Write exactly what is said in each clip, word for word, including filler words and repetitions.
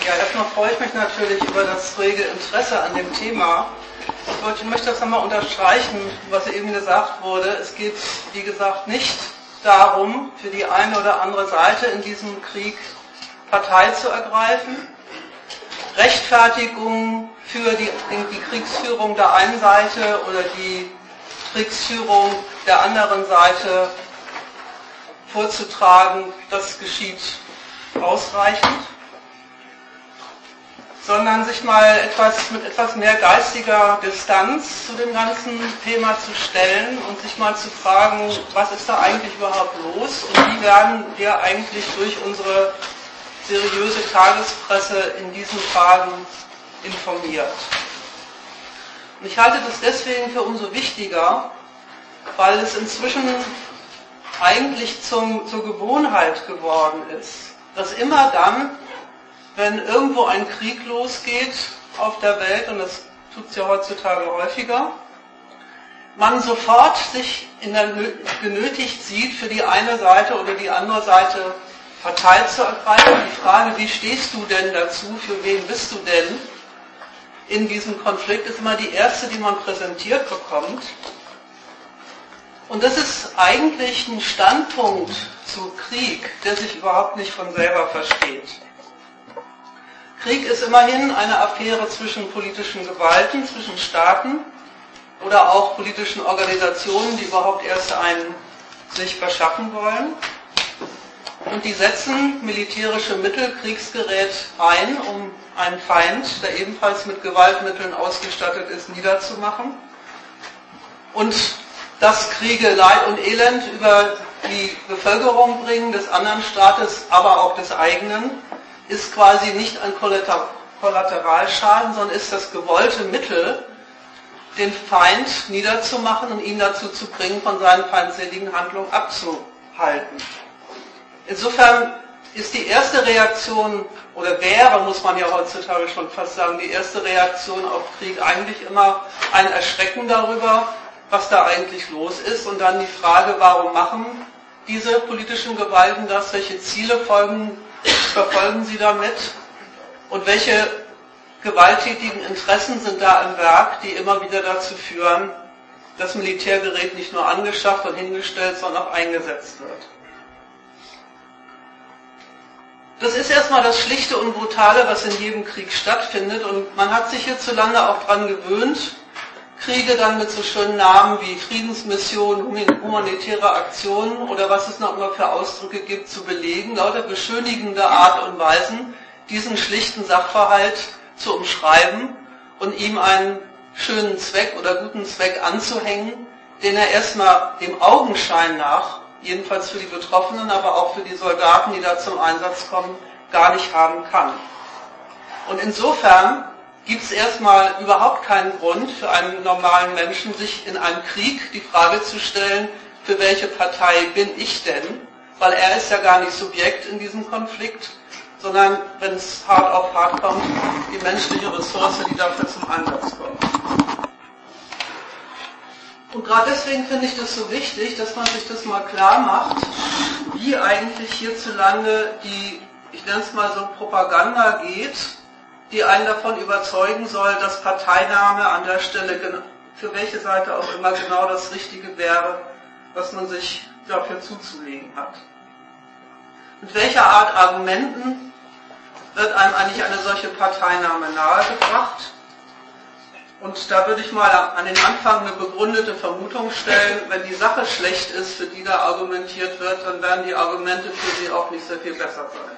Ja, erstmal freue ich mich natürlich über das rege Interesse an dem Thema. Ich möchte das nochmal unterstreichen, was eben gesagt wurde. Es geht, wie gesagt, nicht darum, für die eine oder andere Seite in diesem Krieg Partei zu ergreifen, Rechtfertigung für die, die Kriegsführung der einen Seite oder die Kriegsführung der anderen Seite vorzutragen, das geschieht ausreichend, sondern sich mal etwas mit etwas mehr geistiger Distanz zu dem ganzen Thema zu stellen und sich mal zu fragen, was ist da eigentlich überhaupt los und wie werden wir eigentlich durch unsere seriöse Tagespresse in diesen Fragen informiert. Und ich halte das deswegen für umso wichtiger, weil es inzwischen eigentlich zum, zur Gewohnheit geworden ist, dass immer dann, wenn irgendwo ein Krieg losgeht auf der Welt, und das tut es ja heutzutage häufiger, man sofort sich in der, genötigt sieht, für die eine Seite oder die andere Seite Partei zu ergreifen. Die Frage, wie stehst du denn dazu, für wen bist du denn in diesem Konflikt, ist immer die erste, die man präsentiert bekommt. Und das ist eigentlich ein Standpunkt zu Krieg, der sich überhaupt nicht von selber versteht. Krieg ist immerhin eine Affäre zwischen politischen Gewalten, zwischen Staaten oder auch politischen Organisationen, die überhaupt erst einen sich verschaffen wollen. Und die setzen militärische Mittel, Kriegsgerät ein, um einen Feind, der ebenfalls mit Gewaltmitteln ausgestattet ist, niederzumachen. Und dass Kriege Leid und Elend über die Bevölkerung bringen, des anderen Staates, aber auch des eigenen, ist quasi nicht ein Kollateralschaden, sondern ist das gewollte Mittel, den Feind niederzumachen und ihn dazu zu bringen, von seinen feindseligen Handlungen abzuhalten. Insofern ist die erste Reaktion, oder wäre, muss man ja heutzutage schon fast sagen, die erste Reaktion auf Krieg eigentlich immer ein Erschrecken darüber, was da eigentlich los ist, und dann die Frage, warum machen diese politischen Gewalten das, welche Ziele folgen, verfolgen sie damit und welche gewalttätigen Interessen sind da im Werk, die immer wieder dazu führen, dass Militärgerät nicht nur angeschafft und hingestellt, sondern auch eingesetzt wird. Das ist erstmal das Schlichte und Brutale, was in jedem Krieg stattfindet, und man hat sich hierzulande auch daran gewöhnt, Kriege dann mit so schönen Namen wie Friedensmission, humanitäre Aktionen oder was es noch immer für Ausdrücke gibt, zu belegen, lauter beschönigende Art und Weisen, diesen schlichten Sachverhalt zu umschreiben und ihm einen schönen Zweck oder guten Zweck anzuhängen, den er erstmal dem Augenschein nach, jedenfalls für die Betroffenen, aber auch für die Soldaten, die da zum Einsatz kommen, gar nicht haben kann. Und insofern gibt es erstmal überhaupt keinen Grund für einen normalen Menschen, sich in einem Krieg die Frage zu stellen, für welche Partei bin ich denn? Weil er ist ja gar nicht Subjekt in diesem Konflikt, sondern, wenn es hart auf hart kommt, die menschliche Ressource, die dafür zum Einsatz kommt. Und gerade deswegen finde ich das so wichtig, dass man sich das mal klar macht, wie eigentlich hierzulande die, ich nenne es mal so, Propaganda geht, die einen davon überzeugen soll, dass Parteinahme an der Stelle für welche Seite auch immer genau das Richtige wäre, was man sich dafür zuzulegen hat. Mit welcher Art Argumenten wird einem eigentlich eine solche Parteinahme nahegebracht? Und da würde ich mal an den Anfang eine begründete Vermutung stellen, wenn die Sache schlecht ist, für die da argumentiert wird, dann werden die Argumente für sie auch nicht sehr viel besser sein.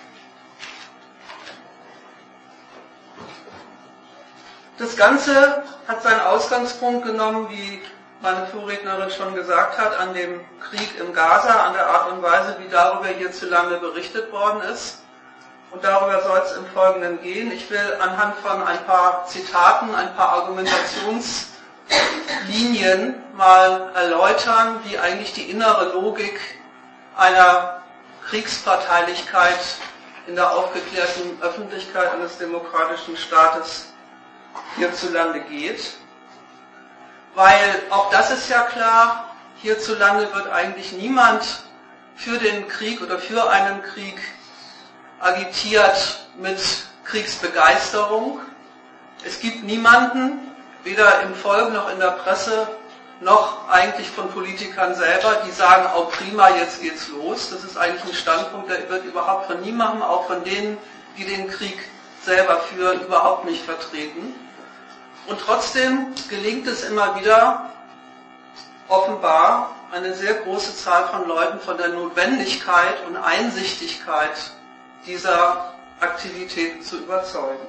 Das Ganze hat seinen Ausgangspunkt genommen, wie meine Vorrednerin schon gesagt hat, an dem Krieg in Gaza, an der Art und Weise, wie darüber hierzulande berichtet worden ist. Und darüber soll es im Folgenden gehen. Ich will anhand von ein paar Zitaten, ein paar Argumentationslinien mal erläutern, wie eigentlich die innere Logik einer Kriegsparteilichkeit in der aufgeklärten Öffentlichkeit eines demokratischen Staates hierzulande geht. Weil, auch das ist ja klar, hierzulande wird eigentlich niemand für den Krieg oder für einen Krieg agitiert mit Kriegsbegeisterung. Es gibt niemanden, weder im Volk noch in der Presse, noch eigentlich von Politikern selber, die sagen, oh prima, jetzt geht's los. Das ist eigentlich ein Standpunkt, der wird überhaupt von niemandem, auch von denen, die den Krieg selber führen, überhaupt nicht vertreten. Und trotzdem gelingt es immer wieder, offenbar eine sehr große Zahl von Leuten von der Notwendigkeit und Einsichtigkeit dieser Aktivitäten zu überzeugen.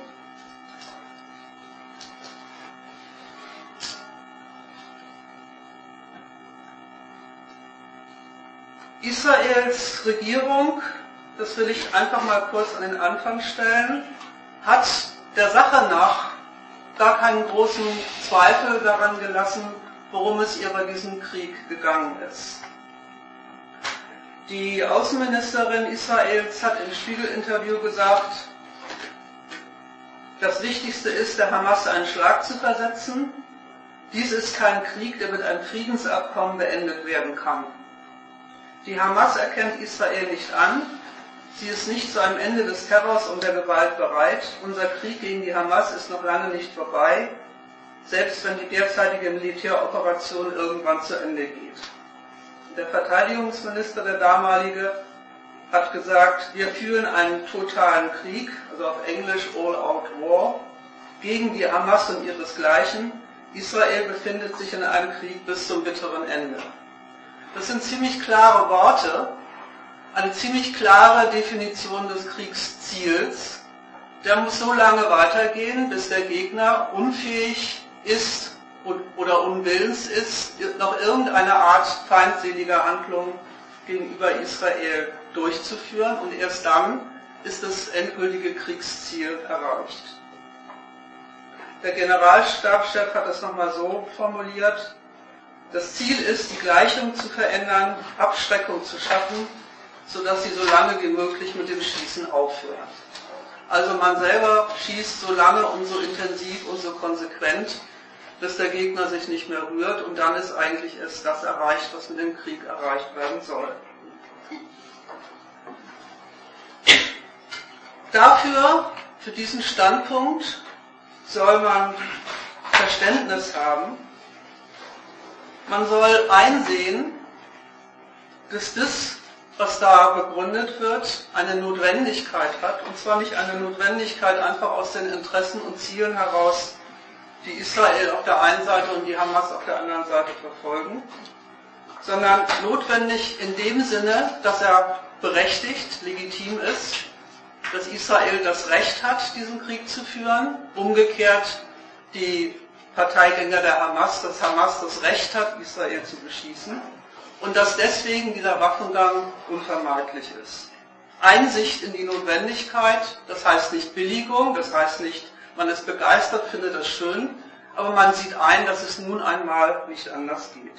Israels Regierung, das will ich einfach mal kurz an den Anfang stellen, hat der Sache nach gar keinen großen Zweifel daran gelassen, worum es ihr bei diesem Krieg gegangen ist. Die Außenministerin Israels hat im Spiegel-Interview gesagt, das Wichtigste ist, der Hamas einen Schlag zu versetzen. Dies ist kein Krieg, der mit einem Friedensabkommen beendet werden kann. Die Hamas erkennt Israel nicht an. Sie ist nicht zu einem Ende des Terrors und der Gewalt bereit. Unser Krieg gegen die Hamas ist noch lange nicht vorbei, selbst wenn die derzeitige Militäroperation irgendwann zu Ende geht. Der Verteidigungsminister, der damalige, hat gesagt, wir führen einen totalen Krieg, also auf Englisch All-Out War, gegen die Hamas und ihresgleichen. Israel befindet sich in einem Krieg bis zum bitteren Ende. Das sind ziemlich klare Worte, eine ziemlich klare Definition des Kriegsziels. Der muss so lange weitergehen, bis der Gegner unfähig ist oder unwillens ist, noch irgendeine Art feindseliger Handlung gegenüber Israel durchzuführen, und erst dann ist das endgültige Kriegsziel erreicht. Der Generalstabschef hat das nochmal so formuliert: Das Ziel ist, die Gleichung zu verändern, Abschreckung zu schaffen, sodass sie so lange wie möglich mit dem Schießen aufhören. Also man selber schießt so lange und so intensiv und so konsequent, bis der Gegner sich nicht mehr rührt, und dann ist eigentlich erst das erreicht, was mit dem Krieg erreicht werden soll. Dafür, für diesen Standpunkt, soll man Verständnis haben. Man soll einsehen, dass das, was da begründet wird, eine Notwendigkeit hat, und zwar nicht eine Notwendigkeit einfach aus den Interessen und Zielen heraus, die Israel auf der einen Seite und die Hamas auf der anderen Seite verfolgen, sondern notwendig in dem Sinne, dass er berechtigt, legitim ist, dass Israel das Recht hat, diesen Krieg zu führen, umgekehrt die Parteigänger der Hamas, dass Hamas das Recht hat, Israel zu beschießen, und dass deswegen dieser Waffengang unvermeidlich ist. Einsicht in die Notwendigkeit, das heißt nicht Billigung, das heißt nicht, man ist begeistert, findet das schön, aber man sieht ein, dass es nun einmal nicht anders geht.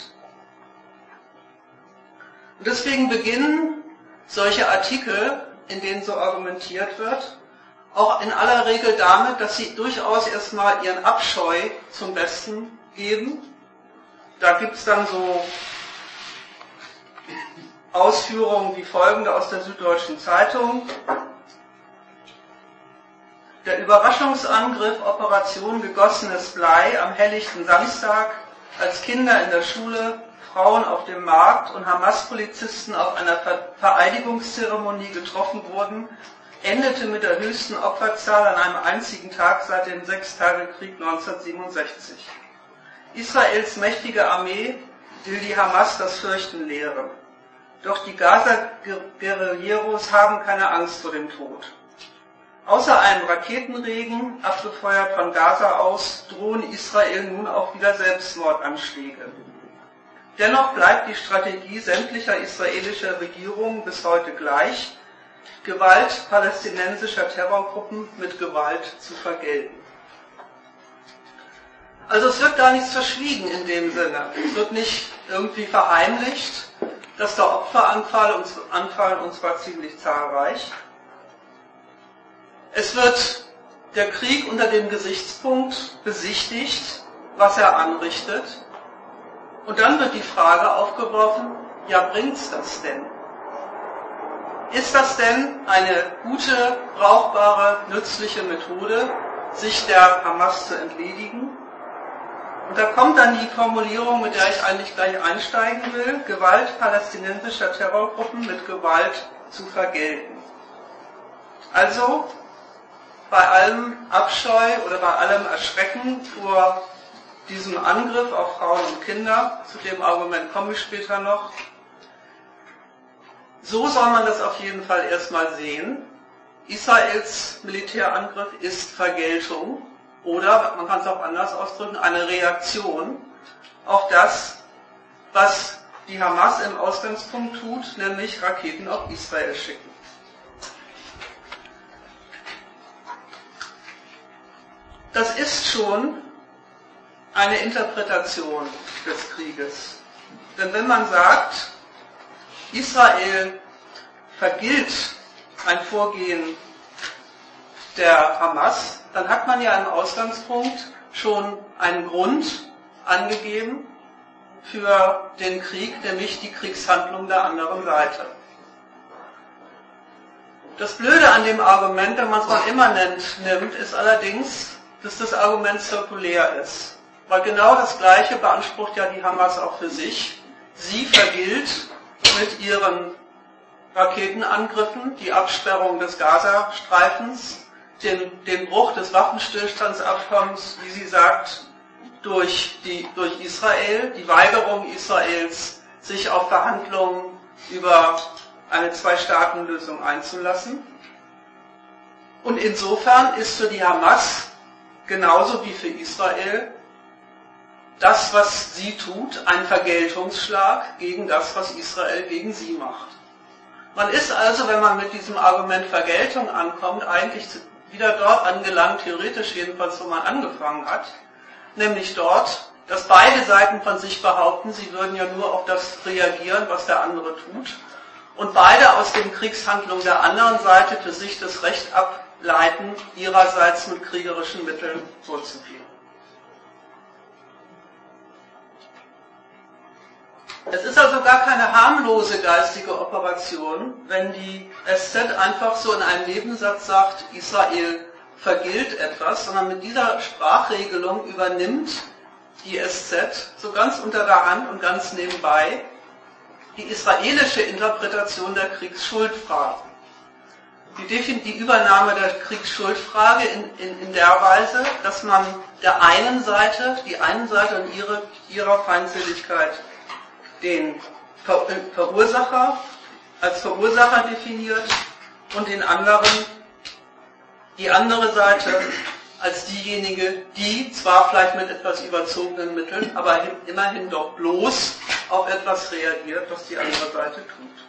Und deswegen beginnen solche Artikel, in denen so argumentiert wird, auch in aller Regel damit, dass sie durchaus erstmal ihren Abscheu zum Besten geben. Da gibt es dann so Ausführungen wie folgende aus der Süddeutschen Zeitung. Der Überraschungsangriff Operation gegossenes Blei am helllichten Samstag, als Kinder in der Schule, Frauen auf dem Markt und Hamas-Polizisten auf einer Vereidigungszeremonie getroffen wurden, endete mit der höchsten Opferzahl an einem einzigen Tag seit dem Sechstagekrieg neunzehnhundertsiebenundsechzig. Israels mächtige Armee will die Hamas das Fürchten lehren. Doch die Gaza-Guerilleros haben keine Angst vor dem Tod. Außer einem Raketenregen, abgefeuert von Gaza aus, drohen Israel nun auch wieder Selbstmordanschläge. Dennoch bleibt die Strategie sämtlicher israelischer Regierungen bis heute gleich: Gewalt palästinensischer Terrorgruppen mit Gewalt zu vergelten. Also es wird gar nichts verschwiegen in dem Sinne. Es wird nicht irgendwie verheimlicht, dass da Opfer anfallen, anfallen, und zwar ziemlich zahlreich. Es wird der Krieg unter dem Gesichtspunkt besichtigt, was er anrichtet. Und dann wird die Frage aufgeworfen, ja, bringt's das denn? ist das denn eine gute, brauchbare, nützliche Methode, sich der Hamas zu entledigen? Und da kommt dann die Formulierung, mit der ich eigentlich gleich einsteigen will: Gewalt palästinensischer Terrorgruppen mit Gewalt zu vergelten. Also bei allem Abscheu oder bei allem Erschrecken vor diesem Angriff auf Frauen und Kinder, zu dem Argument komme ich später noch, so soll man das auf jeden Fall erstmal sehen. Israels Militärangriff ist Vergeltung oder, man kann es auch anders ausdrücken, eine Reaktion auf das, was die Hamas im Ausgangspunkt tut, nämlich Raketen auf Israel schicken. Das ist schon eine Interpretation des Krieges. Denn wenn man sagt, Israel vergilt ein Vorgehen der Hamas, dann hat man ja im Ausgangspunkt schon einen Grund angegeben für den Krieg, nämlich die Kriegshandlung der anderen Seite. Das Blöde an dem Argument, wenn man es mal immanent nimmt, ist allerdings, dass das Argument zirkulär ist. Weil genau das Gleiche beansprucht ja die Hamas auch für sich. Sie vergilt mit ihren Raketenangriffen die Absperrung des Gazastreifens, den, den Bruch des Waffenstillstandsabkommens, wie sie sagt, durch, die, durch Israel, die Weigerung Israels, sich auf Verhandlungen über eine Zwei-Staaten-Lösung einzulassen. Und insofern ist für die Hamas genauso wie für Israel das, was sie tut, ein Vergeltungsschlag gegen das, was Israel gegen sie macht. Man ist also, wenn man mit diesem Argument Vergeltung ankommt, eigentlich wieder dort angelangt, theoretisch jedenfalls, wo man angefangen hat, nämlich dort, dass beide Seiten von sich behaupten, sie würden ja nur auf das reagieren, was der andere tut, und beide aus den Kriegshandlungen der anderen Seite für sich das Recht ableiten, ihrerseits mit kriegerischen Mitteln vorzugehen. Es ist also gar keine harmlose geistige Operation, wenn die S Z einfach so in einem Nebensatz sagt, Israel vergilt etwas, sondern mit dieser Sprachregelung übernimmt die S Z so ganz unter der Hand und ganz nebenbei die israelische Interpretation der Kriegsschuldfrage. Die, die Übernahme der Kriegsschuldfrage in, in, in der Weise, dass man der einen Seite, die einen Seite und ihre, ihrer Feindseligkeit den Ver Verursacher als Verursacher definiert und den anderen, die andere Seite als diejenige, die zwar vielleicht mit etwas überzogenen Mitteln, aber immerhin doch bloß auf etwas reagiert, was die andere Seite tut.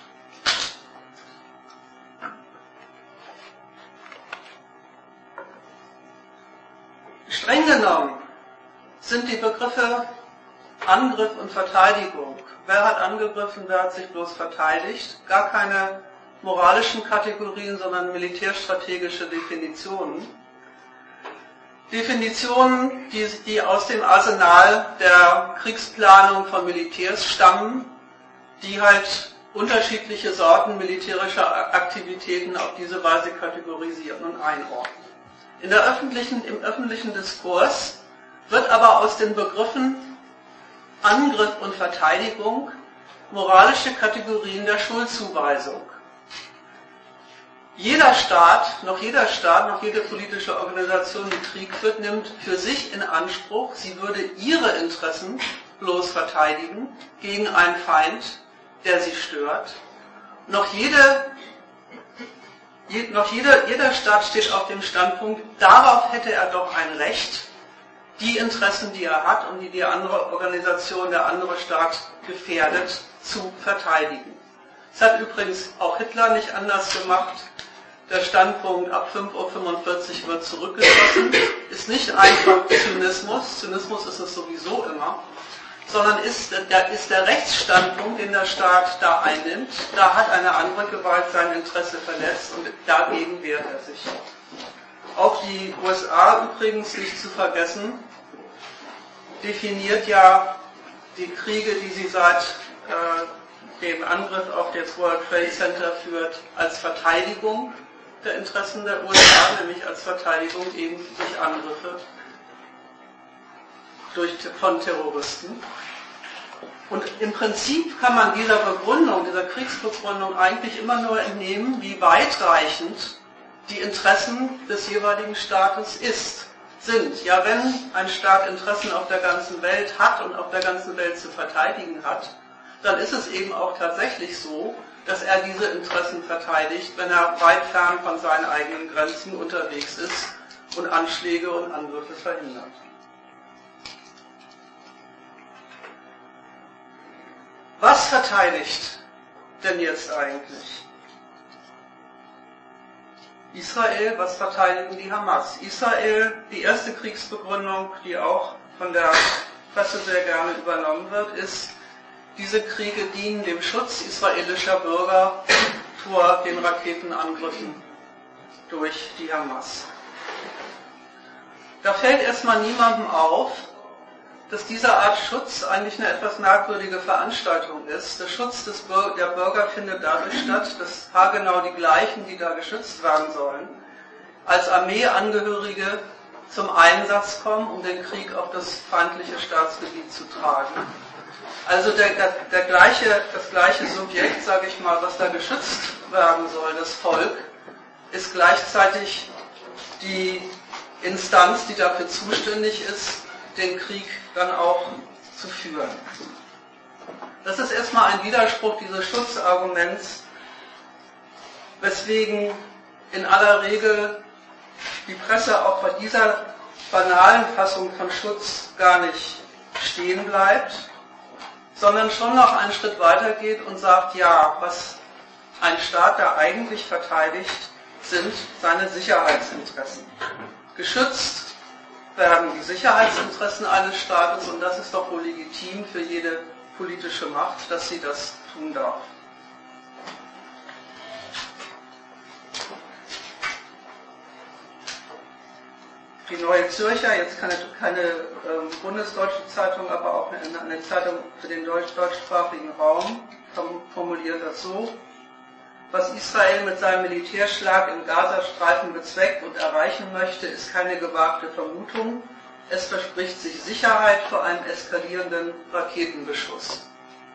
Streng genommen sind die Begriffe Angriff und Verteidigung. Wer hat angegriffen, wer hat sich bloß verteidigt? Gar keine moralischen Kategorien, sondern militärstrategische Definitionen. Definitionen, die, die aus dem Arsenal der Kriegsplanung von Militärs stammen, die halt unterschiedliche Sorten militärischer Aktivitäten auf diese Weise kategorisieren und einordnen. In der öffentlichen, im öffentlichen Diskurs wird aber aus den Begriffen Angriff und Verteidigung moralische Kategorien der Schuldzuweisung. Jeder Staat, noch jeder Staat, noch jede politische Organisation, die Krieg führt, nimmt für sich in Anspruch, sie würde ihre Interessen bloß verteidigen gegen einen Feind, der sie stört. Noch jede, je, noch jeder, jeder Staat steht auf dem Standpunkt, darauf hätte er doch ein Recht, die Interessen, die er hat und die die andere Organisation, der andere Staat gefährdet, zu verteidigen. Das hat übrigens auch Hitler nicht anders gemacht. Der Standpunkt ab fünf Uhr fünfundvierzig wird zurückgeschossen, ist nicht einfach Zynismus, Zynismus ist es sowieso immer, sondern ist der, ist der Rechtsstandpunkt, den der Staat da einnimmt. Da hat eine andere Gewalt sein Interesse verletzt und dagegen wehrt er sich. Auch die U S A übrigens, nicht zu vergessen, definiert ja die Kriege, die sie seit äh, den Angriff auf das World Trade Center führt, als Verteidigung der Interessen der U S A, nämlich als Verteidigung eben durch Angriffe durch, von Terroristen. Und im Prinzip kann man dieser Begründung, dieser Kriegsbegründung eigentlich immer nur entnehmen, wie weitreichend die Interessen des jeweiligen Staates ist, sind. Ja, wenn ein Staat Interessen auf der ganzen Welt hat und auf der ganzen Welt zu verteidigen hat, dann ist es eben auch tatsächlich so, dass er diese Interessen verteidigt, wenn er weit fern von seinen eigenen Grenzen unterwegs ist und Anschläge und Angriffe verhindert. Was verteidigt denn jetzt eigentlich? Israel, was verteidigen die Hamas? Israel, die erste Kriegsbegründung, die auch von der Presse sehr gerne übernommen wird, ist, diese Kriege dienen dem Schutz israelischer Bürger vor den Raketenangriffen durch die Hamas. Da fällt erstmal niemandem auf, dass diese Art Schutz eigentlich eine etwas merkwürdige Veranstaltung ist. Der Schutz des Bür- der Bürger findet dadurch statt, dass haargenau die gleichen, die da geschützt werden sollen, als Armeeangehörige zum Einsatz kommen, um den Krieg auf das feindliche Staatsgebiet zu tragen. Also der, der, der gleiche, das gleiche Subjekt, sage ich mal, was da geschützt werden soll, das Volk, ist gleichzeitig die Instanz, die dafür zuständig ist, den Krieg dann auch zu führen. Das ist erstmal ein Widerspruch dieses Schutzarguments, weswegen in aller Regel die Presse auch bei dieser banalen Fassung von Schutz gar nicht stehen bleibt, sondern schon noch einen Schritt weiter geht und sagt, ja, was ein Staat da eigentlich verteidigt, sind seine Sicherheitsinteressen. Geschützt werden die Sicherheitsinteressen eines Staates und das ist doch wohl legitim für jede politische Macht, dass sie das tun darf. Die Neue Zürcher, jetzt keine, keine ähm, bundesdeutsche Zeitung, aber auch eine, eine Zeitung für den deutsch, deutschsprachigen Raum, formuliert das so: Was Israel mit seinem Militärschlag im Gazastreifen bezweckt und erreichen möchte, ist keine gewagte Vermutung. Es verspricht sich Sicherheit vor einem eskalierenden Raketenbeschuss.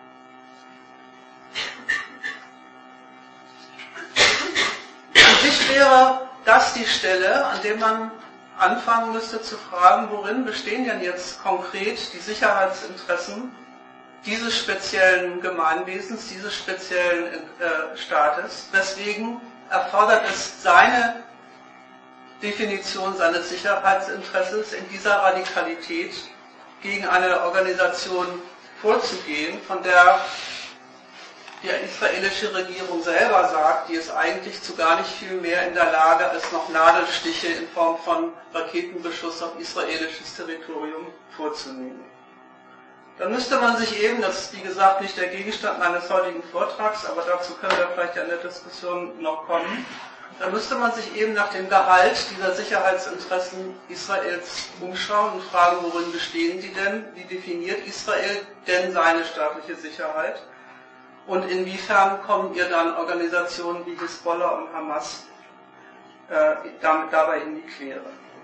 An sich wäre das die Stelle, an der man anfangen müsste zu fragen, worin bestehen denn jetzt konkret die Sicherheitsinteressen dieses speziellen Gemeinwesens, dieses speziellen äh, Staates. Deswegen erfordert es seine Definition seines Sicherheitsinteresses in dieser Radikalität gegen eine Organisation vorzugehen, von der die israelische Regierung selber sagt, die ist eigentlich zu gar nicht viel mehr in der Lage, als noch Nadelstiche in Form von Raketenbeschuss auf israelisches Territorium vorzunehmen. Dann müsste man sich eben, das ist wie gesagt nicht der Gegenstand meines heutigen Vortrags, aber dazu können wir vielleicht in der Diskussion noch kommen, dann müsste man sich eben nach dem Gehalt dieser Sicherheitsinteressen Israels umschauen und fragen, worin bestehen die denn? Wie definiert Israel denn seine staatliche Sicherheit? Und inwiefern kommen ihr dann Organisationen wie Hisbollah und Hamas äh, damit, dabei in die Quere?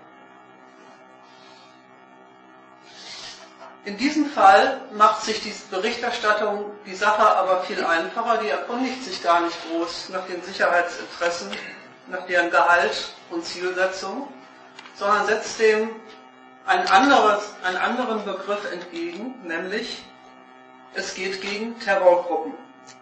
In diesem Fall macht sich die Berichterstattung die Sache aber viel einfacher. Die erkundigt sich gar nicht groß nach den Sicherheitsinteressen, nach deren Gehalt und Zielsetzung, sondern setzt dem ein anderes, einen anderen Begriff entgegen, nämlich es geht gegen Terrorgruppen.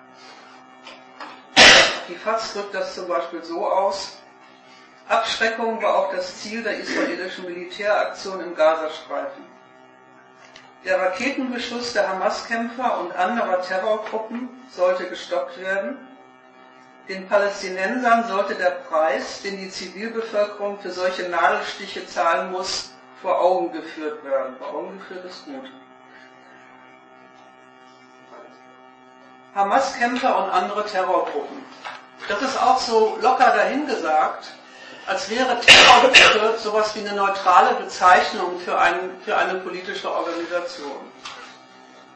Die Faz drückt das zum Beispiel so aus: Abschreckung war auch das Ziel der israelischen Militäraktion im Gazastreifen. Der Raketenbeschuss der Hamas-Kämpfer und anderer Terrorgruppen sollte gestoppt werden. Den Palästinensern sollte der Preis, den die Zivilbevölkerung für solche Nadelstiche zahlen muss, vor Augen geführt werden. Vor Augen geführt ist gut. Hamas-Kämpfer und andere Terrorgruppen. Das ist auch so locker dahingesagt, als wäre Terrorgruppe sowas wie eine neutrale Bezeichnung für, ein, für eine politische Organisation.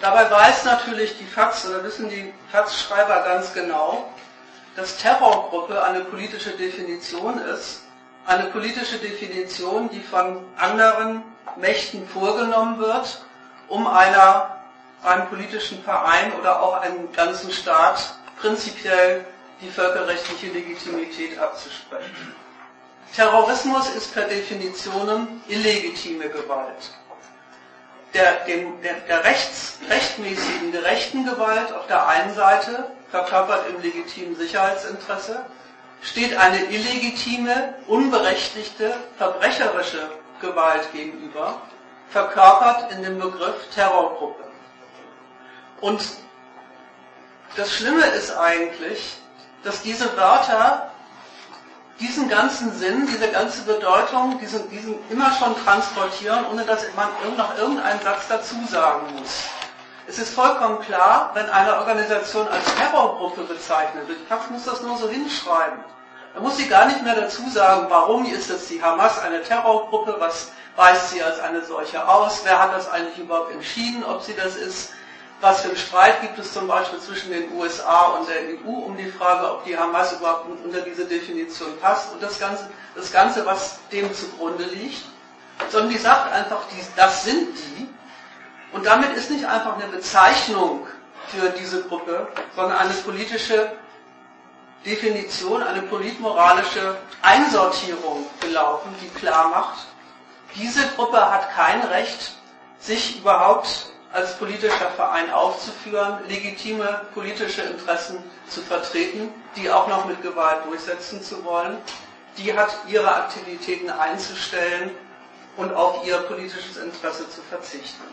Dabei weiß natürlich die Faz oder wissen die Faz-Schreiber ganz genau, dass Terrorgruppe eine politische Definition ist. Eine politische Definition, die von anderen Mächten vorgenommen wird, um einer, einem politischen Verein oder auch einem ganzen Staat prinzipiell die völkerrechtliche Legitimität abzusprechen. Terrorismus ist per Definition illegitime Gewalt. Der, dem, der, der rechts, rechtmäßigen, gerechten Gewalt auf der einen Seite, verkörpert im legitimen Sicherheitsinteresse, steht eine illegitime, unberechtigte, verbrecherische Gewalt gegenüber, verkörpert in dem Begriff Terrorgruppe. Und das Schlimme ist eigentlich, dass diese Wörter diesen ganzen Sinn, diese ganze Bedeutung, diesen, diesen immer schon transportieren, ohne dass man noch irgendeinen Satz dazu sagen muss. Es ist vollkommen klar, wenn eine Organisation als Terrorgruppe bezeichnet wird, Faz muss das nur so hinschreiben. Da muss sie gar nicht mehr dazu sagen, warum ist es die Hamas eine Terrorgruppe, was weist sie als eine solche aus, wer hat das eigentlich überhaupt entschieden, ob sie das ist. Was für einen Streit gibt es zum Beispiel zwischen den U S A und der E U um die Frage, ob die Hamas überhaupt unter diese Definition passt und das Ganze, das Ganze, was dem zugrunde liegt, sondern die sagt einfach, die, das sind die und damit ist nicht einfach eine Bezeichnung für diese Gruppe, sondern eine politische Definition, eine politmoralische Einsortierung gelaufen, die klar macht, diese Gruppe hat kein Recht, sich überhaupt als politischer Verein aufzuführen, legitime politische Interessen zu vertreten, die auch noch mit Gewalt durchsetzen zu wollen. Die hat ihre Aktivitäten einzustellen und auf ihr politisches Interesse zu verzichten.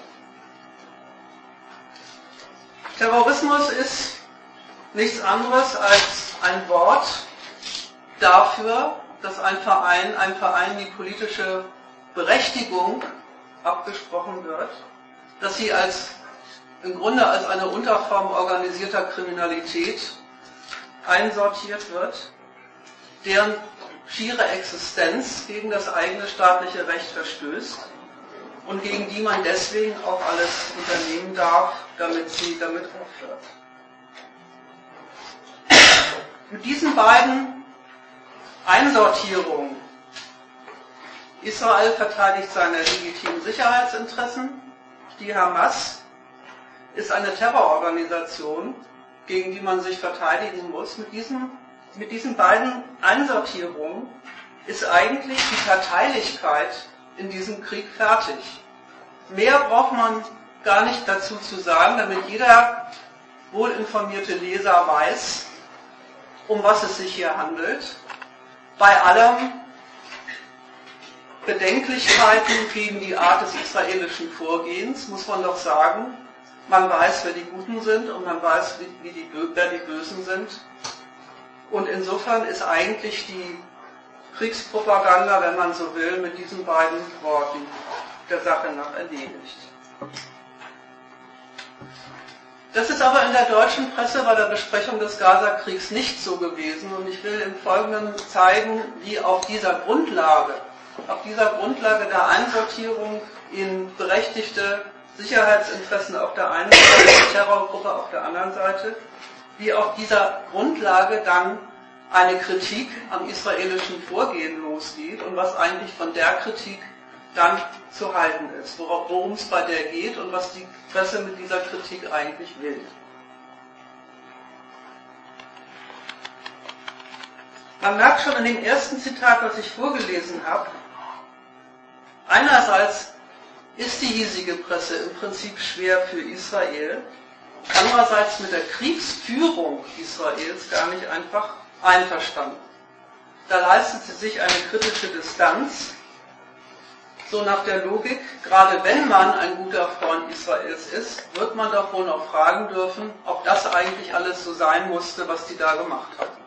Terrorismus ist nichts anderes als ein Wort dafür, dass ein Verein, ein Verein die politische Berechtigung abgesprochen wird, dass sie als, im Grunde als eine Unterform organisierter Kriminalität einsortiert wird, deren schiere Existenz gegen das eigene staatliche Recht verstößt und gegen die man deswegen auch alles unternehmen darf, damit sie damit aufhört. Mit diesen beiden Einsortierungen, Israel verteidigt seine legitimen Sicherheitsinteressen, die Hamas ist eine Terrororganisation, gegen die man sich verteidigen muss. Mit diesen, mit diesen beiden Einsortierungen ist eigentlich die Parteilichkeit in diesem Krieg fertig. Mehr braucht man gar nicht dazu zu sagen, damit jeder wohlinformierte Leser weiß, um was es sich hier handelt. Bei allem Bedenklichkeiten gegen die Art des israelischen Vorgehens muss man doch sagen, man weiß, wer die Guten sind und man weiß, wie die, wer die Bösen sind. Und insofern ist eigentlich die Kriegspropaganda, wenn man so will, mit diesen beiden Worten der Sache nach erledigt. Das ist aber in der deutschen Presse bei der Besprechung des Gaza-Kriegs nicht so gewesen und ich will im Folgenden zeigen, wie auf dieser Grundlage auf dieser Grundlage der Einsortierung in berechtigte Sicherheitsinteressen auf der einen Seite, Terrorgruppe auf der anderen Seite, wie auf dieser Grundlage dann eine Kritik am israelischen Vorgehen losgeht und was eigentlich von der Kritik dann zu halten ist, worum es bei der geht und was die Presse mit dieser Kritik eigentlich will. Man merkt schon in dem ersten Zitat, was ich vorgelesen habe, einerseits ist die hiesige Presse im Prinzip schwer für Israel, andererseits mit der Kriegsführung Israels gar nicht einfach einverstanden. Da leistet sie sich eine kritische Distanz, so nach der Logik, gerade wenn man ein guter Freund Israels ist, wird man doch wohl noch fragen dürfen, ob das eigentlich alles so sein musste, was die da gemacht hatten.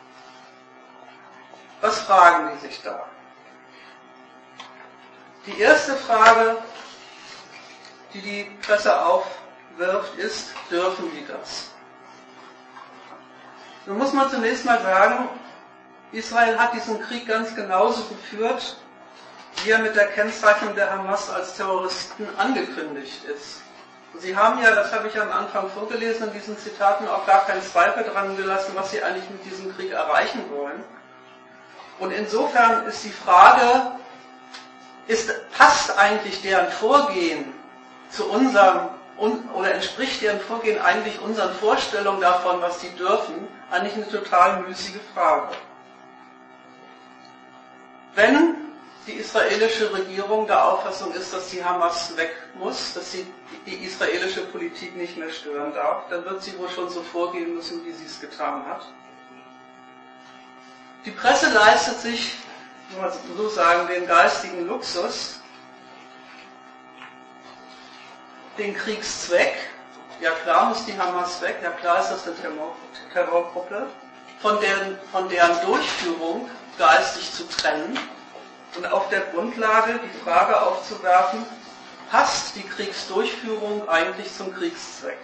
Was fragen die sich da? Die erste Frage, die die Presse aufwirft, ist, dürfen die das? Nun muss man zunächst mal sagen, Israel hat diesen Krieg ganz genauso geführt, wie er mit der Kennzeichnung der Hamas als Terroristen angekündigt ist. Sie haben ja, das habe ich am Anfang vorgelesen, in diesen Zitaten auch gar keinen Zweifel dran gelassen, was Sie eigentlich mit diesem Krieg erreichen wollen. Und insofern ist die Frage, ist, passt eigentlich deren Vorgehen zu unserem, oder entspricht deren Vorgehen eigentlich unseren Vorstellungen davon, was sie dürfen, eigentlich eine total müßige Frage. Wenn die israelische Regierung der Auffassung ist, dass die Hamas weg muss, dass sie die israelische Politik nicht mehr stören darf, dann wird sie wohl schon so vorgehen müssen, wie sie es getan hat. Die Presse leistet sich, muss man so sagen, den geistigen Luxus, den Kriegszweck, ja klar muss die Hamas weg, ja klar ist das eine Terror, Terrorgruppe, von deren, von deren Durchführung geistig zu trennen und auf der Grundlage die Frage aufzuwerfen, passt die Kriegsdurchführung eigentlich zum Kriegszweck?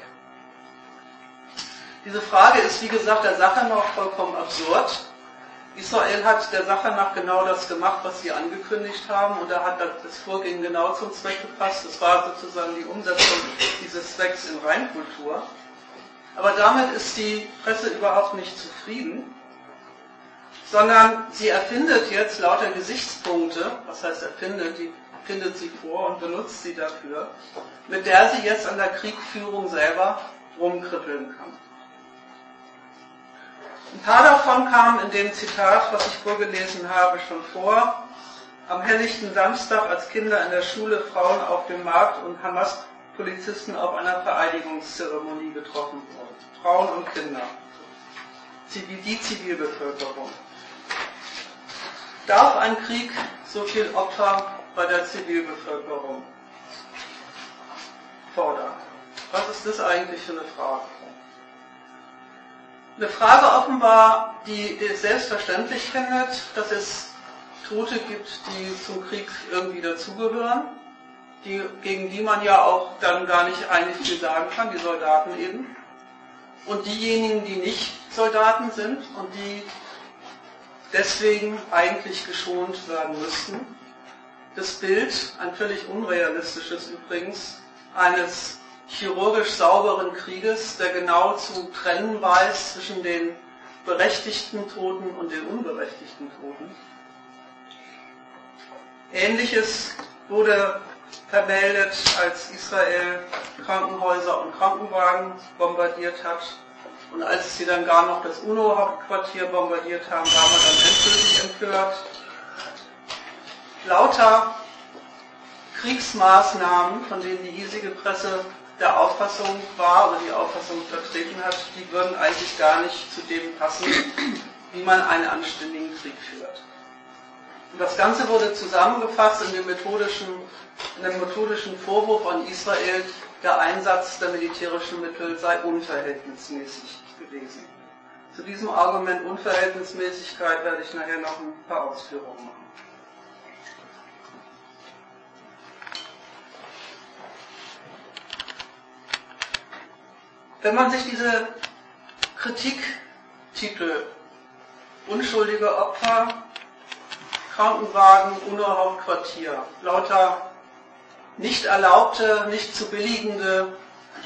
Diese Frage ist, wie gesagt, der Sache nach vollkommen absurd. Israel hat der Sache nach genau das gemacht, was sie angekündigt haben, und da hat das Vorgehen genau zum Zweck gepasst. Das war sozusagen die Umsetzung dieses Zwecks in Reinkultur. Aber damit ist die Presse überhaupt nicht zufrieden, sondern sie erfindet jetzt lauter Gesichtspunkte, was heißt erfindet, die findet sie vor und benutzt sie dafür, mit der sie jetzt an der Kriegführung selber rumkribbeln kann. Ein paar davon kamen in dem Zitat, was ich vorgelesen habe, schon vor. Am helllichten Samstag, als Kinder in der Schule, Frauen auf dem Markt und Hamas-Polizisten auf einer Vereidigungszeremonie getroffen wurden. Frauen und Kinder. Die Zivilbevölkerung. Darf ein Krieg so viel Opfer bei der Zivilbevölkerung fordern? Was ist das eigentlich für eine Frage? Eine Frage offenbar, die selbstverständlich findet, dass es Tote gibt, die zum Krieg irgendwie dazugehören, die, gegen die man ja auch dann gar nicht eigentlich viel sagen kann, die Soldaten eben. Und diejenigen, die nicht Soldaten sind und die deswegen eigentlich geschont werden müssten. Das Bild, ein völlig unrealistisches übrigens, eines chirurgisch sauberen Krieges, der genau zu trennen weiß zwischen den berechtigten Toten und den unberechtigten Toten. Ähnliches wurde vermeldet, als Israel Krankenhäuser und Krankenwagen bombardiert hat. Und als sie dann gar noch das UNO-Hauptquartier bombardiert haben, waren wir dann endgültig empört. Lauter Kriegsmaßnahmen, von denen die hiesige Presse der Auffassung war oder die Auffassung vertreten hat, die würden eigentlich gar nicht zu dem passen, wie man einen anständigen Krieg führt. Und das Ganze wurde zusammengefasst in dem methodischen, in dem methodischen Vorwurf an Israel, der Einsatz der militärischen Mittel sei unverhältnismäßig gewesen. Zu diesem Argument Unverhältnismäßigkeit werde ich nachher noch ein paar Ausführungen machen. Wenn man sich diese Kritiktitel unschuldige Opfer, Krankenwagen, UNO-Hauptquartier, lauter nicht erlaubte, nicht zu billigende,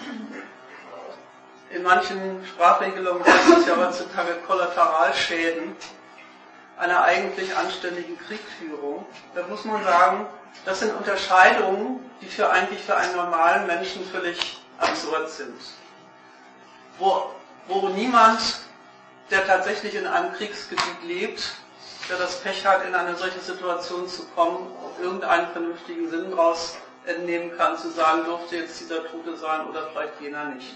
in manchen Sprachregelungen heißt es ja heutzutage Kollateralschäden einer eigentlich anständigen Kriegführung, dann muss man sagen, das sind Unterscheidungen, die für eigentlich für einen normalen Menschen völlig absurd sind. Wo, wo niemand, der tatsächlich in einem Kriegsgebiet lebt, der das Pech hat, in eine solche Situation zu kommen, irgendeinen vernünftigen Sinn daraus entnehmen kann, zu sagen, durfte jetzt dieser Tote sein oder vielleicht jener nicht.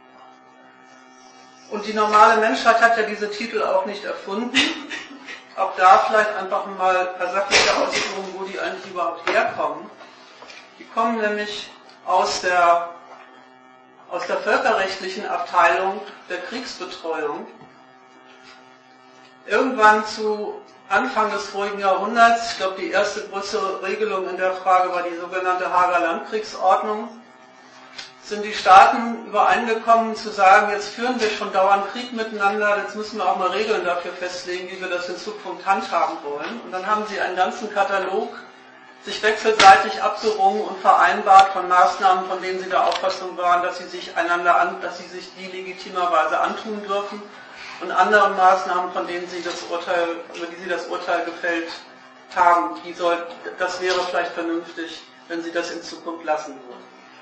Und die normale Menschheit hat ja diese Titel auch nicht erfunden. Auch da vielleicht einfach mal ein paar sachliche Ausführungen, wo die eigentlich überhaupt herkommen. Die kommen nämlich aus der, aus der völkerrechtlichen Abteilung der Kriegsbetreuung. Irgendwann zu Anfang des vorigen Jahrhunderts, ich glaube die erste größere Regelung in der Frage war die sogenannte Haager Landkriegsordnung, sind die Staaten übereingekommen zu sagen, jetzt führen wir schon dauernd Krieg miteinander, jetzt müssen wir auch mal Regeln dafür festlegen, wie wir das in Zukunft handhaben wollen. Und dann haben sie einen ganzen Katalog sich wechselseitig abgerungen und vereinbart von Maßnahmen, von denen sie der Auffassung waren, dass sie sich einander an, dass sie sich die legitimerweise antun dürfen, und anderen Maßnahmen, von denen sie das Urteil, über die sie das Urteil gefällt haben. Die soll, das wäre vielleicht vernünftig, wenn sie das in Zukunft lassen würden.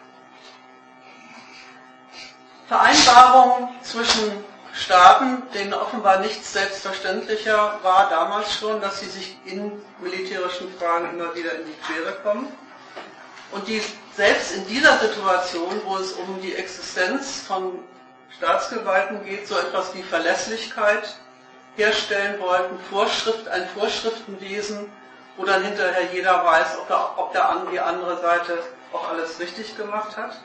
Vereinbarungen zwischen Staaten, denen offenbar nichts selbstverständlicher war damals schon, dass sie sich in militärischen Fragen immer wieder in die Quere kommen. Und die selbst in dieser Situation, wo es um die Existenz von Staatsgewalten geht, so etwas wie Verlässlichkeit herstellen wollten, Vorschrift, ein Vorschriftenwesen, wo dann hinterher jeder weiß, ob, der, ob der, die andere Seite auch alles richtig gemacht hat.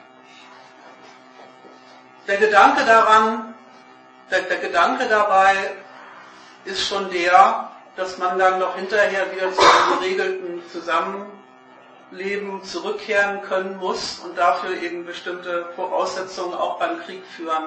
Der Gedanke daran, der, der Gedanke dabei ist schon der, dass man dann noch hinterher wieder zu einem geregelten Zusammenleben zurückkehren können muss und dafür eben bestimmte Voraussetzungen auch beim Krieg führen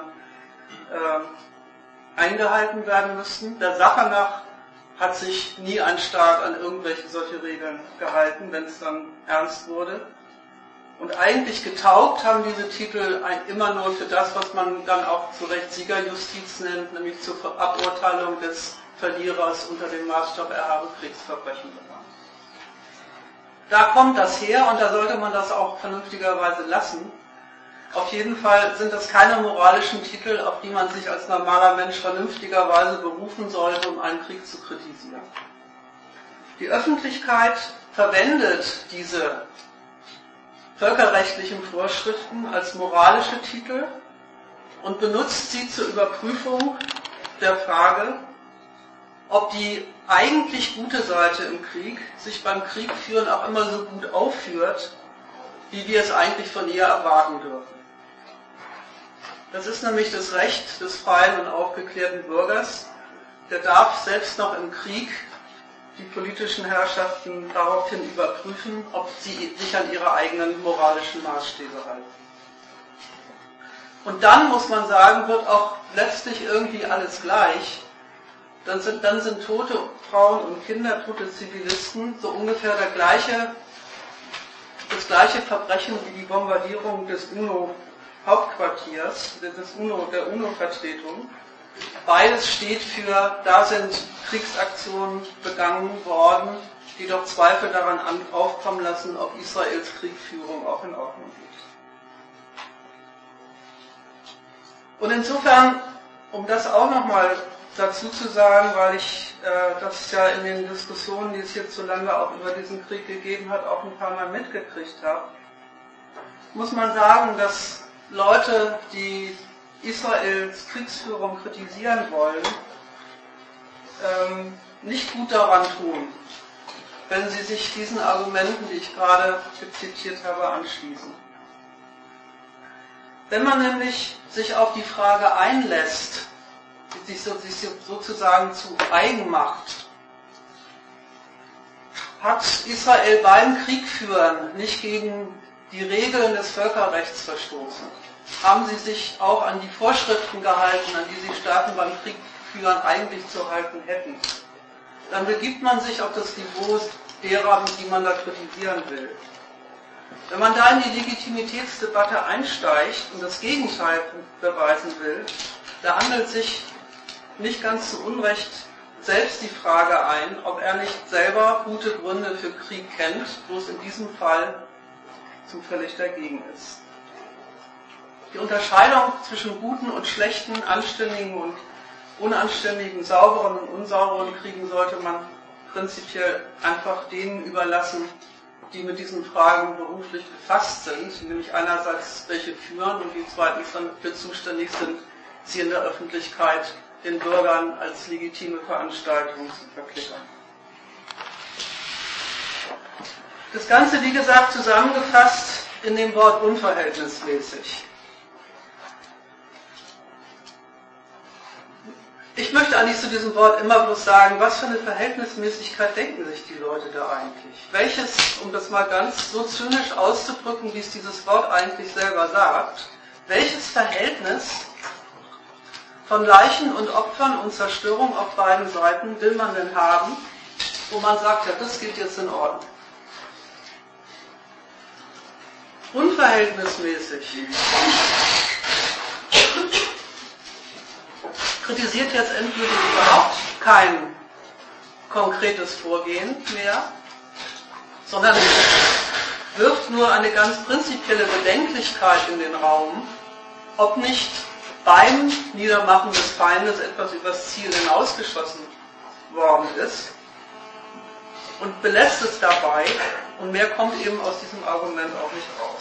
äh, eingehalten werden müssen. Der Sache nach hat sich nie ein Staat an irgendwelche solche Regeln gehalten, wenn es dann ernst wurde. Und eigentlich getaugt haben diese Titel immer nur für das, was man dann auch zu Recht Siegerjustiz nennt, nämlich zur Aburteilung des Verlierers unter dem Maßstab, er habe Kriegsverbrechen begangen. Da kommt das her und da sollte man das auch vernünftigerweise lassen. Auf jeden Fall sind das keine moralischen Titel, auf die man sich als normaler Mensch vernünftigerweise berufen sollte, um einen Krieg zu kritisieren. Die Öffentlichkeit verwendet diese völkerrechtlichen Vorschriften als moralische Titel und benutzt sie zur Überprüfung der Frage, ob die eigentlich gute Seite im Krieg sich beim Kriegführen auch immer so gut aufführt, wie wir es eigentlich von ihr erwarten dürfen. Das ist nämlich das Recht des freien und aufgeklärten Bürgers. Der darf selbst noch im Krieg die politischen Herrschaften daraufhin überprüfen, ob sie sich an ihre eigenen moralischen Maßstäbe halten. Und dann, muss man sagen, wird auch letztlich irgendwie alles gleich. Dann sind, dann sind tote Frauen und Kinder, tote Zivilisten so ungefähr der gleiche, das gleiche Verbrechen wie die Bombardierung des UNO-Hauptquartiers, des UNO, der UNO-Vertretung. Beides steht für, da sind Kriegsaktionen begangen worden, die doch Zweifel daran aufkommen lassen, ob Israels Kriegführung auch in Ordnung geht. Und insofern, um das auch nochmal dazu zu sagen, weil ich äh, das ja in den Diskussionen, die es hierzulande auch über diesen Krieg gegeben hat, auch ein paar Mal mitgekriegt habe, muss man sagen, dass Leute, die Israels Kriegsführung kritisieren wollen, ähm, nicht gut daran tun, wenn sie sich diesen Argumenten, die ich gerade zitiert habe, anschließen. Wenn man nämlich sich auf die Frage einlässt, sich, so, sich sozusagen zu eigen macht, hat Israel beim Kriegführen nicht gegen die Regeln des Völkerrechts verstoßen? Haben sie sich auch an die Vorschriften gehalten, an die sich Staaten beim Kriegführen eigentlich zu halten hätten? Dann begibt man sich auf das Niveau derer, die man da kritisieren will. Wenn man da in die Legitimitätsdebatte einsteigt und das Gegenteil beweisen will, da handelt sich nicht ganz zu Unrecht selbst die Frage ein, ob er nicht selber gute Gründe für Krieg kennt, wo es in diesem Fall zufällig dagegen ist. Die Unterscheidung zwischen guten und schlechten, anständigen und unanständigen, sauberen und unsauberen Kriegen sollte man prinzipiell einfach denen überlassen, die mit diesen Fragen beruflich befasst sind, nämlich einerseits welche führen und die zweitens dann dafür zuständig sind, sie in der Öffentlichkeit den Bürgern als legitime Veranstaltung zu verklickern. Das Ganze, wie gesagt, zusammengefasst in dem Wort unverhältnismäßig. Ich möchte eigentlich zu diesem Wort immer bloß sagen, was für eine Verhältnismäßigkeit denken sich die Leute da eigentlich? Welches, um das mal ganz so zynisch auszudrücken, wie es dieses Wort eigentlich selber sagt, welches Verhältnis von Leichen und Opfern und Zerstörung auf beiden Seiten will man denn haben, wo man sagt, ja, das geht jetzt in Ordnung? unverhältnismäßig. Kritisiert jetzt endgültig überhaupt kein konkretes Vorgehen mehr, sondern wirft nur eine ganz prinzipielle Bedenklichkeit in den Raum, ob nicht beim Niedermachen des Feindes etwas übers Ziel hinausgeschossen worden ist, und belässt es dabei, und mehr kommt eben aus diesem Argument auch nicht raus.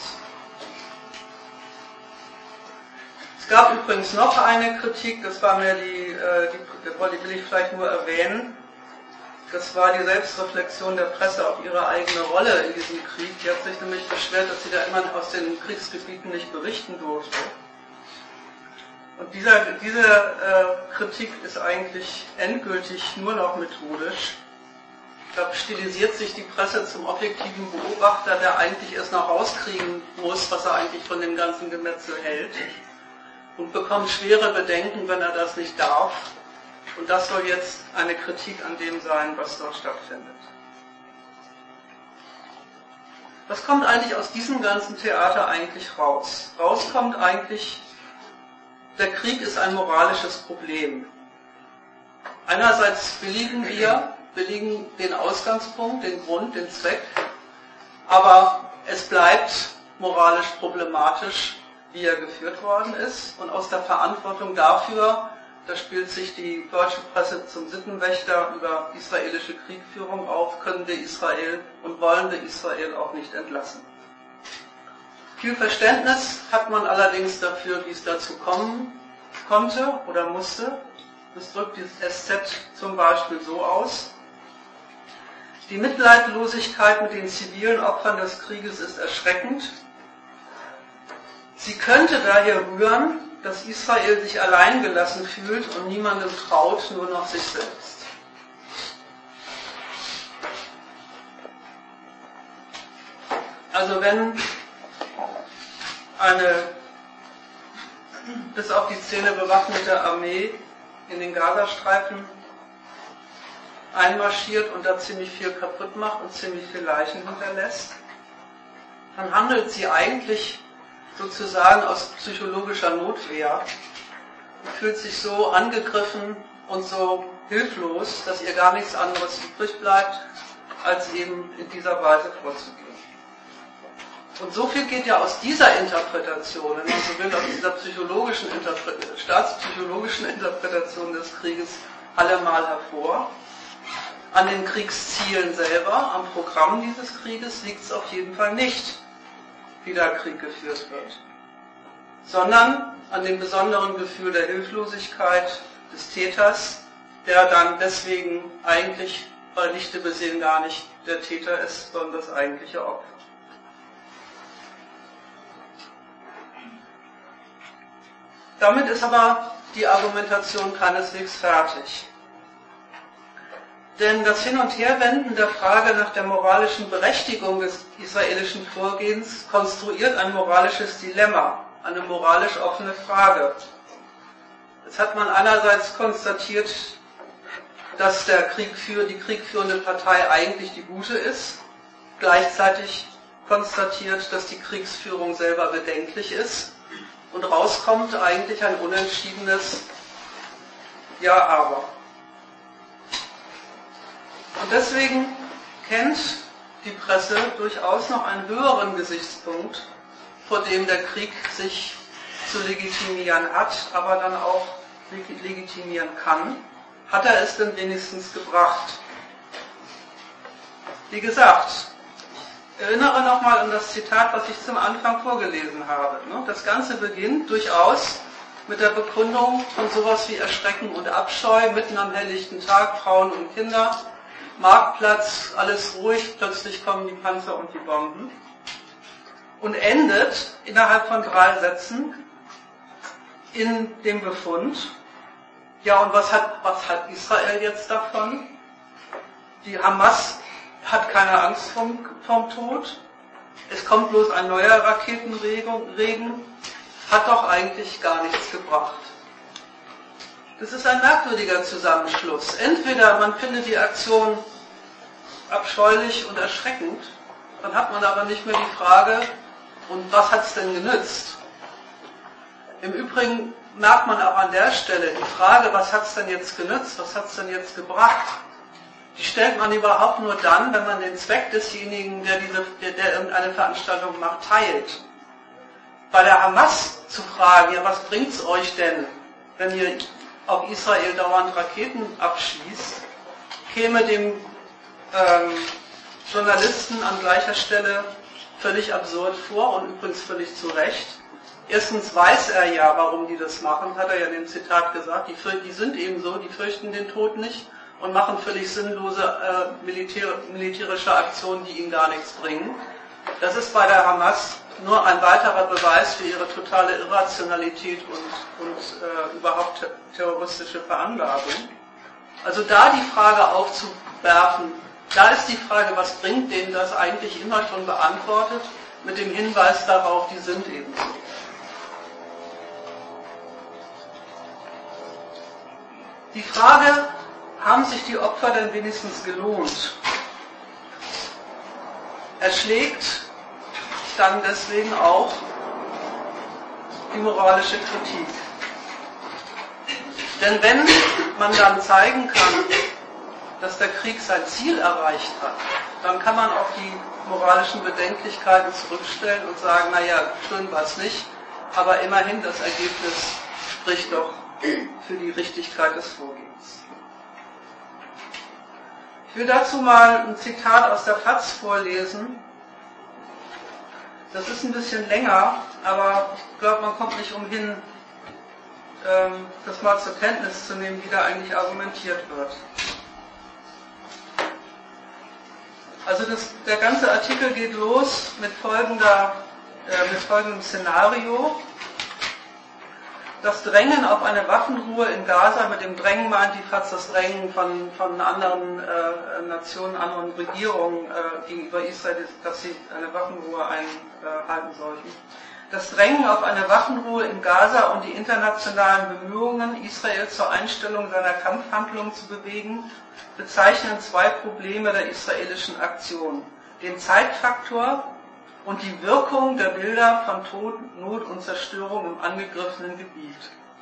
Es gab übrigens noch eine Kritik, das war mir die, die, die will ich vielleicht nur erwähnen, das war die Selbstreflexion der Presse auf ihre eigene Rolle in diesem Krieg. Die hat sich nämlich beschwert, dass sie da immer aus den Kriegsgebieten nicht berichten durfte. Und dieser, diese äh, Kritik ist eigentlich endgültig nur noch methodisch. Da stilisiert sich die Presse zum objektiven Beobachter, der eigentlich erst noch rauskriegen muss, was er eigentlich von dem ganzen Gemetzel hält, und bekommt schwere Bedenken, wenn er das nicht darf. Und das soll jetzt eine Kritik an dem sein, was dort stattfindet. Was kommt eigentlich aus diesem ganzen Theater eigentlich raus? Rauskommt eigentlich, der Krieg ist ein moralisches Problem. Einerseits billigen wir, billigen den Ausgangspunkt, den Grund, den Zweck, aber es bleibt moralisch problematisch, wie er geführt worden ist, und aus der Verantwortung dafür, da spielt sich die deutsche Presse zum Sittenwächter über israelische Kriegführung auf, können wir Israel und wollen wir Israel auch nicht entlassen. Viel Verständnis hat man allerdings dafür, wie es dazu kommen konnte oder musste. Das drückt dieses S Z zum Beispiel so aus: Die Mitleidlosigkeit mit den zivilen Opfern des Krieges ist erschreckend. Sie könnte daher rühren, dass Israel sich alleingelassen fühlt und niemandem traut, nur noch sich selbst. Also wenn eine bis auf die Zähne bewaffnete Armee in den Gazastreifen einmarschiert und da ziemlich viel kaputt macht und ziemlich viele Leichen hinterlässt, dann handelt sie eigentlich sozusagen aus psychologischer Notwehr und fühlt sich so angegriffen und so hilflos, dass ihr gar nichts anderes übrig bleibt, als eben in dieser Weise vorzugehen. Und so viel geht ja aus dieser Interpretation, wenn man so will, aus dieser psychologischen Interpre- staatspsychologischen Interpretation des Krieges allemal hervor. An den Kriegszielen selber, am Programm dieses Krieges liegt es auf jeden Fall nicht, wie der Krieg geführt wird, sondern an dem besonderen Gefühl der Hilflosigkeit des Täters, der dann deswegen eigentlich bei Lichte besehen gar nicht der Täter ist, sondern das eigentliche Opfer. Damit ist aber die Argumentation keineswegs fertig. Denn das Hin- und Herwenden der Frage nach der moralischen Berechtigung des israelischen Vorgehens konstruiert ein moralisches Dilemma, eine moralisch offene Frage. Jetzt hat man einerseits konstatiert, dass der Kriegführ, die kriegführende Partei eigentlich die gute ist, gleichzeitig konstatiert, dass die Kriegsführung selber bedenklich ist, und rauskommt eigentlich ein unentschiedenes Ja, aber. Und deswegen kennt die Presse durchaus noch einen höheren Gesichtspunkt, vor dem der Krieg sich zu legitimieren hat, aber dann auch legitimieren kann. Hat er es denn wenigstens gebracht? Wie gesagt, ich erinnere nochmal an das Zitat, was ich zum Anfang vorgelesen habe. Das Ganze beginnt durchaus mit der Bekundung von sowas wie Erschrecken und Abscheu, mitten am helllichten Tag, Frauen und Kinder, Marktplatz, alles ruhig, plötzlich kommen die Panzer und die Bomben, und endet innerhalb von drei Sätzen in dem Befund: Ja, und was hat, was hat Israel jetzt davon? Die Hamas hat keine Angst vom, vom Tod, es kommt bloß ein neuer Raketenregen, hat doch eigentlich gar nichts gebracht. Das ist ein merkwürdiger Zusammenschluss. Entweder man findet die Aktion abscheulich und erschreckend, dann hat man aber nicht mehr die Frage, Und was hat es denn genützt? Im Übrigen merkt man auch an der Stelle die Frage, was hat es denn jetzt genützt, was hat es denn jetzt gebracht? Die stellt man überhaupt nur dann, wenn man den Zweck desjenigen, der, diese, der, der irgendeine Veranstaltung macht, teilt. Bei der Hamas zu fragen, ja, was bringt es euch denn, wenn ihr auf Israel dauernd Raketen abschießt, käme dem ähm, Journalisten an gleicher Stelle völlig absurd vor und übrigens völlig zu Recht. Erstens weiß er ja, warum die das machen, hat er ja in dem Zitat gesagt, die, die sind eben so, die fürchten den Tod nicht und machen völlig sinnlose äh, militär, militärische Aktionen, die ihnen gar nichts bringen. Das ist bei der Hamas nur ein weiterer Beweis für ihre totale Irrationalität und, und äh, überhaupt ter terroristische Veranlagung. Also da die Frage aufzuwerfen, da ist die Frage, was bringt denen das eigentlich, immer schon beantwortet, mit dem Hinweis darauf, die sind eben so. Die Frage, haben sich die Opfer denn wenigstens gelohnt, erschlägt dann deswegen auch die moralische Kritik. Denn wenn man dann zeigen kann, dass der Krieg sein Ziel erreicht hat, dann kann man auf die moralischen Bedenklichkeiten zurückstellen und sagen, naja, schön war es nicht, aber immerhin das Ergebnis spricht doch für die Richtigkeit des Vorgehens. Ich will dazu mal ein Zitat aus der Faz vorlesen. Das ist ein bisschen länger, aber ich glaube, man kommt nicht umhin, das mal zur Kenntnis zu nehmen, wie da eigentlich argumentiert wird. Also das, der ganze Artikel geht los mit, folgender, äh, mit folgendem Szenario. Das Drängen auf eine Waffenruhe in Gaza, mit dem Drängen meint die Faz das Drängen von, von anderen äh, Nationen, anderen Regierungen äh, gegenüber Israel, dass sie eine Waffenruhe einhalten sollten. Das Drängen auf eine Waffenruhe in Gaza und die internationalen Bemühungen, Israel zur Einstellung seiner Kampfhandlungen zu bewegen, bezeichnen zwei Probleme der israelischen Aktion: den Zeitfaktor und die Wirkung der Bilder von Tod, Not und Zerstörung im angegriffenen Gebiet.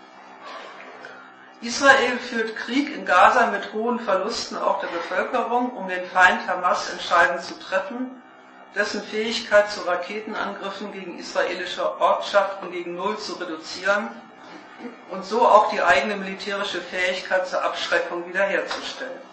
Israel führt Krieg in Gaza mit hohen Verlusten auch der Bevölkerung, um den Feind Hamas entscheidend zu treffen, dessen Fähigkeit zu Raketenangriffen gegen israelische Ortschaften gegen Null zu reduzieren und so auch die eigene militärische Fähigkeit zur Abschreckung wiederherzustellen.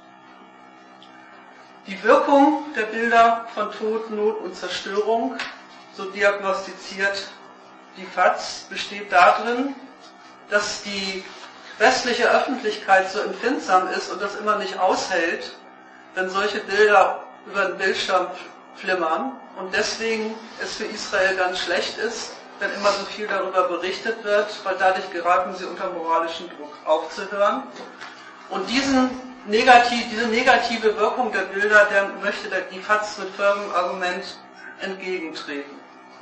Die Wirkung der Bilder von Tod, Not und Zerstörung, so diagnostiziert die Faz, besteht darin, dass die westliche Öffentlichkeit so empfindsam ist und das immer nicht aushält, wenn solche Bilder über den Bildschirm flimmern und deswegen es für Israel ganz schlecht ist, wenn immer so viel darüber berichtet wird, weil dadurch geraten sie unter moralischen Druck aufzuhören. Und diesen negativ, diese negative Wirkung der Bilder, der möchte die Faz mit folgendem Argument entgegentreten.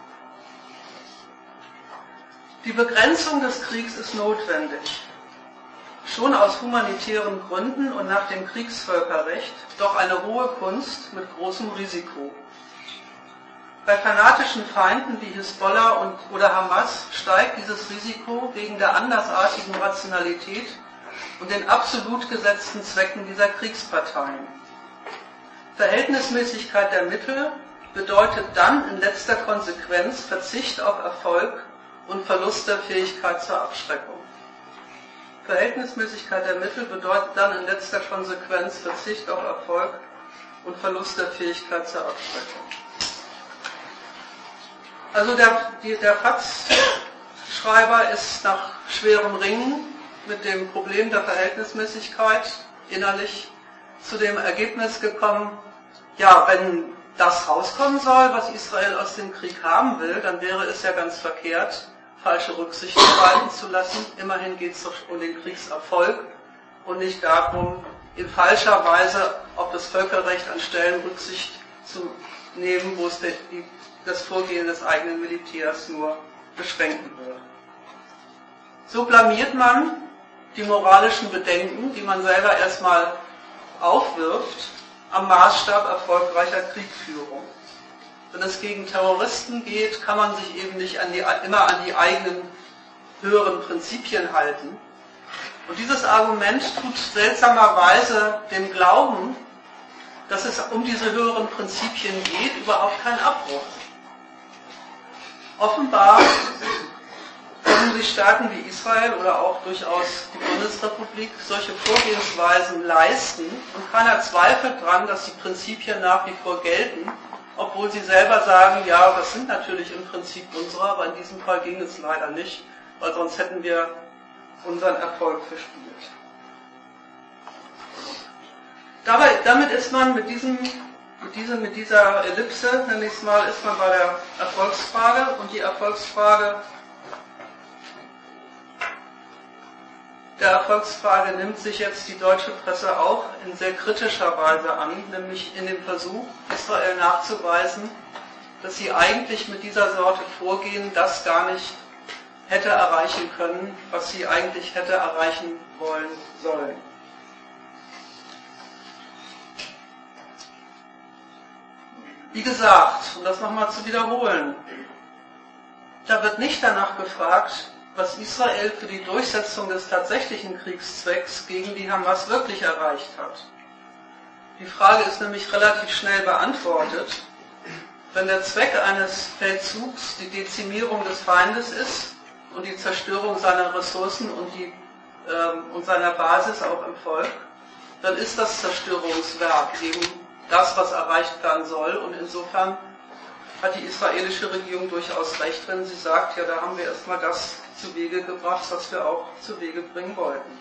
Die Begrenzung des Kriegs ist notwendig, schon aus humanitären Gründen und nach dem Kriegsvölkerrecht, doch eine hohe Kunst mit großem Risiko. Bei fanatischen Feinden wie Hisbollah und, oder Hamas steigt dieses Risiko wegen der andersartigen Rationalität und den absolut gesetzten Zwecken dieser Kriegsparteien. Verhältnismäßigkeit der Mittel bedeutet dann in letzter Konsequenz Verzicht auf Erfolg und Verlust der Fähigkeit zur Abschreckung. Verhältnismäßigkeit der Mittel bedeutet dann in letzter Konsequenz Verzicht auf Erfolg und Verlust der Fähigkeit zur Abschreckung. Also der, die, der Faz-Schreiber ist nach schwerem Ringen mit dem Problem der Verhältnismäßigkeit innerlich zu dem Ergebnis gekommen, ja, wenn das rauskommen soll, was Israel aus dem Krieg haben will, dann wäre es ja ganz verkehrt, falsche Rücksichten walten zu lassen. Immerhin geht es doch um den Kriegserfolg und nicht darum, in falscher Weise auf das Völkerrecht an Stellen Rücksicht zu nehmen, wo es die, die, das Vorgehen des eigenen Militärs nur beschränken würde. So blamiert man die moralischen Bedenken, die man selber erstmal aufwirft, am Maßstab erfolgreicher Kriegführung. wenn es gegen Terroristen geht, kann man sich eben nicht an die, immer an die eigenen höheren Prinzipien halten. Und dieses Argument tut seltsamerweise dem Glauben, dass es um diese höheren Prinzipien geht, überhaupt keinen Abbruch. Offenbar können sich Staaten wie Israel oder auch durchaus die Bundesrepublik solche Vorgehensweisen leisten und keiner zweifelt daran, dass die Prinzipien nach wie vor gelten, obwohl sie selber sagen, ja, das sind natürlich im Prinzip unsere, aber in diesem Fall ging es leider nicht, weil sonst hätten wir unseren Erfolg verspielt. Dabei, damit ist man mit, diesem, mit, diesem, mit dieser Ellipse, nenne ich es mal, ist man bei der Erfolgsfrage und die Erfolgsfrage Der Erfolgsfrage nimmt sich jetzt die deutsche Presse auch in sehr kritischer Weise an, nämlich in dem Versuch, Israel nachzuweisen, dass sie eigentlich mit dieser Sorte Vorgehen das gar nicht hätte erreichen können, was sie eigentlich hätte erreichen wollen sollen. Wie gesagt, um das nochmal zu wiederholen, da wird nicht danach gefragt, was Israel für die Durchsetzung des tatsächlichen Kriegszwecks gegen die Hamas wirklich erreicht hat. Die Frage ist nämlich relativ schnell beantwortet. Wenn der Zweck eines Feldzugs die Dezimierung des Feindes ist und die Zerstörung seiner Ressourcen und, die, ähm, und seiner Basis auch im Volk, dann ist das Zerstörungswerk eben das, was erreicht werden soll. Und insofern hat die israelische Regierung durchaus recht, wenn sie sagt, ja, da haben wir erstmal das zu Wege gebracht, was wir auch zu Wege bringen wollten.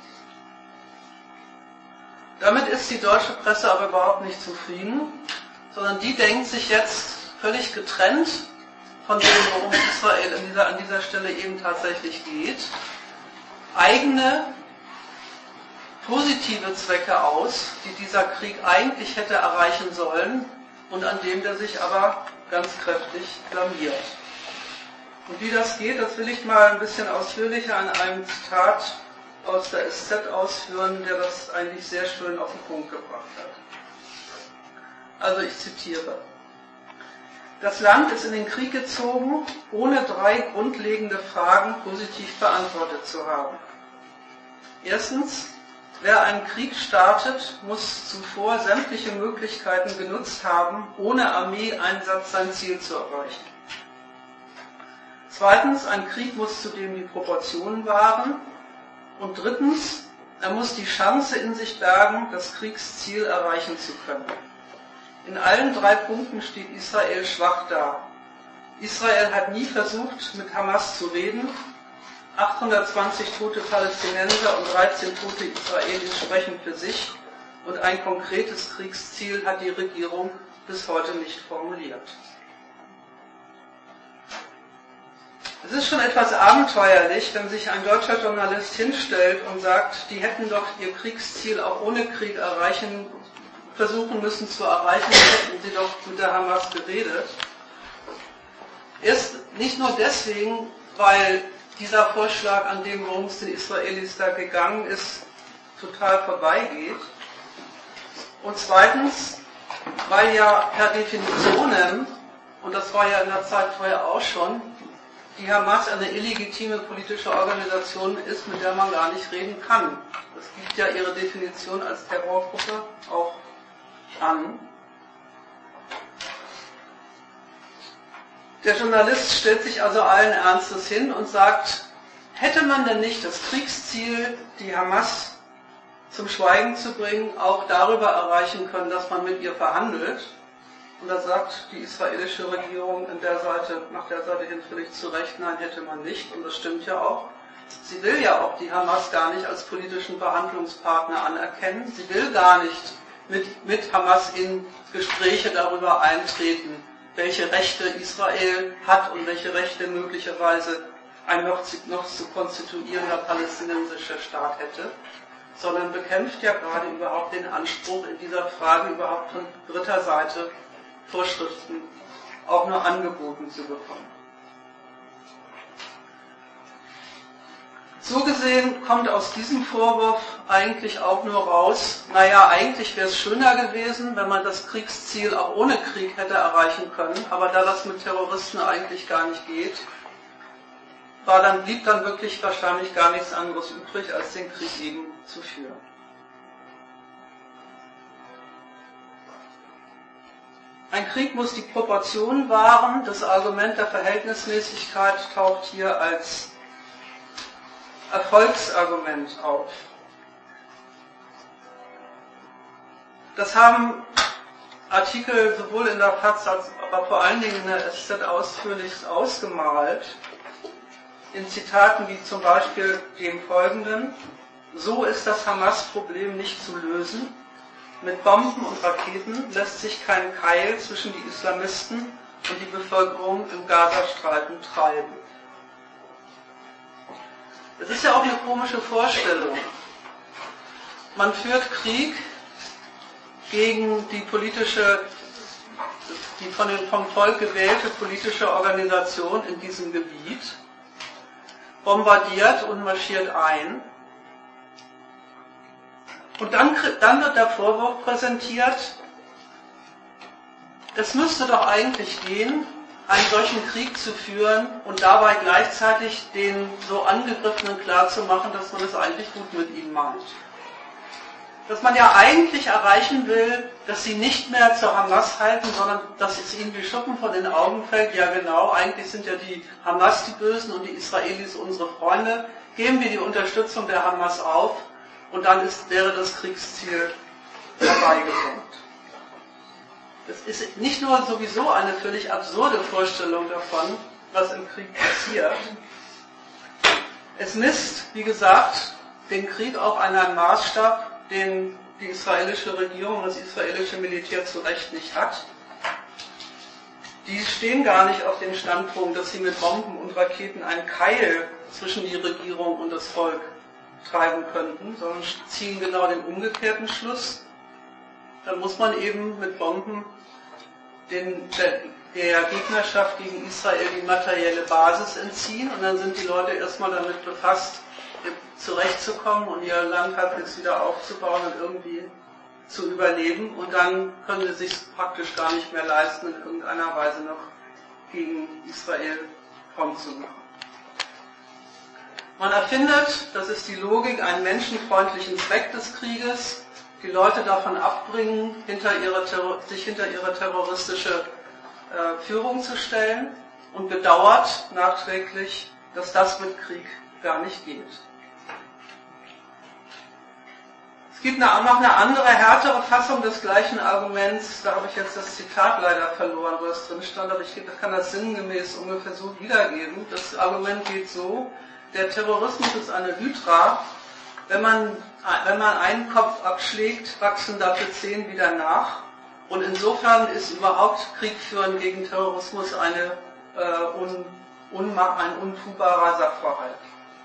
Damit ist die deutsche Presse aber überhaupt nicht zufrieden, sondern die denkt sich jetzt völlig getrennt von dem, worum Israel an dieser, an dieser Stelle eben tatsächlich geht, eigene positive Zwecke aus, die dieser Krieg eigentlich hätte erreichen sollen und an dem der sich aber ganz kräftig blamiert. Und wie das geht, das will ich mal ein bisschen ausführlicher an einem Zitat aus der S Z ausführen, der das eigentlich sehr schön auf den Punkt gebracht hat. Also ich zitiere. Das Land ist in den Krieg gezogen, ohne drei grundlegende Fragen positiv beantwortet zu haben. Erstens, wer einen Krieg startet, muss zuvor sämtliche Möglichkeiten genutzt haben, ohne Armeeeinsatz sein Ziel zu erreichen. Zweitens, ein Krieg muss zudem die Proportionen wahren. Und drittens, er muss die Chance in sich bergen, das Kriegsziel erreichen zu können. In allen drei Punkten steht Israel schwach da. Israel hat nie versucht, mit Hamas zu reden. achthundertzwanzig tote Palästinenser und dreizehn tote Israelis sprechen für sich. Und ein konkretes Kriegsziel hat die Regierung bis heute nicht formuliert. Es ist schon etwas abenteuerlich, wenn sich ein deutscher Journalist hinstellt und sagt, die hätten doch ihr Kriegsziel auch ohne Krieg erreichen, versuchen müssen zu erreichen, hätten sie doch mit der Hamas geredet. Erst nicht nur deswegen, weil dieser Vorschlag an dem, worum es den Israelis da gegangen ist, total vorbeigeht. Und zweitens, weil ja per Definition, und das war ja in der Zeit vorher auch schon, die Hamas eine illegitime politische Organisation ist, mit der man gar nicht reden kann. Das gibt ja ihre Definition als Terrorgruppe auch an. Der Journalist stellt sich also allen Ernstes hin und sagt, hätte man denn nicht das Kriegsziel, die Hamas zum Schweigen zu bringen, auch darüber erreichen können, dass man mit ihr verhandelt? Und da sagt die israelische Regierung in der Seite, nach der Seite hin völlig zu Recht, nein, hätte man nicht. Und das stimmt ja auch. Sie will ja auch die Hamas gar nicht als politischen Verhandlungspartner anerkennen. Sie will gar nicht mit, mit Hamas in Gespräche darüber eintreten, welche Rechte Israel hat und welche Rechte möglicherweise ein noch zu, noch zu konstituierender palästinensischer Staat hätte, sondern bekämpft ja gerade überhaupt den Anspruch, in dieser Frage überhaupt von dritter Seite Vorschriften auch nur angeboten zu bekommen. So gesehen kommt aus diesem Vorwurf eigentlich auch nur raus, naja, eigentlich wäre es schöner gewesen, wenn man das Kriegsziel auch ohne Krieg hätte erreichen können, aber da das mit Terroristen eigentlich gar nicht geht, war dann, blieb dann wirklich wahrscheinlich gar nichts anderes übrig, als den Krieg eben zu führen. Ein Krieg muss die Proportionen wahren. Das Argument der Verhältnismäßigkeit taucht hier als Erfolgsargument auf. Das haben Artikel sowohl in der Taz, aber vor allen Dingen in der S Z ausführlich ausgemalt, in Zitaten wie zum Beispiel dem folgenden: So ist das Hamas-Problem nicht zu lösen. Mit Bomben und Raketen lässt sich kein Keil zwischen die Islamisten und die Bevölkerung im Gazastreifen treiben. Es ist ja auch eine komische Vorstellung. Man führt Krieg gegen die politische, die von dem, vom Volk gewählte politische Organisation in diesem Gebiet, bombardiert und marschiert ein. Und dann, dann wird der Vorwurf präsentiert, es müsste doch eigentlich gehen, einen solchen Krieg zu führen und dabei gleichzeitig den so Angegriffenen klarzumachen, dass man es eigentlich gut mit ihnen meint. Dass man ja eigentlich erreichen will, dass sie nicht mehr zur Hamas halten, sondern dass es ihnen wie Schuppen von den Augen fällt, ja genau, eigentlich sind ja die Hamas die Bösen und die Israelis unsere Freunde, geben wir die Unterstützung der Hamas auf, und dann ist, wäre das Kriegsziel herbeigesehnt. Das ist nicht nur sowieso eine völlig absurde Vorstellung davon, was im Krieg passiert. Es misst, wie gesagt, den Krieg auch an einem Maßstab, den die israelische Regierung und das israelische Militär zu Recht nicht hat. Die stehen gar nicht auf dem Standpunkt, dass sie mit Bomben und Raketen einen Keil zwischen die Regierung und das Volk treiben könnten, sondern ziehen genau den umgekehrten Schluss. Dann muss man eben mit Bomben den, der, der Gegnerschaft gegen Israel die materielle Basis entziehen und dann sind die Leute erstmal damit befasst, zurechtzukommen und ihr Land halbwegs wieder aufzubauen und irgendwie zu überleben, und dann können sie sich praktisch gar nicht mehr leisten, in irgendeiner Weise noch gegen Israel Front zu machen. Man erfindet, das ist die Logik, einen menschenfreundlichen Zweck des Krieges, die Leute davon abbringen, hinter ihre Terror- sich hinter ihre terroristische äh, Führung zu stellen, und bedauert nachträglich, dass das mit Krieg gar nicht geht. Es gibt eine, noch eine andere, härtere Fassung des gleichen Arguments, da habe ich jetzt das Zitat leider verloren, wo es drin stand, aber ich kann das sinngemäß ungefähr so wiedergeben. Das Argument geht so: Der Terrorismus ist eine Hydra. Wenn man, wenn man einen Kopf abschlägt, wachsen dafür zehn wieder nach. Und insofern ist überhaupt Krieg führen gegen Terrorismus eine, äh, un, un, ein untubarer Sachverhalt.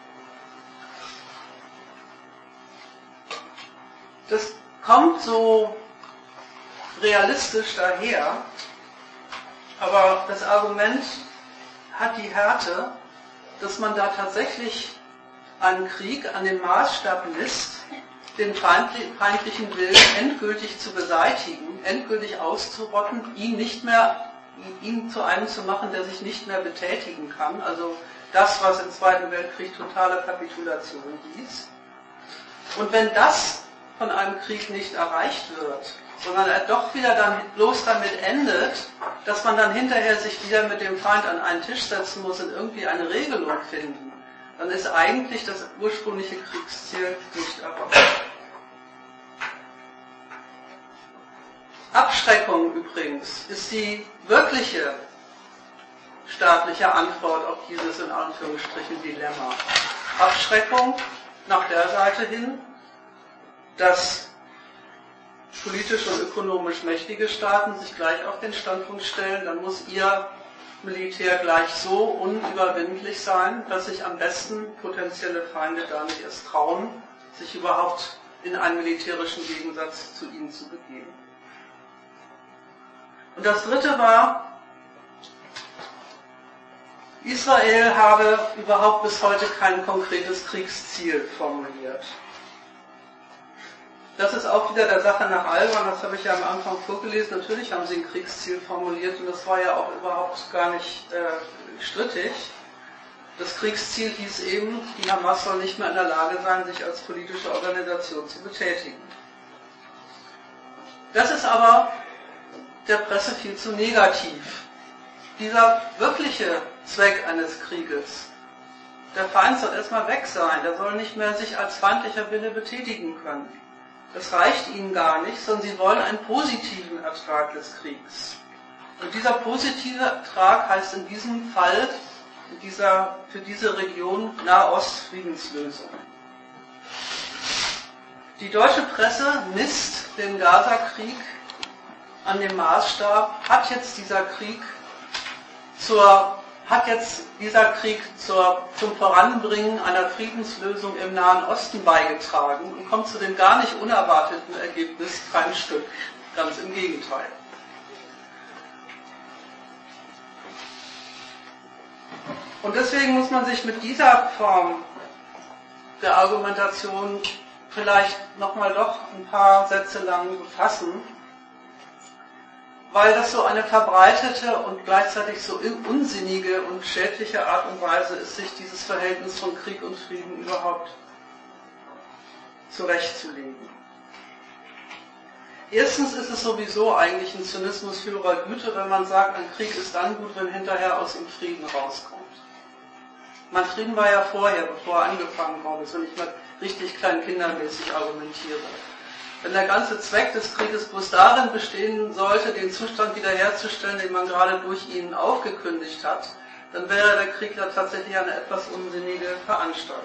Das kommt so realistisch daher, aber das Argument hat die Härte, dass man da tatsächlich einen Krieg an den Maßstab misst, den feindlichen Willen endgültig zu beseitigen, endgültig auszurotten, ihn nicht mehr, ihn zu einem zu machen, der sich nicht mehr betätigen kann. Also das, was im Zweiten Weltkrieg totale Kapitulation hieß. Und wenn das von einem Krieg nicht erreicht wird, sondern er doch wieder dann bloß damit endet, dass man dann hinterher sich wieder mit dem Feind an einen Tisch setzen muss und irgendwie eine Regelung finden, dann ist eigentlich das ursprüngliche Kriegsziel nicht erreicht. Abschreckung übrigens ist die wirkliche staatliche Antwort auf dieses in Anführungsstrichen Dilemma. Abschreckung nach der Seite hin, dass politisch und ökonomisch mächtige Staaten sich gleich auf den Standpunkt stellen, dann muss ihr Militär gleich so unüberwindlich sein, dass sich am besten potenzielle Feinde gar nicht erst trauen, sich überhaupt in einen militärischen Gegensatz zu ihnen zu begeben. Und das dritte war, Israel habe überhaupt bis heute kein konkretes Kriegsziel formuliert. Das ist auch wieder der Sache nach albern, das habe ich ja am Anfang vorgelesen. Natürlich haben sie ein Kriegsziel formuliert und das war ja auch überhaupt gar nicht äh, strittig. Das Kriegsziel hieß eben, die Hamas soll nicht mehr in der Lage sein, sich als politische Organisation zu betätigen. Das ist aber der Presse viel zu negativ. Dieser wirkliche Zweck eines Krieges, der Feind soll erstmal weg sein, der soll nicht mehr sich als feindlicher Wille betätigen können. Das reicht ihnen gar nicht, sondern sie wollen einen positiven Ertrag des Kriegs. Und dieser positive Ertrag heißt in diesem Fall, in dieser, für diese Region Nahost-Friedenslösung. Die deutsche Presse misst den Gaza-Krieg an dem Maßstab, hat jetzt dieser Krieg zur, hat jetzt dieser Krieg zur, zum Voranbringen einer Friedenslösung im Nahen Osten beigetragen und kommt zu dem gar nicht unerwarteten Ergebnis kein Stück. Ganz im Gegenteil. Und deswegen muss man sich mit dieser Form der Argumentation vielleicht nochmal doch ein paar Sätze lang befassen, weil das so eine verbreitete und gleichzeitig so unsinnige und schädliche Art und Weise ist, sich dieses Verhältnis von Krieg und Frieden überhaupt zurechtzulegen. Erstens ist es sowieso eigentlich ein Zynismus höherer Güte, wenn man sagt, ein Krieg ist dann gut, wenn hinterher aus dem Frieden rauskommt. Mein Frieden war ja vorher, bevor er angefangen worden ist, wenn ich mal richtig kleinkindermäßig argumentiere. Wenn der ganze Zweck des Krieges bloß darin bestehen sollte, den Zustand wiederherzustellen, den man gerade durch ihn aufgekündigt hat, dann wäre der Krieg ja tatsächlich eine etwas unsinnige Veranstaltung.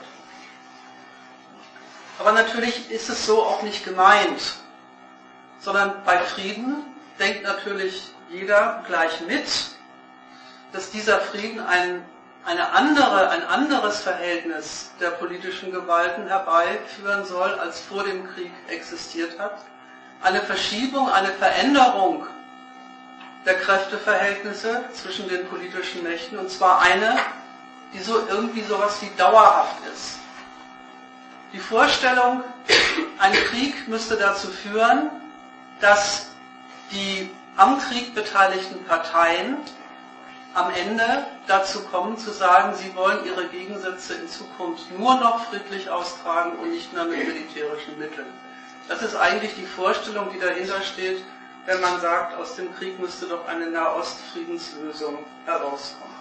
Aber natürlich ist es so auch nicht gemeint, sondern bei Frieden denkt natürlich jeder gleich mit, dass dieser Frieden ein eine andere, ein anderes Verhältnis der politischen Gewalten herbeiführen soll, als vor dem Krieg existiert hat. Eine Verschiebung, eine Veränderung der Kräfteverhältnisse zwischen den politischen Mächten, und zwar eine, die so irgendwie sowas wie dauerhaft ist. Die Vorstellung, ein Krieg müsste dazu führen, dass die am Krieg beteiligten Parteien am Ende dazu kommen, zu sagen, sie wollen ihre Gegensätze in Zukunft nur noch friedlich austragen und nicht mehr mit militärischen Mitteln. Das ist eigentlich die Vorstellung, die dahinter steht, wenn man sagt, aus dem Krieg müsste doch eine Nahost-Friedenslösung herauskommen.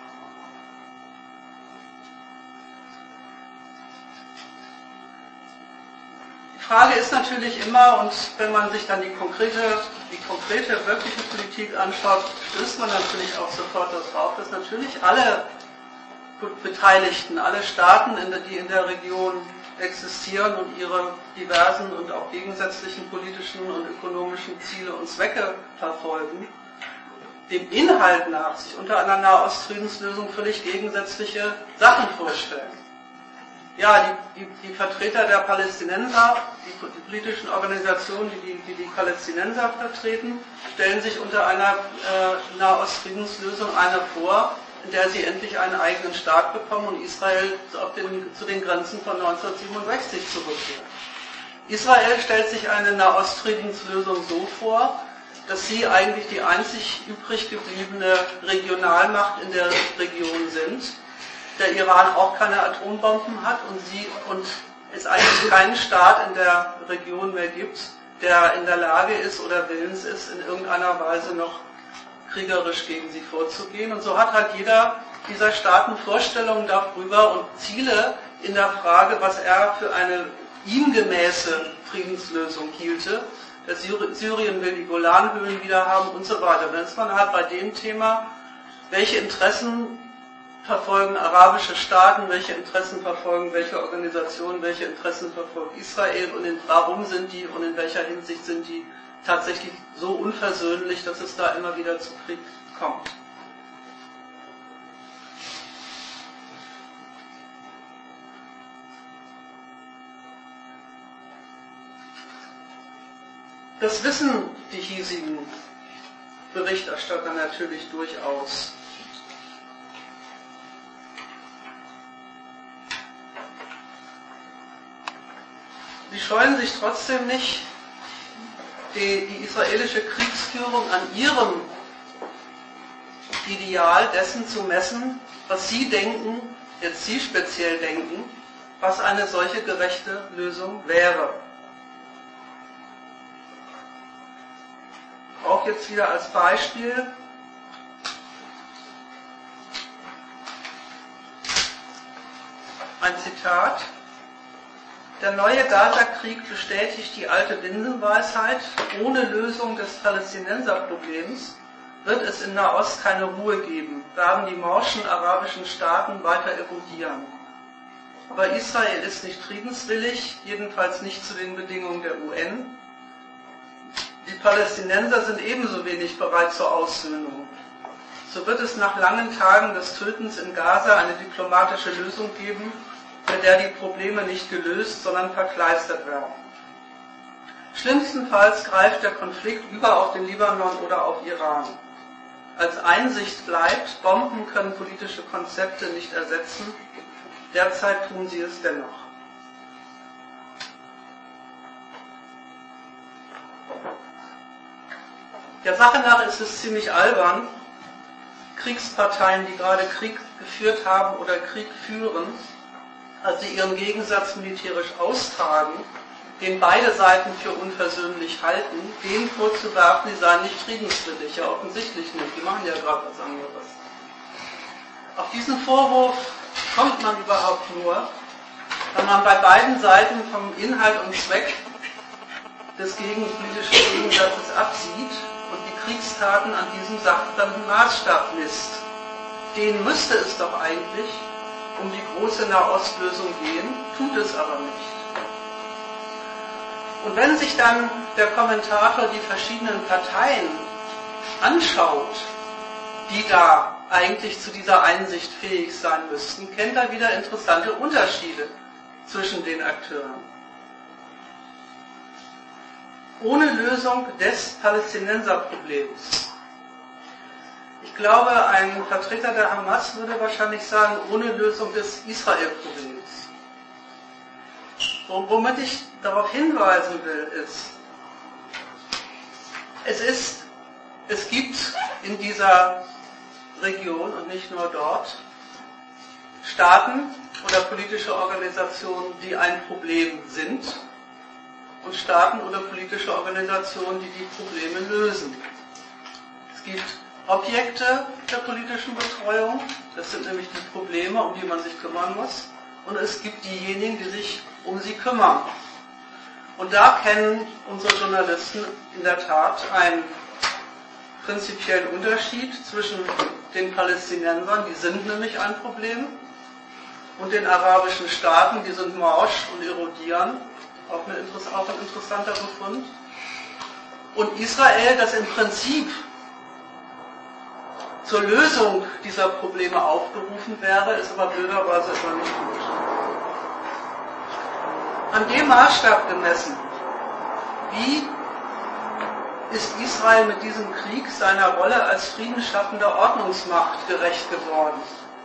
Die Frage ist natürlich immer, und wenn man sich dann die konkrete, die konkrete, wirkliche Politik anschaut, stößt man natürlich auch sofort darauf, dass natürlich alle Beteiligten, alle Staaten, die in der Region existieren und ihre diversen und auch gegensätzlichen politischen und ökonomischen Ziele und Zwecke verfolgen, dem Inhalt nach sich unter einer Nahostfriedenslösung völlig gegensätzliche Sachen vorstellen. Ja, die, die, die Vertreter der Palästinenser, die, die politischen Organisationen, die, die die Palästinenser vertreten, stellen sich unter einer äh, Nahostfriedenslösung eine vor, in der sie endlich einen eigenen Staat bekommen und Israel auf den, zu den Grenzen von neunzehnhundertsiebenundsechzig zurückkehrt. Israel stellt sich eine Nahostfriedenslösung so vor, dass sie eigentlich die einzig übrig gebliebene Regionalmacht in der Region sind. Der Iran auch keine Atombomben hat und sie und es eigentlich keinen Staat in der Region mehr gibt, der in der Lage ist oder willens ist, in irgendeiner Weise noch kriegerisch gegen sie vorzugehen. Und so hat halt jeder dieser Staaten Vorstellungen darüber und Ziele in der Frage, was er für eine ihm gemäße Friedenslösung hielte. Der Syrien will die Golanhöhen wieder haben und so weiter. Dann ist man halt bei dem Thema, welche Interessen verfolgen arabische Staaten, welche Interessen verfolgen welche Organisationen, welche Interessen verfolgt Israel und in, warum sind die und in welcher Hinsicht sind die tatsächlich so unversöhnlich, dass es da immer wieder zu Krieg kommt. Das wissen die hiesigen Berichterstatter natürlich durchaus. Sie scheuen sich trotzdem nicht, die, die israelische Kriegsführung an ihrem Ideal dessen zu messen, was sie denken, jetzt sie speziell denken, was eine solche gerechte Lösung wäre. Auch jetzt wieder als Beispiel ein Zitat. Der neue Gaza-Krieg bestätigt die alte Binsenweisheit, ohne Lösung des Palästinenserproblems wird es in Nahost keine Ruhe geben, werden die morschen arabischen Staaten weiter erodieren. Aber Israel ist nicht friedenswillig, jedenfalls nicht zu den Bedingungen der U N. Die Palästinenser sind ebenso wenig bereit zur Aussöhnung. So wird es nach langen Tagen des Tötens in Gaza eine diplomatische Lösung geben, mit der die Probleme nicht gelöst, sondern verkleistert werden. Schlimmstenfalls greift der Konflikt über auf den Libanon oder auf Iran. Als Einsicht bleibt, Bomben können politische Konzepte nicht ersetzen, derzeit tun sie es dennoch. Der Sache nach ist es ziemlich albern, Kriegsparteien, die gerade Krieg geführt haben oder Krieg führen, als sie ihren Gegensatz militärisch austragen, den beide Seiten für unversöhnlich halten, denen vorzuwerfen, sie seien nicht friedenswillig. Ja, offensichtlich nicht. Die machen ja gerade was anderes. Auf diesen Vorwurf kommt man überhaupt nur, wenn man bei beiden Seiten vom Inhalt und Zweck des gegenpolitischen Gegensatzes absieht und die Kriegstaten an diesem sachfremden Maßstab misst. Denen müsste es doch eigentlich um die große Nahostlösung gehen, tut es aber nicht. Und wenn sich dann der Kommentator die verschiedenen Parteien anschaut, die da eigentlich zu dieser Einsicht fähig sein müssten, kennt er wieder interessante Unterschiede zwischen den Akteuren. Ohne Lösung des Palästinenserproblems. Ich glaube, ein Vertreter der Hamas würde wahrscheinlich sagen, ohne Lösung des Israel-Problems. Womit ich darauf hinweisen will, ist, es ist, es gibt in dieser Region und nicht nur dort Staaten oder politische Organisationen, die ein Problem sind und Staaten oder politische Organisationen, die die Probleme lösen. Es gibt Objekte der politischen Betreuung, das sind nämlich die Probleme, um die man sich kümmern muss, und es gibt diejenigen, die sich um sie kümmern. Und da kennen unsere Journalisten in der Tat einen prinzipiellen Unterschied zwischen den Palästinensern, die sind nämlich ein Problem, und den arabischen Staaten, die sind morsch und erodieren, auch, eine, auch ein interessanter Befund. Und Israel, das im Prinzip zur Lösung dieser Probleme aufgerufen wäre, ist aber blöderweise immer nicht gut. An dem Maßstab gemessen, wie ist Israel mit diesem Krieg seiner Rolle als friedensschaffende Ordnungsmacht gerecht geworden?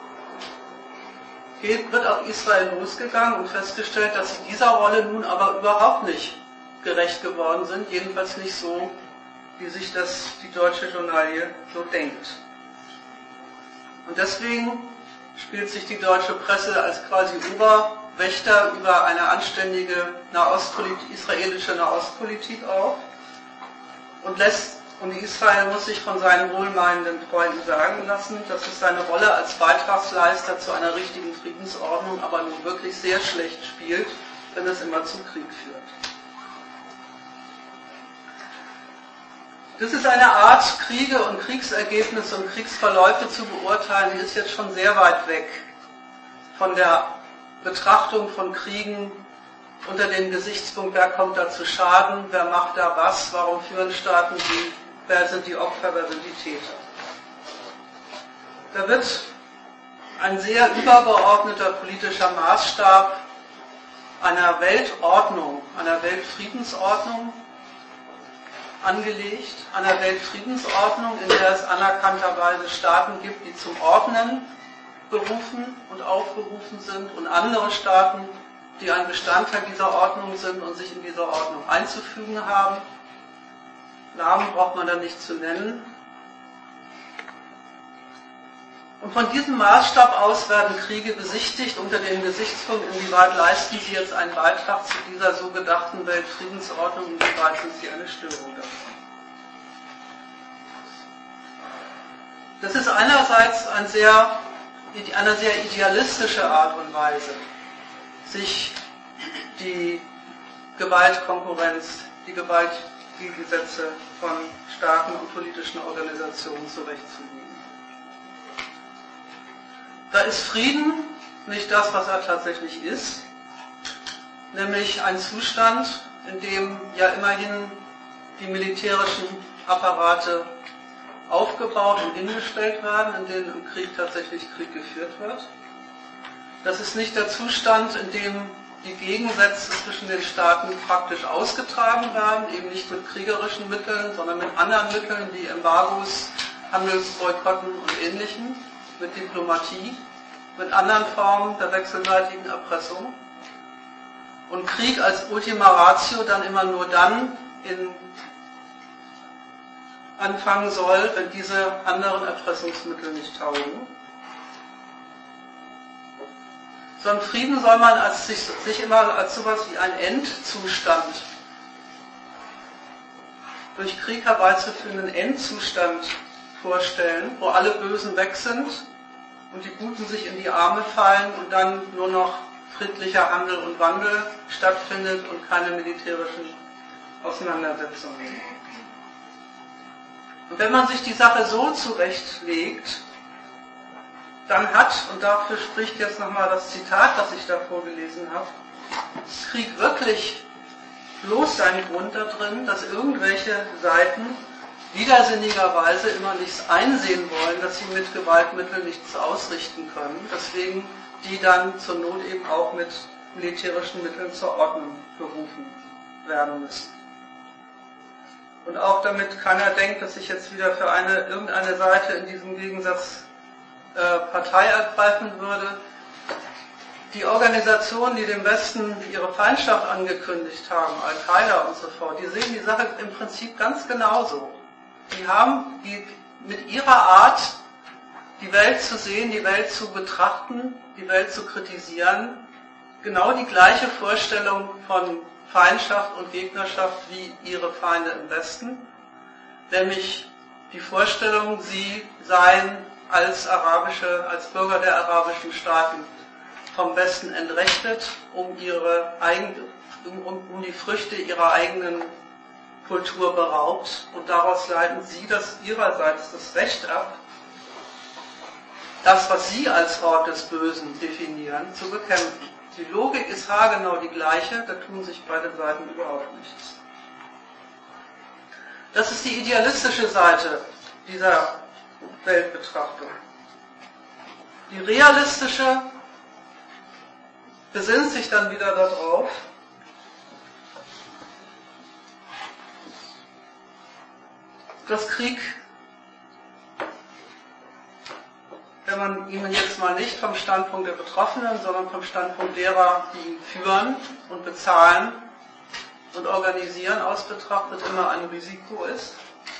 Geht, wird auf Israel losgegangen und festgestellt, dass sie dieser Rolle nun aber überhaupt nicht gerecht geworden sind, jedenfalls nicht so, wie sich das die deutsche Journalie so denkt. Und deswegen spielt sich die deutsche Presse als quasi Oberwächter über eine anständige Nahostpolitik, israelische Nahostpolitik auf und lässt, und Israel muss sich von seinen wohlmeinenden Freunden sagen lassen, dass es seine Rolle als Beitragsleister zu einer richtigen Friedensordnung aber nun wirklich sehr schlecht spielt, wenn es immer zum Krieg führt. Das ist eine Art, Kriege und Kriegsergebnisse und Kriegsverläufe zu beurteilen, die ist jetzt schon sehr weit weg von der Betrachtung von Kriegen unter dem Gesichtspunkt, wer kommt da zu Schaden, wer macht da was, warum führen Staaten die, wer sind die Opfer, wer sind die Täter. Da wird ein sehr übergeordneter politischer Maßstab einer Weltordnung, einer Weltfriedensordnung angelegt, einer Weltfriedensordnung, in der es anerkannterweise Staaten gibt, die zum Ordnen berufen und aufgerufen sind, und andere Staaten, die ein Bestandteil dieser Ordnung sind und sich in dieser Ordnung einzufügen haben. Namen braucht man da nicht zu nennen. Und von diesem Maßstab aus werden Kriege besichtigt unter dem Gesichtspunkt, inwieweit leisten sie jetzt einen Beitrag zu dieser so gedachten Weltfriedensordnung, inwieweit sind sie eine Störung davon. Das ist einerseits ein sehr, eine sehr idealistische Art und Weise, sich die Gewaltkonkurrenz, die Gewaltgesetze von Staaten und politischen Organisationen zurechtzulegen. Da ist Frieden nicht das, was er tatsächlich ist, nämlich ein Zustand, in dem ja immerhin die militärischen Apparate aufgebaut und hingestellt werden, in denen im Krieg tatsächlich Krieg geführt wird. Das ist nicht der Zustand, in dem die Gegensätze zwischen den Staaten praktisch ausgetragen werden, eben nicht mit kriegerischen Mitteln, sondern mit anderen Mitteln wie Embargos, Handelsboykotten und Ähnlichem, mit Diplomatie, mit anderen Formen der wechselseitigen Erpressung. Und Krieg als Ultima Ratio dann immer nur dann in anfangen soll, wenn diese anderen Erpressungsmittel nicht taugen. Sondern Frieden soll man als sich, sich immer als sowas wie ein Endzustand, durch Krieg herbeizuführenden Endzustand vorstellen, wo alle Bösen weg sind und die Guten sich in die Arme fallen und dann nur noch friedlicher Handel und Wandel stattfindet und keine militärischen Auseinandersetzungen. Und wenn man sich die Sache so zurechtlegt, dann hat, und dafür spricht jetzt nochmal das Zitat, das ich da vorgelesen habe, Krieg wirklich bloß seinen Grund darin, dass irgendwelche Seiten widersinnigerweise immer nichts einsehen wollen, dass sie mit Gewaltmitteln nichts ausrichten können, deswegen die dann zur Not eben auch mit militärischen Mitteln zur Ordnung berufen werden müssen. Und auch damit keiner denkt, dass ich jetzt wieder für eine, irgendeine Seite in diesem Gegensatz äh, Partei ergreifen würde. Die Organisationen, die dem Westen ihre Feindschaft angekündigt haben, Al-Qaida und so fort, die sehen die Sache im Prinzip ganz genauso. Die haben die, mit ihrer Art, die Welt zu sehen, die Welt zu betrachten, die Welt zu kritisieren, genau die gleiche Vorstellung von Feindschaft und Gegnerschaft wie ihre Feinde im Westen, nämlich die Vorstellung, sie seien als arabische, als Bürger der arabischen Staaten vom Westen entrechtet, um ihre eigen, um, um die Früchte ihrer eigenen Kultur beraubt, und daraus leiten sie das ihrerseits das Recht ab, das, was sie als Hort des Bösen definieren, zu bekämpfen. Die Logik ist haargenau die gleiche, da tun sich beide Seiten überhaupt nichts. Das ist die idealistische Seite dieser Weltbetrachtung. Die realistische besinnt sich dann wieder darauf, dass Krieg, wenn man ihn jetzt mal nicht vom Standpunkt der Betroffenen, sondern vom Standpunkt derer, die ihn führen und bezahlen und organisieren, aus betrachtet, immer ein Risiko ist.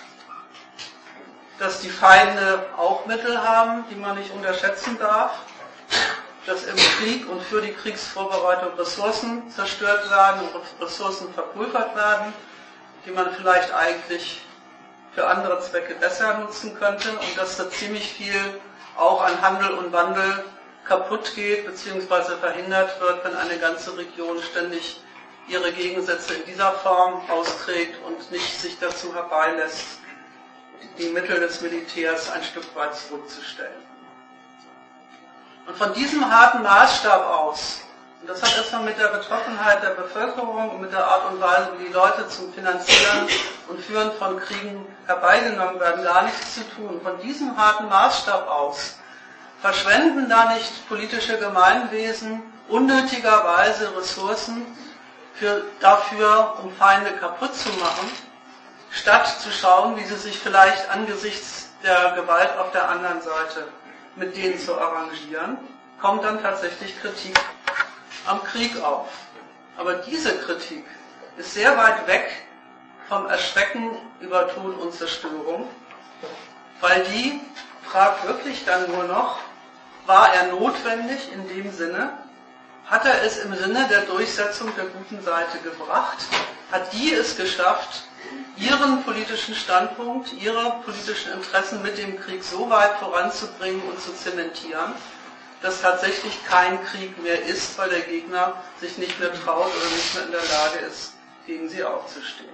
Dass die Feinde auch Mittel haben, die man nicht unterschätzen darf. Dass im Krieg und für die Kriegsvorbereitung Ressourcen zerstört werden und Ressourcen verpulvert werden, die man vielleicht eigentlich für andere Zwecke besser nutzen könnte, und dass da ziemlich viel auch an Handel und Wandel kaputt geht bzw. verhindert wird, wenn eine ganze Region ständig ihre Gegensätze in dieser Form austrägt und nicht sich dazu herbeilässt, die Mittel des Militärs ein Stück weit zurückzustellen. Und von diesem harten Maßstab aus, und das hat erstmal mit der Betroffenheit der Bevölkerung und mit der Art und Weise, wie die Leute zum Finanzieren und Führen von Kriegen herbeigenommen werden, gar nichts zu tun. Von diesem harten Maßstab aus verschwenden da nicht politische Gemeinwesen unnötigerweise Ressourcen für, dafür, um Feinde kaputt zu machen, statt zu schauen, wie sie sich vielleicht angesichts der Gewalt auf der anderen Seite mit denen zu arrangieren, kommt dann tatsächlich Kritik am Krieg auf. Aber diese Kritik ist sehr weit weg vom Erschrecken über Tod und Zerstörung, weil die fragt wirklich dann nur noch, war er notwendig in dem Sinne, hat er es im Sinne der Durchsetzung der guten Seite gebracht, hat die es geschafft, ihren politischen Standpunkt, ihre politischen Interessen mit dem Krieg so weit voranzubringen und zu zementieren, dass tatsächlich kein Krieg mehr ist, weil der Gegner sich nicht mehr traut oder nicht mehr in der Lage ist, gegen sie aufzustehen.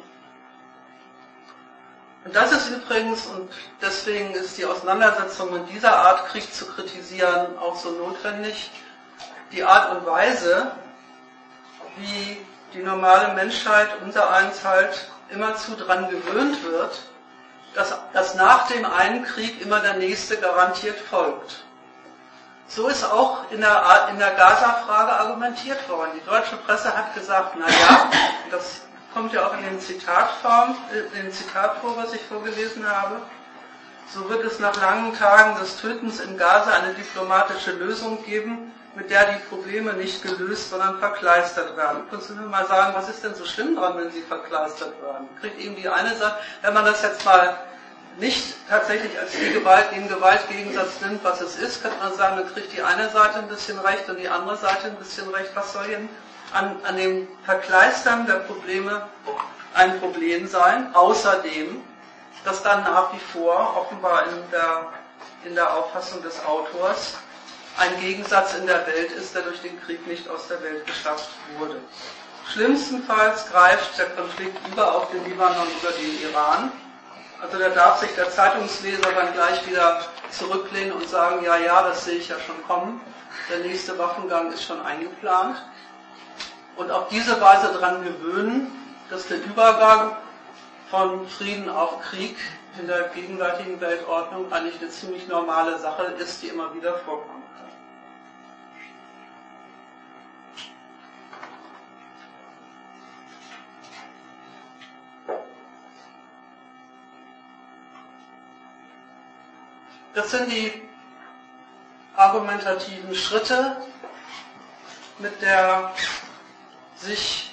Und das ist übrigens, und deswegen ist die Auseinandersetzung mit dieser Art, Krieg zu kritisieren, auch so notwendig, die Art und Weise, wie die normale Menschheit, unser eins halt, immerzu daran gewöhnt wird, dass, dass nach dem einen Krieg immer der nächste garantiert folgt. So ist auch in der, in der Gaza-Frage argumentiert worden. Die deutsche Presse hat gesagt, na ja, das kommt ja auch in dem Zitatform, in dem Zitat vor, was ich vorgelesen habe, so wird es nach langen Tagen des Tötens in Gaza eine diplomatische Lösung geben, mit der die Probleme nicht gelöst, sondern verkleistert werden. Kannst du mir mal sagen, was ist denn so schlimm dran, wenn sie verkleistert werden? Kriegt eben die eine Seite, wenn man das jetzt mal nicht tatsächlich als die Gewalt, den Gewaltgegensatz nimmt, was es ist, könnte man sagen, dann kriegt die eine Seite ein bisschen recht und die andere Seite ein bisschen recht. Was soll denn an, an dem Verkleistern der Probleme ein Problem sein? Außerdem, dass dann nach wie vor offenbar in der, in der Auffassung des Autors ein Gegensatz in der Welt ist, der durch den Krieg nicht aus der Welt geschafft wurde. Schlimmstenfalls greift der Konflikt über auf den Libanon, über den Iran. Also da darf sich der Zeitungsleser dann gleich wieder zurücklehnen und sagen, ja, ja, das sehe ich ja schon kommen. Der nächste Waffengang ist schon eingeplant. Und auf diese Weise daran gewöhnen, dass der Übergang von Frieden auf Krieg in der gegenwärtigen Weltordnung eigentlich eine ziemlich normale Sache ist, die immer wieder vorkommt. Das sind die argumentativen Schritte, mit der sich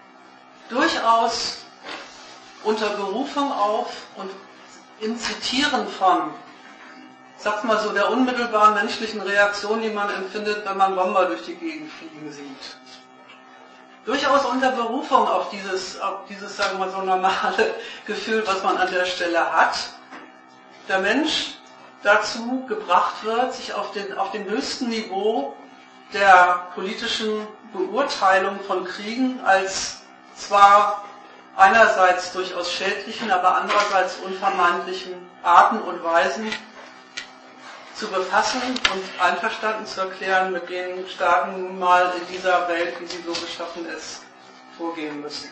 durchaus unter Berufung auf und im Zitieren von, sag mal so, der unmittelbaren menschlichen Reaktion, die man empfindet, wenn man Bomber durch die Gegend fliegen sieht. Durchaus unter Berufung auf dieses, auf dieses, sagen wir mal so, normale Gefühl, was man an der Stelle hat, der Mensch dazu gebracht wird, sich auf, den, auf dem höchsten Niveau der politischen Beurteilung von Kriegen als zwar einerseits durchaus schädlichen, aber andererseits unvermeidlichen Arten und Weisen zu befassen und einverstanden zu erklären, mit denen Staaten nun mal in dieser Welt, wie sie so geschaffen ist, vorgehen müssen.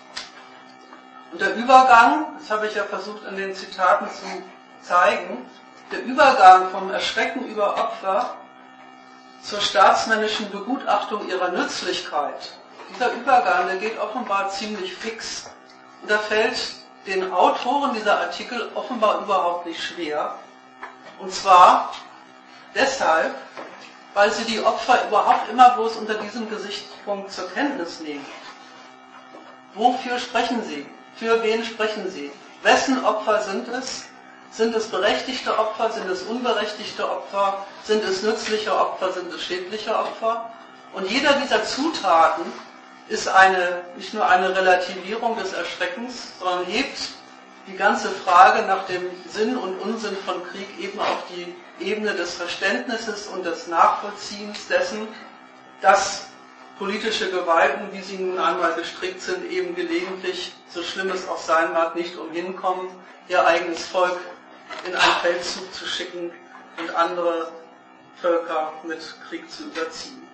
Und der Übergang, das habe ich ja versucht in den Zitaten zu zeigen, der Übergang vom Erschrecken über Opfer zur staatsmännischen Begutachtung ihrer Nützlichkeit, dieser Übergang, der geht offenbar ziemlich fix. Und da fällt den Autoren dieser Artikel offenbar überhaupt nicht schwer. Und zwar deshalb, weil sie die Opfer überhaupt immer bloß unter diesem Gesichtspunkt zur Kenntnis nehmen. Wofür sprechen sie? Für wen sprechen sie? Wessen Opfer sind es? Sind es berechtigte Opfer? Sind es unberechtigte Opfer? Sind es nützliche Opfer? Sind es schädliche Opfer? Und jeder dieser Zutaten ist eine, nicht nur eine Relativierung des Erschreckens, sondern hebt die ganze Frage nach dem Sinn und Unsinn von Krieg eben auf die Ebene des Verständnisses und des Nachvollziehens dessen, dass politische Gewalten, wie sie nun einmal gestrickt sind, eben gelegentlich, so schlimm es auch sein mag, nicht umhin kommen, ihr eigenes Volk in einen Feldzug zu schicken und andere Völker mit Krieg zu überziehen.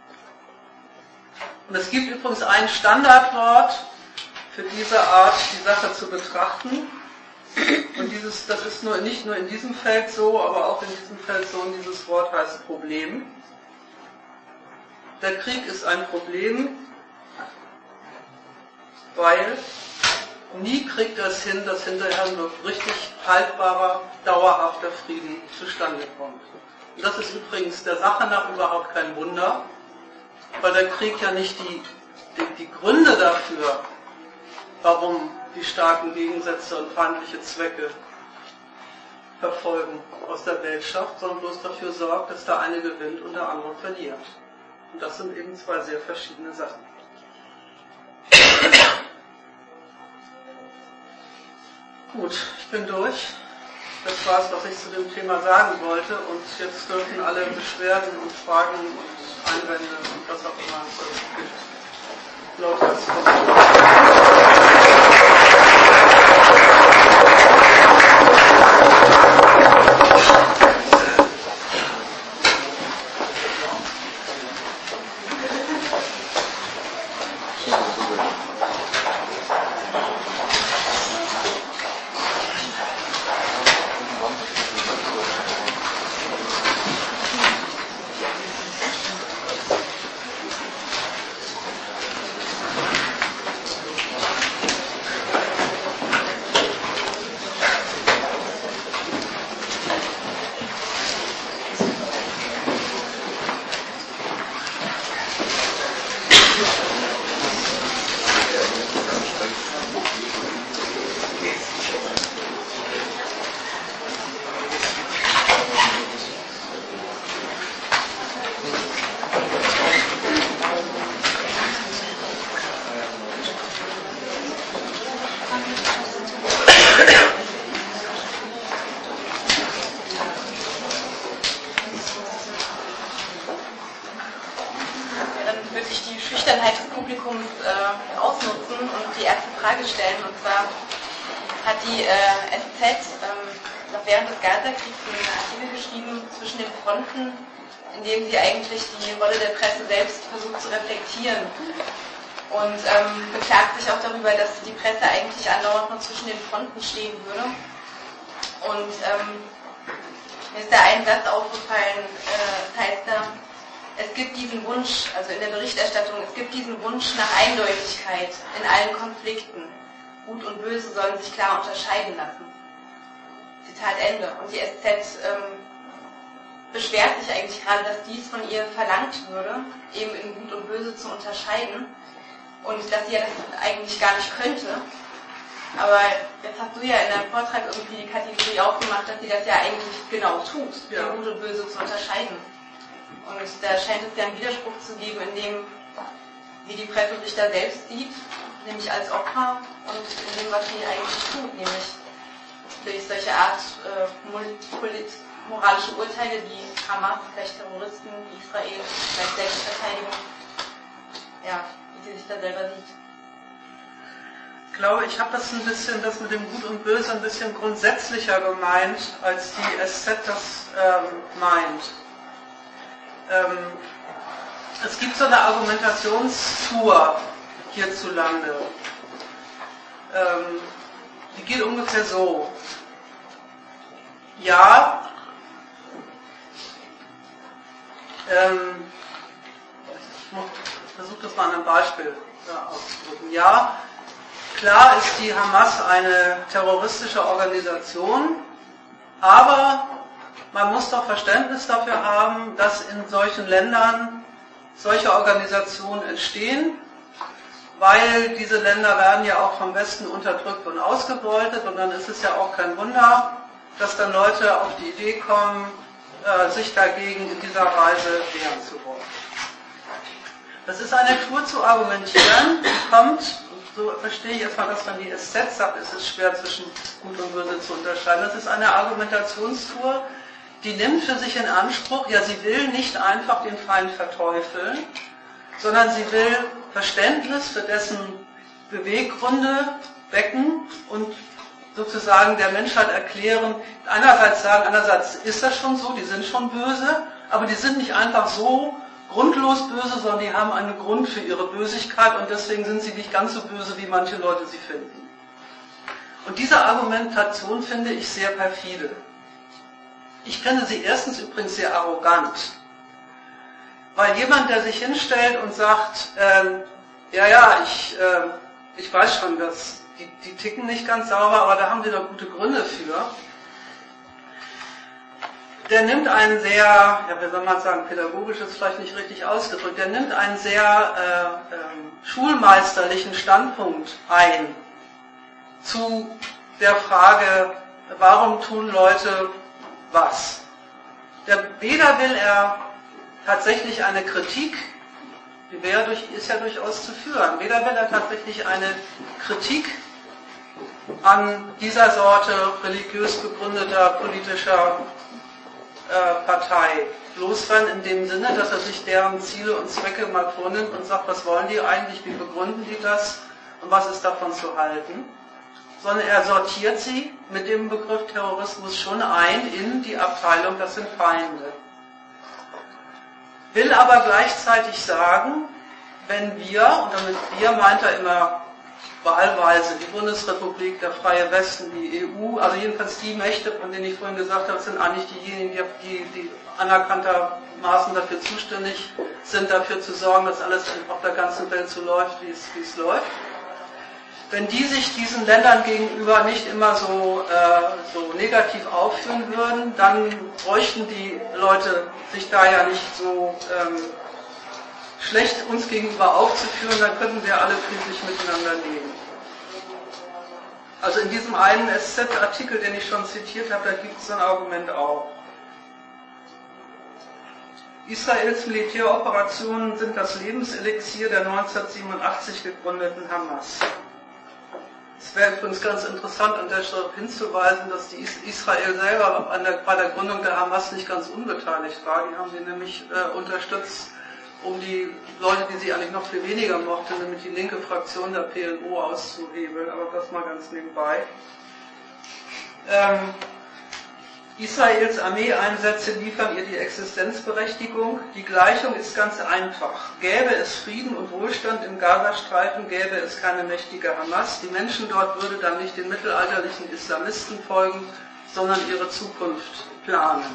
Und es gibt übrigens ein Standardwort für diese Art, die Sache zu betrachten. Und dieses, das ist nur, nicht nur in diesem Feld so, aber auch in diesem Feld so, und dieses Wort heißt Problem. Der Krieg ist ein Problem, weil nie kriegt er es hin, dass hinterher ein richtig haltbarer, dauerhafter Frieden zustande kommt. Und das ist übrigens der Sache nach überhaupt kein Wunder, weil der Krieg ja nicht die, die, die Gründe dafür, warum die starken Gegensätze und feindliche Zwecke verfolgen, aus der Welt schafft, sondern bloß dafür sorgt, dass der eine gewinnt und der andere verliert. Und das sind eben zwei sehr verschiedene Sachen. Gut, ich bin durch. Das war es, was ich zu dem Thema sagen wollte. Und jetzt dürfen alle Beschwerden und Fragen und Einwände und was auch immer es gibt, laut dazu. in dem sie eigentlich die Rolle der Presse selbst versucht zu reflektieren. Und ähm, beklagt sich auch darüber, dass die Presse eigentlich andauernd nur zwischen den Fronten stehen würde. Und ähm, mir ist da ein Satz aufgefallen, äh, das heißt da, es gibt diesen Wunsch, also in der Berichterstattung, es gibt diesen Wunsch nach Eindeutigkeit in allen Konflikten. Gut und Böse sollen sich klar unterscheiden lassen. Zitat Ende. Und die S Z ähm, beschwert sich eigentlich gerade, dass dies von ihr verlangt würde, eben in Gut und Böse zu unterscheiden. Und dass sie ja das eigentlich gar nicht könnte. Aber jetzt hast du ja in deinem Vortrag irgendwie die Kategorie aufgemacht, dass sie das ja eigentlich genau tut, ja. Gut und Böse zu unterscheiden. Und da scheint es ja einen Widerspruch zu geben, in dem, wie die Presse sich da selbst sieht, nämlich als Opfer, und in dem, was sie eigentlich tut, nämlich durch solche Art äh, moralische Urteile wie Hamas, vielleicht Terroristen, wie Israel, vielleicht Selbstverteidigung, ja, wie sie sich da selber sieht. Ich glaube, ich habe das ein bisschen, das mit dem Gut und Böse ein bisschen grundsätzlicher gemeint, als die S Z das ähm, meint. Ähm, es gibt so eine Argumentationstour hierzulande. Ähm, die geht ungefähr so. Ja, ähm, ich versuche das mal an einem Beispiel ja, auszudrücken. Ja, klar ist die Hamas eine terroristische Organisation, aber man muss doch Verständnis dafür haben, dass in solchen Ländern solche Organisationen entstehen, weil diese Länder werden ja auch vom Westen unterdrückt und ausgebeutet, und dann ist es ja auch kein Wunder, dass dann Leute auf die Idee kommen, äh, sich dagegen in dieser Weise wehren zu wollen. Das ist eine Tour zu argumentieren, die kommt, so verstehe ich erstmal, dass man die S Z sagt, es ist schwer zwischen Gut und Böse zu unterscheiden. Das ist eine Argumentationstour, die nimmt für sich in Anspruch, ja, sie will nicht einfach den Feind verteufeln, sondern sie will Verständnis für dessen Beweggründe wecken und sozusagen der Menschheit erklären, einerseits sagen, andererseits ist das schon so, die sind schon böse, aber die sind nicht einfach so grundlos böse, sondern die haben einen Grund für ihre Bösigkeit, und deswegen sind sie nicht ganz so böse, wie manche Leute sie finden. Und diese Argumentation finde ich sehr perfide. Ich finde sie erstens übrigens sehr arrogant, weil jemand, der sich hinstellt und sagt, ähm, ja, ja, ich, äh, ich weiß schon, dass die, die ticken nicht ganz sauber, aber da haben sie doch gute Gründe für. der nimmt einen sehr, ja, wie soll man sagen, pädagogisch ist vielleicht nicht richtig ausgedrückt, der nimmt einen sehr äh, äh, schulmeisterlichen Standpunkt ein zu der Frage, warum tun Leute was? Der, weder will er tatsächlich eine Kritik, die wäre durch, ist ja durchaus zu führen, weder will er tatsächlich eine Kritik an dieser Sorte religiös begründeter politischer äh, Partei losrennen, in dem Sinne, dass er sich deren Ziele und Zwecke mal vornimmt und sagt, was wollen die eigentlich, wie begründen die das und was ist davon zu halten, sondern er sortiert sie mit dem Begriff Terrorismus schon ein in die Abteilung, das sind Feinde. Will aber gleichzeitig sagen, wenn wir, und damit wir meint er immer wahlweise die Bundesrepublik, der Freie Westen, die E U, also jedenfalls die Mächte, von denen ich vorhin gesagt habe, sind eigentlich diejenigen, die, die anerkanntermaßen dafür zuständig sind, dafür zu sorgen, dass alles auf der ganzen Welt so läuft, wie es, wie es läuft. Wenn die sich diesen Ländern gegenüber nicht immer so, äh, so negativ aufführen würden, dann bräuchten die Leute sich da ja nicht so ähm, schlecht uns gegenüber aufzuführen, dann könnten wir alle friedlich miteinander leben. Also in diesem einen S Z-Artikel, den ich schon zitiert habe, da gibt es so ein Argument auch. Israels Militäroperationen sind das Lebenselixier der neunzehnhundertsiebenundachtzig gegründeten Hamas. Es wäre übrigens ganz interessant, an der Stelle hinzuweisen, dass die Israel selber an der, bei der Gründung der Hamas nicht ganz unbeteiligt war. Die haben sie nämlich äh, unterstützt, um die Leute, die sie eigentlich noch viel weniger mochten, nämlich die linke Fraktion der P L O auszuhebeln. Aber das mal ganz nebenbei. Ähm, Israels Armeeeinsätze liefern ihr die Existenzberechtigung. Die Gleichung ist ganz einfach. Gäbe es Frieden und Wohlstand im Gazastreifen, gäbe es keine mächtige Hamas. Die Menschen dort würden dann nicht den mittelalterlichen Islamisten folgen, sondern ihre Zukunft planen.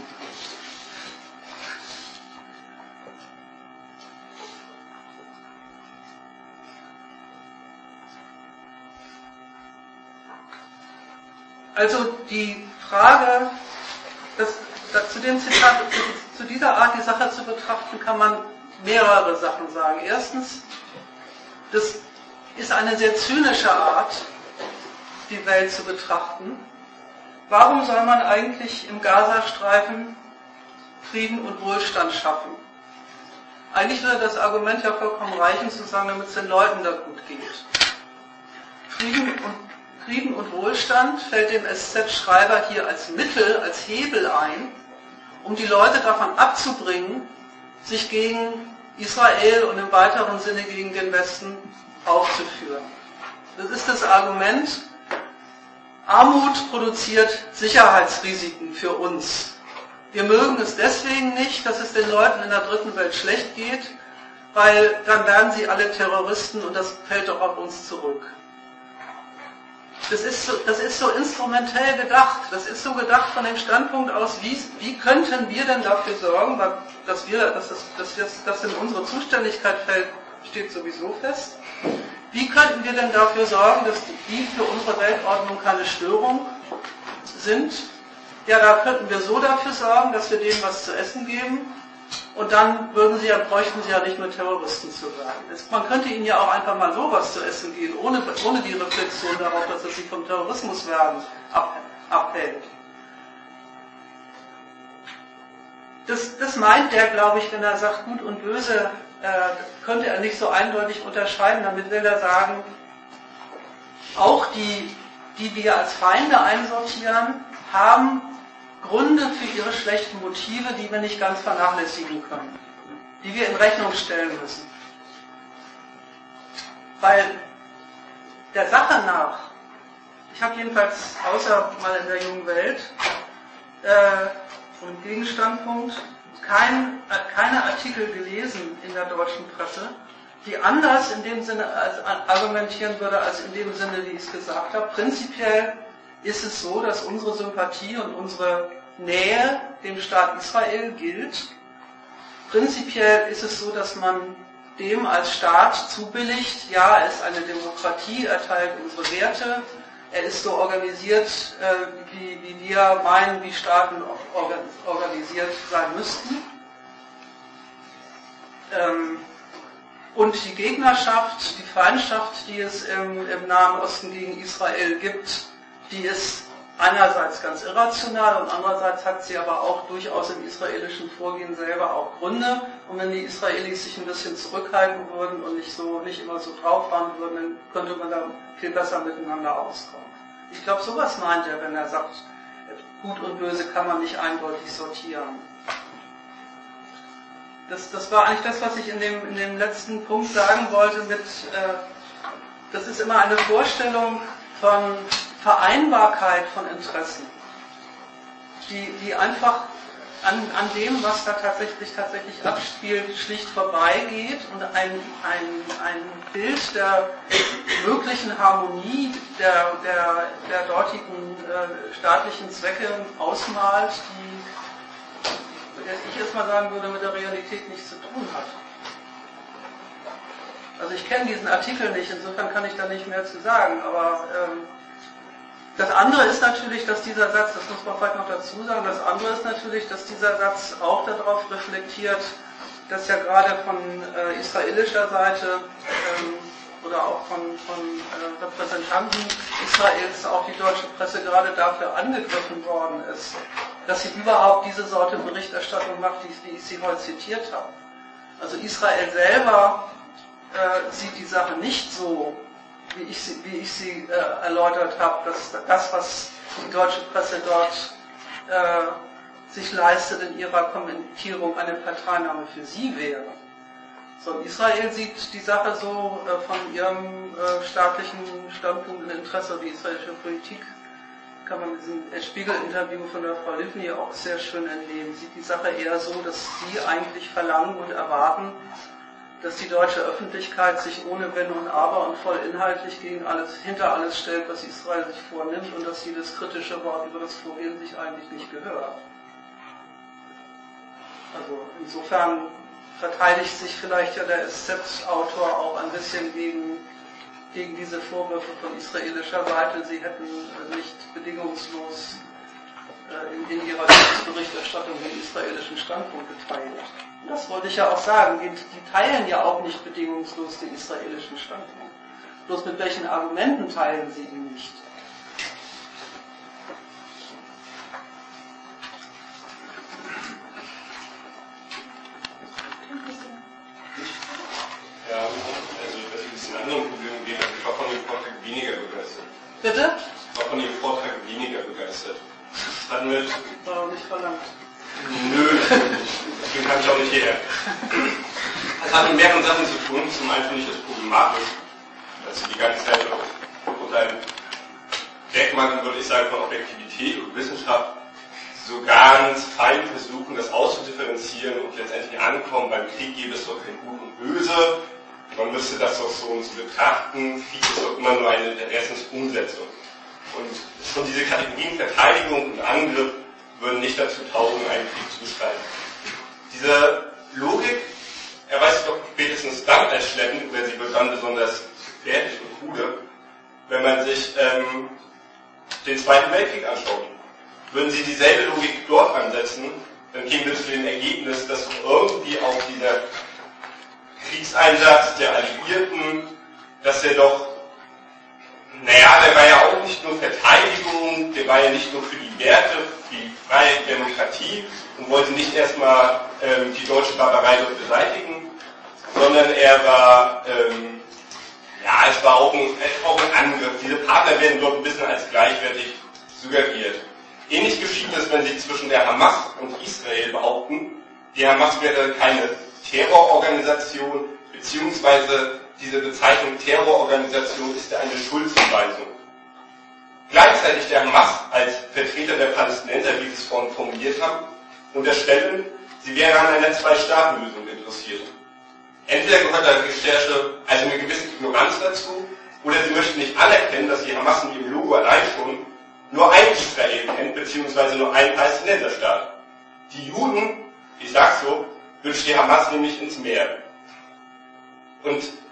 Also die Frage, das, das, zu dem Zitat, zu, zu dieser Art die Sache zu betrachten, kann man mehrere Sachen sagen. Erstens, das ist eine sehr zynische Art, die Welt zu betrachten. Warum soll man eigentlich im Gazastreifen Frieden und Wohlstand schaffen? Eigentlich würde das Argument ja vollkommen reichen, zu sagen, damit es den Leuten da gut geht. Frieden und Frieden und Wohlstand fällt dem S Z-Schreiber hier als Mittel, als Hebel ein, um die Leute davon abzubringen, sich gegen Israel und im weiteren Sinne gegen den Westen aufzuführen. Das ist das Argument, Armut produziert Sicherheitsrisiken für uns. Wir mögen es deswegen nicht, dass es den Leuten in der dritten Welt schlecht geht, weil dann werden sie alle Terroristen und das fällt doch auf uns zurück. Das ist, so, das ist so instrumentell gedacht. Das ist so gedacht von dem Standpunkt aus, wie, wie könnten wir denn dafür sorgen, dass, wir, dass, das, dass das, das in unsere Zuständigkeit fällt, steht sowieso fest. Wie könnten wir denn dafür sorgen, dass die für unsere Weltordnung keine Störung sind? Ja, da könnten wir so dafür sorgen, dass wir denen was zu essen geben. Und dann würden sie ja, bräuchten sie ja nicht nur Terroristen zu werden. Man könnte ihnen ja auch einfach mal sowas zu essen geben, ohne, ohne die Reflexion darauf, dass es sich vom Terrorismus werden ab, abhält. Das, das meint der, glaube ich, wenn er sagt, gut und böse, äh, könnte er nicht so eindeutig unterscheiden. Damit will er sagen, auch die, die wir als Feinde einsortieren, haben Gründe für ihre schlechten Motive, die wir nicht ganz vernachlässigen können, die wir in Rechnung stellen müssen. Weil der Sache nach, ich habe jedenfalls außer mal in der jungen Welt äh, und Gegenstandpunkt kein, äh, keine Artikel gelesen in der deutschen Presse, die anders in dem Sinne als, argumentieren würde, als in dem Sinne, wie ich es gesagt habe. Prinzipiell ist es so, dass unsere Sympathie und unsere Nähe dem Staat Israel gilt. Prinzipiell ist es so, dass man dem als Staat zubilligt, ja, er ist eine Demokratie, er teilt unsere Werte, er ist so organisiert, äh, wie, wie wir meinen, wie Staaten organisiert sein müssten. Ähm, und die Gegnerschaft, die Feindschaft, die es im, im Nahen Osten gegen Israel gibt, die ist einerseits ganz irrational und andererseits hat sie aber auch durchaus im israelischen Vorgehen selber auch Gründe. Und wenn die Israelis sich ein bisschen zurückhalten würden und nicht so nicht immer so drauffahren würden, dann könnte man da viel besser miteinander auskommen. Ich glaube, sowas meint er, wenn er sagt, Gut und Böse kann man nicht eindeutig sortieren. Das, das war eigentlich das, was ich in dem, in dem letzten Punkt sagen wollte mit, äh, das ist immer eine Vorstellung von Vereinbarkeit von Interessen, die, die einfach an, an dem, was da tatsächlich, tatsächlich abspielt, schlicht vorbeigeht und ein, ein, ein Bild der möglichen Harmonie der, der, der dortigen äh, staatlichen Zwecke ausmalt, die, ich jetzt mal sagen würde, mit der Realität nichts zu tun hat. Also ich kenne diesen Artikel nicht, insofern kann ich da nicht mehr zu sagen, aber ähm, das andere ist natürlich, dass dieser Satz, das muss man vielleicht noch dazu sagen, das andere ist natürlich, dass dieser Satz auch darauf reflektiert, dass ja gerade von äh, israelischer Seite ähm, oder auch von, von äh, Repräsentanten Israels auch die deutsche Presse gerade dafür angegriffen worden ist, dass sie überhaupt diese Sorte Berichterstattung macht, die, die ich Sie heute zitiert habe. Also Israel selber äh, sieht die Sache nicht so, wie ich sie, wie ich sie äh, erläutert habe, dass das, was die deutsche Presse dort äh, sich leistet in ihrer Kommentierung, eine Parteinahme für sie wäre. So, Israel sieht die Sache so äh, von ihrem äh, staatlichen Standpunkt und Interesse, die israelische Politik, kann man in diesem Spiegel-Interview von der Frau Livni auch sehr schön entnehmen, sieht die Sache eher so, dass sie eigentlich verlangen und erwarten, dass die deutsche Öffentlichkeit sich ohne Wenn und Aber und voll inhaltlich gegen alles, hinter alles stellt, was Israel sich vornimmt und dass jedes kritische Wort über das Vorgehen sich eigentlich nicht gehört. Also insofern verteidigt sich vielleicht ja der S Z-Autor auch ein bisschen gegen, gegen diese Vorwürfe von israelischer Seite, sie hätten nicht bedingungslos in, in ihrer Berichterstattung den israelischen Standpunkt geteilt. Das wollte ich ja auch sagen, die, die teilen ja auch nicht bedingungslos den israelischen Standpunkt. Bloß mit welchen Argumenten teilen sie ihn nicht? Ja, also dass ich ein bisschen anderen Problemen geht, also ich war von dem Vortrag weniger begeistert. Bitte? Ich war von dem Vortrag weniger begeistert. Das hat mit... War nicht verlangt. Nö, deswegen kann ich auch nicht hierher. Das hat mit mehreren Sachen zu tun. Zum einen finde ich das problematisch, dass sie die ganze Zeit unter einem Deckmantel, würde ich sagen, von Objektivität und Wissenschaft so ganz fein versuchen, das auszudifferenzieren und letztendlich ankommen, beim Krieg gäbe es doch kein Gut und Böse, man müsste das doch so und so betrachten, Krieg ist doch immer nur eine Interessensumsetzung. Und schon diese Kategorien Verteidigung und Angriff würden nicht dazu taugen, einen Krieg zu beschreiben. Diese Logik erweist sich doch spätestens dann als schleppend, oder sie wird dann besonders gefährlich und krude, wenn man sich ähm, den Zweiten Weltkrieg anschaut. Würden Sie dieselbe Logik dort ansetzen, dann kämen wir zu dem Ergebnis, dass irgendwie auch dieser Kriegseinsatz der Alliierten, dass der doch, naja, der war ja auch nicht nur Verteidigung, der war ja nicht nur für die Werte, für die freie Demokratie und wollte nicht erstmal ähm, die deutsche Barbarei dort beseitigen, sondern er war, ähm, ja, es war auch ein, auch ein Angriff. Diese Partner werden dort ein bisschen als gleichwertig suggeriert. Ähnlich geschieht es, wenn Sie zwischen der Hamas und Israel behaupten, die Hamas wäre keine Terrororganisation, beziehungsweise diese Bezeichnung Terrororganisation ist ja eine Schuldzuweisung. Gleichzeitig der Hamas als Vertreter der Palästinenser, wie Sie es vorhin formuliert haben, unterstellen, sie wäre an einer Zwei-Staaten-Lösung interessiert. Entweder gehört der Recherche also eine gewisse Ignoranz dazu, oder sie möchten nicht anerkennen, dass die Hamas in ihrem Logo allein schon nur ein Israel kennt, beziehungsweise nur einen Palästinenserstaat. Die Juden, ich sag's so, wünscht die Hamas nämlich ins Meer. Und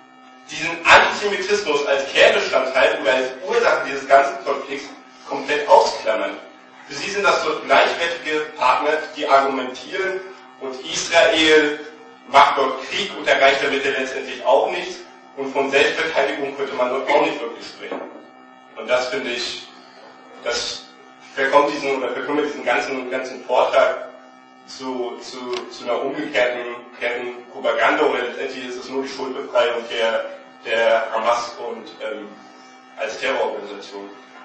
diesen Antisemitismus als Kernbestandteil oder als Ursache dieses ganzen Konflikts komplett ausklammern. Für sie sind das dort gleichwertige Partner, die argumentieren, und Israel macht dort Krieg und erreicht damit ja letztendlich auch nichts, und von Selbstverteidigung könnte man dort auch nicht wirklich reden. Und das finde ich, das verkommt diesen, oder verkümmert diesen ganzen, ganzen Vortrag zu, zu, zu einer umgekehrten Propaganda, oder letztendlich ist es nur die Schuldbefreiung der, der Hamas und ähm, als Terrororganisation.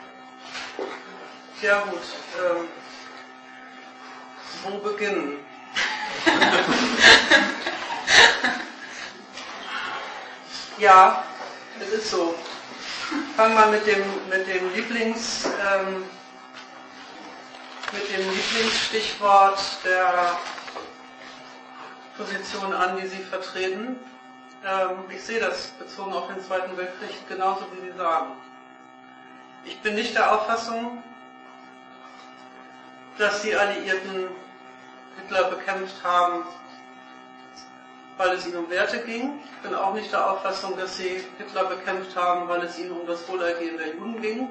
Ja gut, ähm, wo beginnen? Ja, es ist so. Fangen wir mit dem, mit dem Lieblings, ähm, mit dem Lieblingsstichwort der Position an, die Sie vertreten. Ähm, ich sehe das bezogen auf den Zweiten Weltkrieg genauso, wie Sie sagen. Ich bin nicht der Auffassung, dass die Alliierten Hitler bekämpft haben, weil es ihnen um Werte ging. Ich bin auch nicht der Auffassung, dass sie Hitler bekämpft haben, weil es ihnen um das Wohlergehen der Juden ging.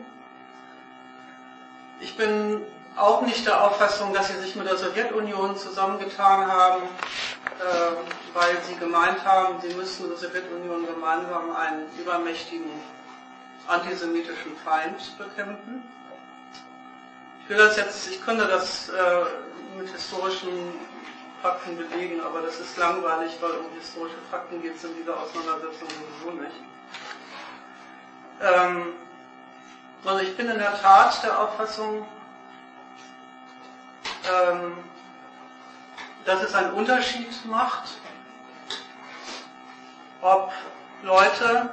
Ich bin auch nicht der Auffassung, dass sie sich mit der Sowjetunion zusammengetan haben, äh, weil sie gemeint haben, sie müssten mit der Sowjetunion gemeinsam einen übermächtigen antisemitischen Feind bekämpfen. Ich will das jetzt, ich könnte das äh, mit historischen Fakten belegen, aber das ist langweilig, weil um historische Fakten geht es in dieser Auseinandersetzung sowieso nicht. Ähm, also ich bin in der Tat der Auffassung, ähm, dass es einen Unterschied macht, ob Leute,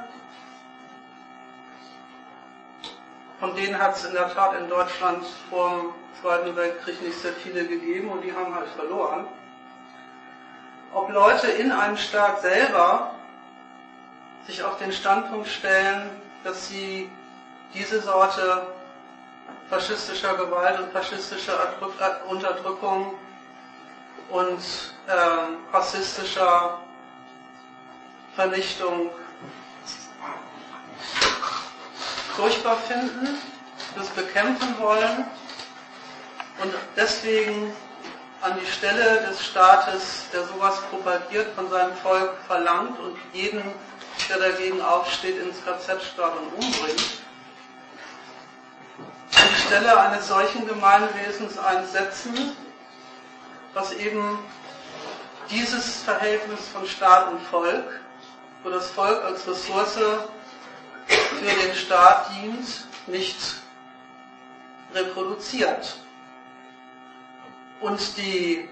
von denen hat es in der Tat in Deutschland vor dem Zweiten Weltkrieg nicht sehr viele gegeben und die haben halt verloren. Ob Leute in einem Staat selber sich auf den Standpunkt stellen, dass sie diese Sorte faschistischer Gewalt und faschistischer Unterdrückung und ähm, rassistischer Vernichtung furchtbar finden, das bekämpfen wollen und deswegen an die Stelle des Staates, der sowas propagiert, von seinem Volk verlangt und jeden, der dagegen aufsteht, ins K Z sperrt und umbringt, an die Stelle eines solchen Gemeinwesens einsetzen, was eben dieses Verhältnis von Staat und Volk, wo das Volk als Ressource für den Staat dient, nicht reproduziert. Und die,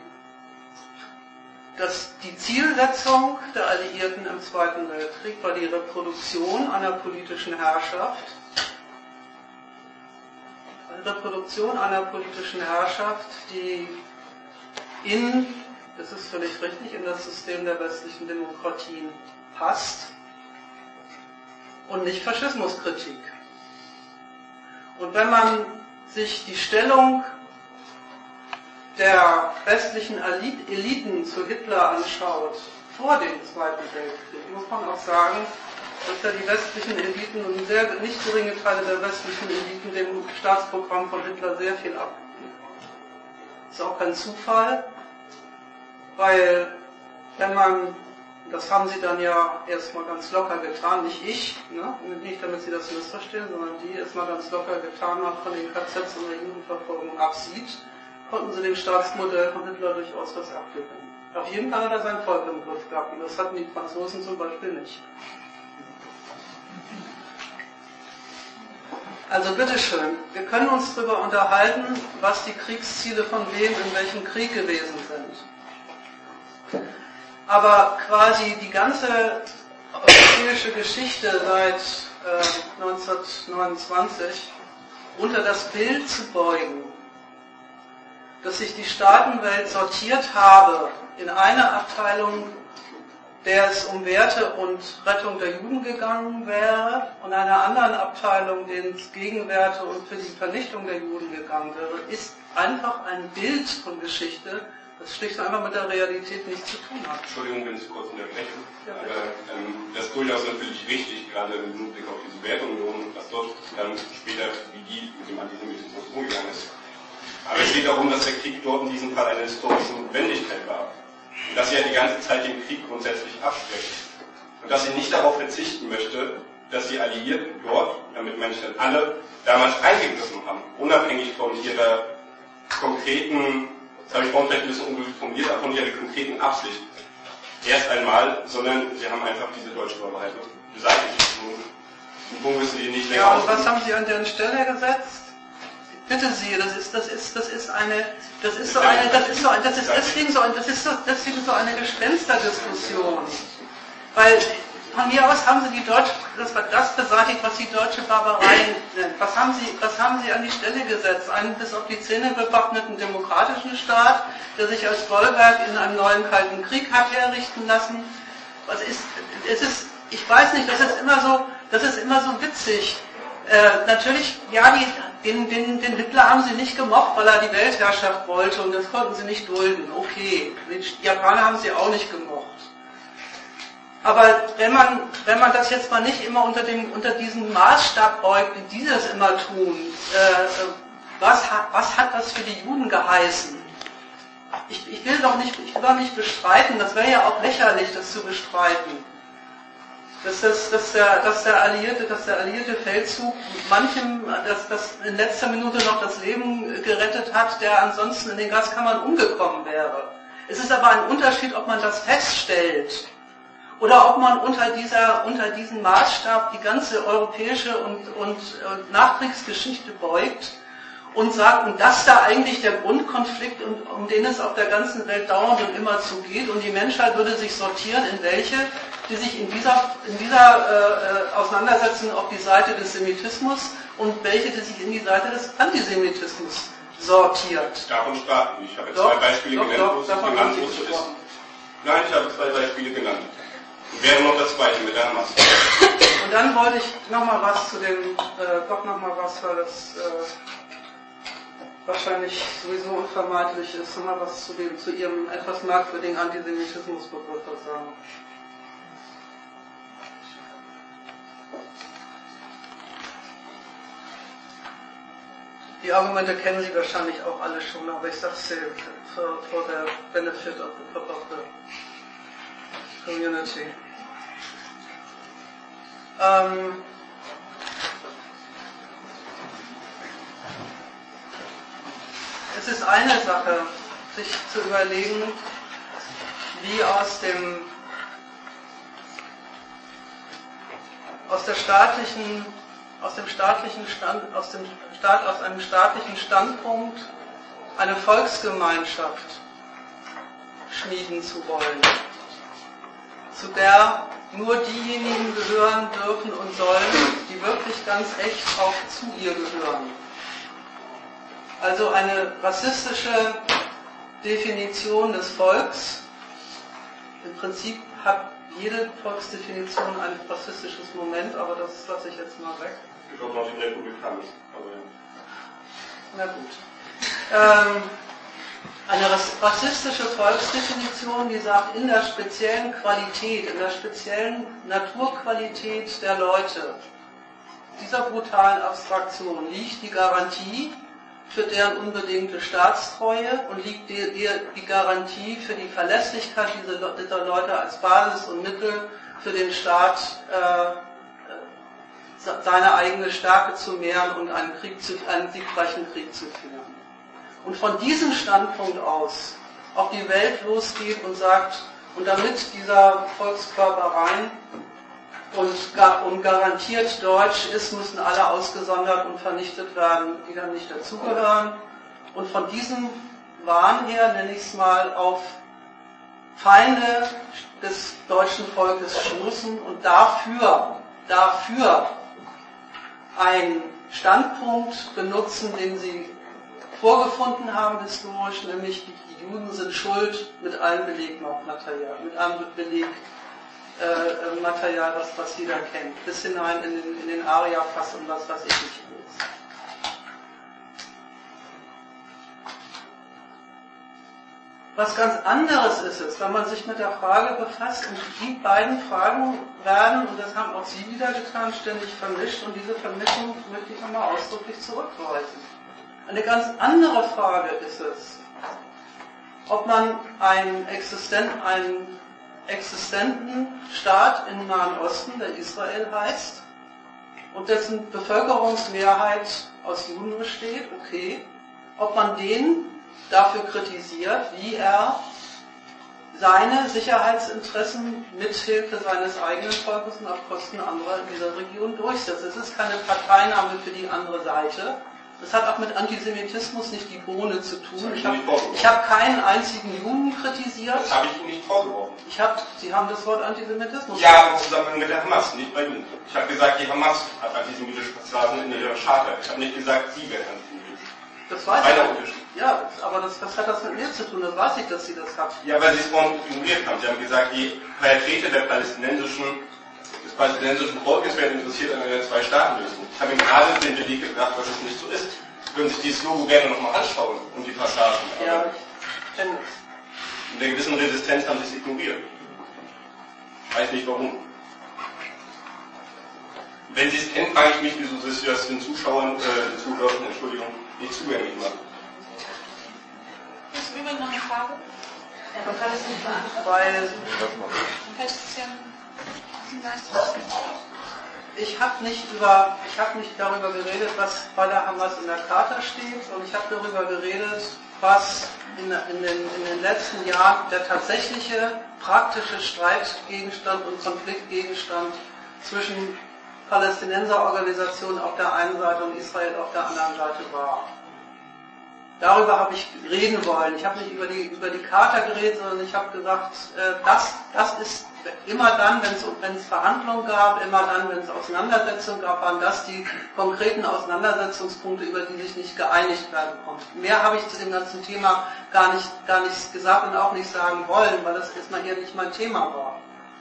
das, die Zielsetzung der Alliierten im Zweiten Weltkrieg war die Reproduktion einer politischen Herrschaft, eine Reproduktion einer politischen Herrschaft, die in, das ist völlig richtig, in das System der westlichen Demokratien passt und nicht Faschismuskritik. Und wenn man sich die Stellung der westlichen Eliten zu Hitler anschaut, vor dem Zweiten Weltkrieg, muss man auch sagen, dass ja die westlichen Eliten und sehr nicht geringe Teile der westlichen Eliten dem Staatsprogramm von Hitler sehr viel abgeben. Das ist auch kein Zufall, weil wenn man, das haben sie dann ja erstmal ganz locker getan, nicht ich, ne? Nicht damit sie das missverstehen, sondern die erstmal ganz locker getan haben, von den K Zs und der Judenverfolgung absieht, konnten sie dem Staatsmodell von Hitler durchaus was abgewinnen. Auf jeden Fall hat er sein Volk im Griff gehabt, und das hatten die Franzosen zum Beispiel nicht. Also bitteschön, wir können uns darüber unterhalten, was die Kriegsziele von wem in welchem Krieg gewesen sind. Aber quasi die ganze europäische Geschichte seit äh, neunzehnhundertneunundzwanzig unter das Bild zu beugen, dass sich die Staatenwelt sortiert habe in eine Abteilung, der es um Werte und Rettung der Juden gegangen wäre, und einer anderen Abteilung, denen es gegen Werte und für die Vernichtung der Juden gegangen wäre, ist einfach ein Bild von Geschichte, das schlicht und einfach mit der Realität nichts zu tun hat. Entschuldigung, wenn ich kurz unterbreche. Ja, aber ähm, das ist durchaus natürlich richtig, gerade im Hinblick auf die Sowjetunion, was dort dann später, wie die mit dem Antisemitismus umgegangen ist. Aber es geht darum, dass der Krieg dort in diesem Fall eine historische Notwendigkeit war. Und dass sie ja die ganze Zeit den Krieg grundsätzlich abschreckt. Und dass sie nicht darauf verzichten möchte, dass die Alliierten dort, damit meine ich dann alle, damals eingegriffen haben, unabhängig von ihrer konkreten, das habe ich vorhin vielleicht ein bisschen unglücklich formuliert, aber von ihrer konkreten Absicht. Erst einmal, sondern sie haben einfach diese deutsche Überweisung beseitigt. Und Punkt ist, die nicht länger. Ja, und was haben Sie an deren Stelle gesetzt? Bitte Sie, das ist, das ist, das ist eine, das ist so eine, das ist so, das ist deswegen so, das ist so, deswegen so eine Gespensterdiskussion. Weil von mir aus haben Sie die deutsche, das war das beseitigt, was Sie deutsche Barbarei nennt. Was haben Sie, was haben Sie an die Stelle gesetzt? Einen bis auf die Zähne bewaffneten demokratischen Staat, der sich als Bollwerk in einem neuen Kalten Krieg hat herrichten lassen. Was ist, es ist, ich weiß nicht, das ist immer so, das ist immer so witzig. Äh, natürlich, ja, die, den, den, den Hitler haben sie nicht gemocht, weil er die Weltherrschaft wollte und das konnten sie nicht dulden. Okay, die Japaner haben sie auch nicht gemocht. Aber wenn man, wenn man das jetzt mal nicht immer unter, dem, unter diesem Maßstab beugt, wie die das immer tun, äh, was, hat, was hat das für die Juden geheißen? Ich, ich will doch nicht, ich will doch nicht bestreiten, das wäre ja auch lächerlich, das zu bestreiten. Dass, das, dass, der, dass, der alliierte, dass der alliierte Feldzug manchem dass, dass in letzter Minute noch das Leben gerettet hat, der ansonsten in den Gaskammern umgekommen wäre. Es ist aber ein Unterschied, ob man das feststellt oder ob man unter, dieser, unter diesem Maßstab die ganze europäische und, und, und Nachkriegsgeschichte beugt und sagt, und das da eigentlich der Grundkonflikt, um, um den es auf der ganzen Welt dauernd und immer zugeht, und die Menschheit würde sich sortieren in welche, die sich in dieser, in dieser äh, Auseinandersetzung auf die Seite des Semitismus und welche, die sich in die Seite des Antisemitismus sortiert. Davon sprachen wir. Ich habe doch, zwei Beispiele doch, genannt, doch, wo es davon genannt wo es so ist. Nein, ich habe zwei Beispiele genannt. Wäre noch das zweite mit der Hamas. Und dann wollte ich nochmal was zu dem, äh, doch nochmal was, weil das äh, wahrscheinlich sowieso unvermeidlich ist, nochmal was zu dem, zu Ihrem etwas merkwürdigen Antisemitismusbegriff sagen. Die Argumente kennen Sie wahrscheinlich auch alle schon, aber ich sage es for, for the benefit of the, of the community. Ähm, es ist eine Sache, sich zu überlegen, wie aus dem aus der staatlichen aus dem staatlichen Stand, aus dem Staat, aus einem staatlichen Standpunkt eine Volksgemeinschaft schmieden zu wollen, zu der nur diejenigen gehören dürfen und sollen, die wirklich ganz echt auch zu ihr gehören. Also eine rassistische Definition des Volks. Im Prinzip hat jede Volksdefinition ein rassistisches Moment, aber das lasse ich jetzt mal weg. Ich glaube noch in der Republik. Na gut. Ähm, eine rassistische Volksdefinition, die sagt, in der speziellen Qualität, in der speziellen Naturqualität der Leute, dieser brutalen Abstraktion liegt die Garantie für deren unbedingte Staatstreue und liegt die, die, die Garantie für die Verlässlichkeit dieser, dieser Leute als Basis und Mittel für den Staat, äh, seine eigene Stärke zu mehren und einen, Krieg zu, einen siegreichen Krieg zu führen. Und von diesem Standpunkt aus auf die Welt losgeht und sagt, und damit dieser Volkskörper rein und, und garantiert deutsch ist, müssen alle ausgesondert und vernichtet werden, die dann nicht dazugehören. Und von diesem Wahn her, nenne ich es mal, auf Feinde des deutschen Volkes stoßen und dafür, dafür einen Standpunkt benutzen, den sie vorgefunden haben historisch, nämlich die Juden sind schuld mit allem Belegmaterial, mit allem Belegmaterial, das was jeder kennt, bis hinein in den, in den Aria-Fass und was weiß ich nicht alles. Was ganz anderes ist es, wenn man sich mit der Frage befasst, und die beiden Fragen werden, und das haben auch Sie wieder getan, ständig vermischt, und diese Vermischung möchte ich nochmal ausdrücklich zurückweisen. Eine ganz andere Frage ist es, ob man einen, existen, einen existenten Staat im Nahen Osten, der Israel heißt, und dessen Bevölkerungsmehrheit aus Juden besteht, okay, ob man den dafür kritisiert, wie er seine Sicherheitsinteressen mithilfe seines eigenen Volkes und auf Kosten anderer in dieser Region durchsetzt. Es ist keine Parteinahme für die andere Seite. Das hat auch mit Antisemitismus nicht die Bohne zu tun. Ich habe hab keinen einzigen Juden kritisiert. Das habe ich Ihnen nicht vorgeworfen. Ich hab, Sie haben das Wort Antisemitismus. Ja, aber zusammen mit der Hamas, nicht bei Ihnen. Ich habe gesagt, die Hamas hat antisemitische Passagen in ihrer Charta. Ich habe nicht gesagt, Sie wären antisemitisch. Das weiß Einer ich. Unterschied. Ja, aber das, was hat das mit mir zu tun? Das weiß ich, dass Sie das hat. Ja, weil Sie es vorhin ignoriert haben. Sie haben gesagt, die Vertreter der palästinensischen, des palästinensischen Volkes werden interessiert an einer Zwei-Staaten-Lösung. Ich habe Ihnen gerade den Beleg gebracht, dass es nicht so ist. Sie können sich dieses Logo gerne nochmal anschauen und die Passagen. Ja, ich kenne es. Mit einer gewissen Resistenz haben Sie es ignoriert. Ich weiß nicht warum. Wenn Sie es kennen, frage ich mich, wieso Sie das den Zuschauern, äh, den Zuhörern, Entschuldigung, nicht zugänglich machen. Ist übrigens noch eine Frage? Ja, man kann es nicht beantworten. Weil ich habe nicht über, ich habe nicht darüber geredet, was bei der Hamas in der Charta steht, und ich habe darüber geredet, was in, in, den, in den letzten Jahren der tatsächliche praktische Streitgegenstand und Konfliktgegenstand zwischen Palästinenserorganisationen auf der einen Seite und Israel auf der anderen Seite war. Darüber habe ich reden wollen. Ich habe nicht über die, über die Charta geredet, sondern ich habe gesagt, äh, das, das ist immer dann, wenn es Verhandlungen gab, immer dann, wenn es Auseinandersetzungen gab, waren das die konkreten Auseinandersetzungspunkte, über die sich nicht geeinigt werden konnte. Mehr habe ich zu dem ganzen Thema gar nicht, gar nicht gesagt und auch nicht sagen wollen, weil das erstmal hier nicht mein Thema war.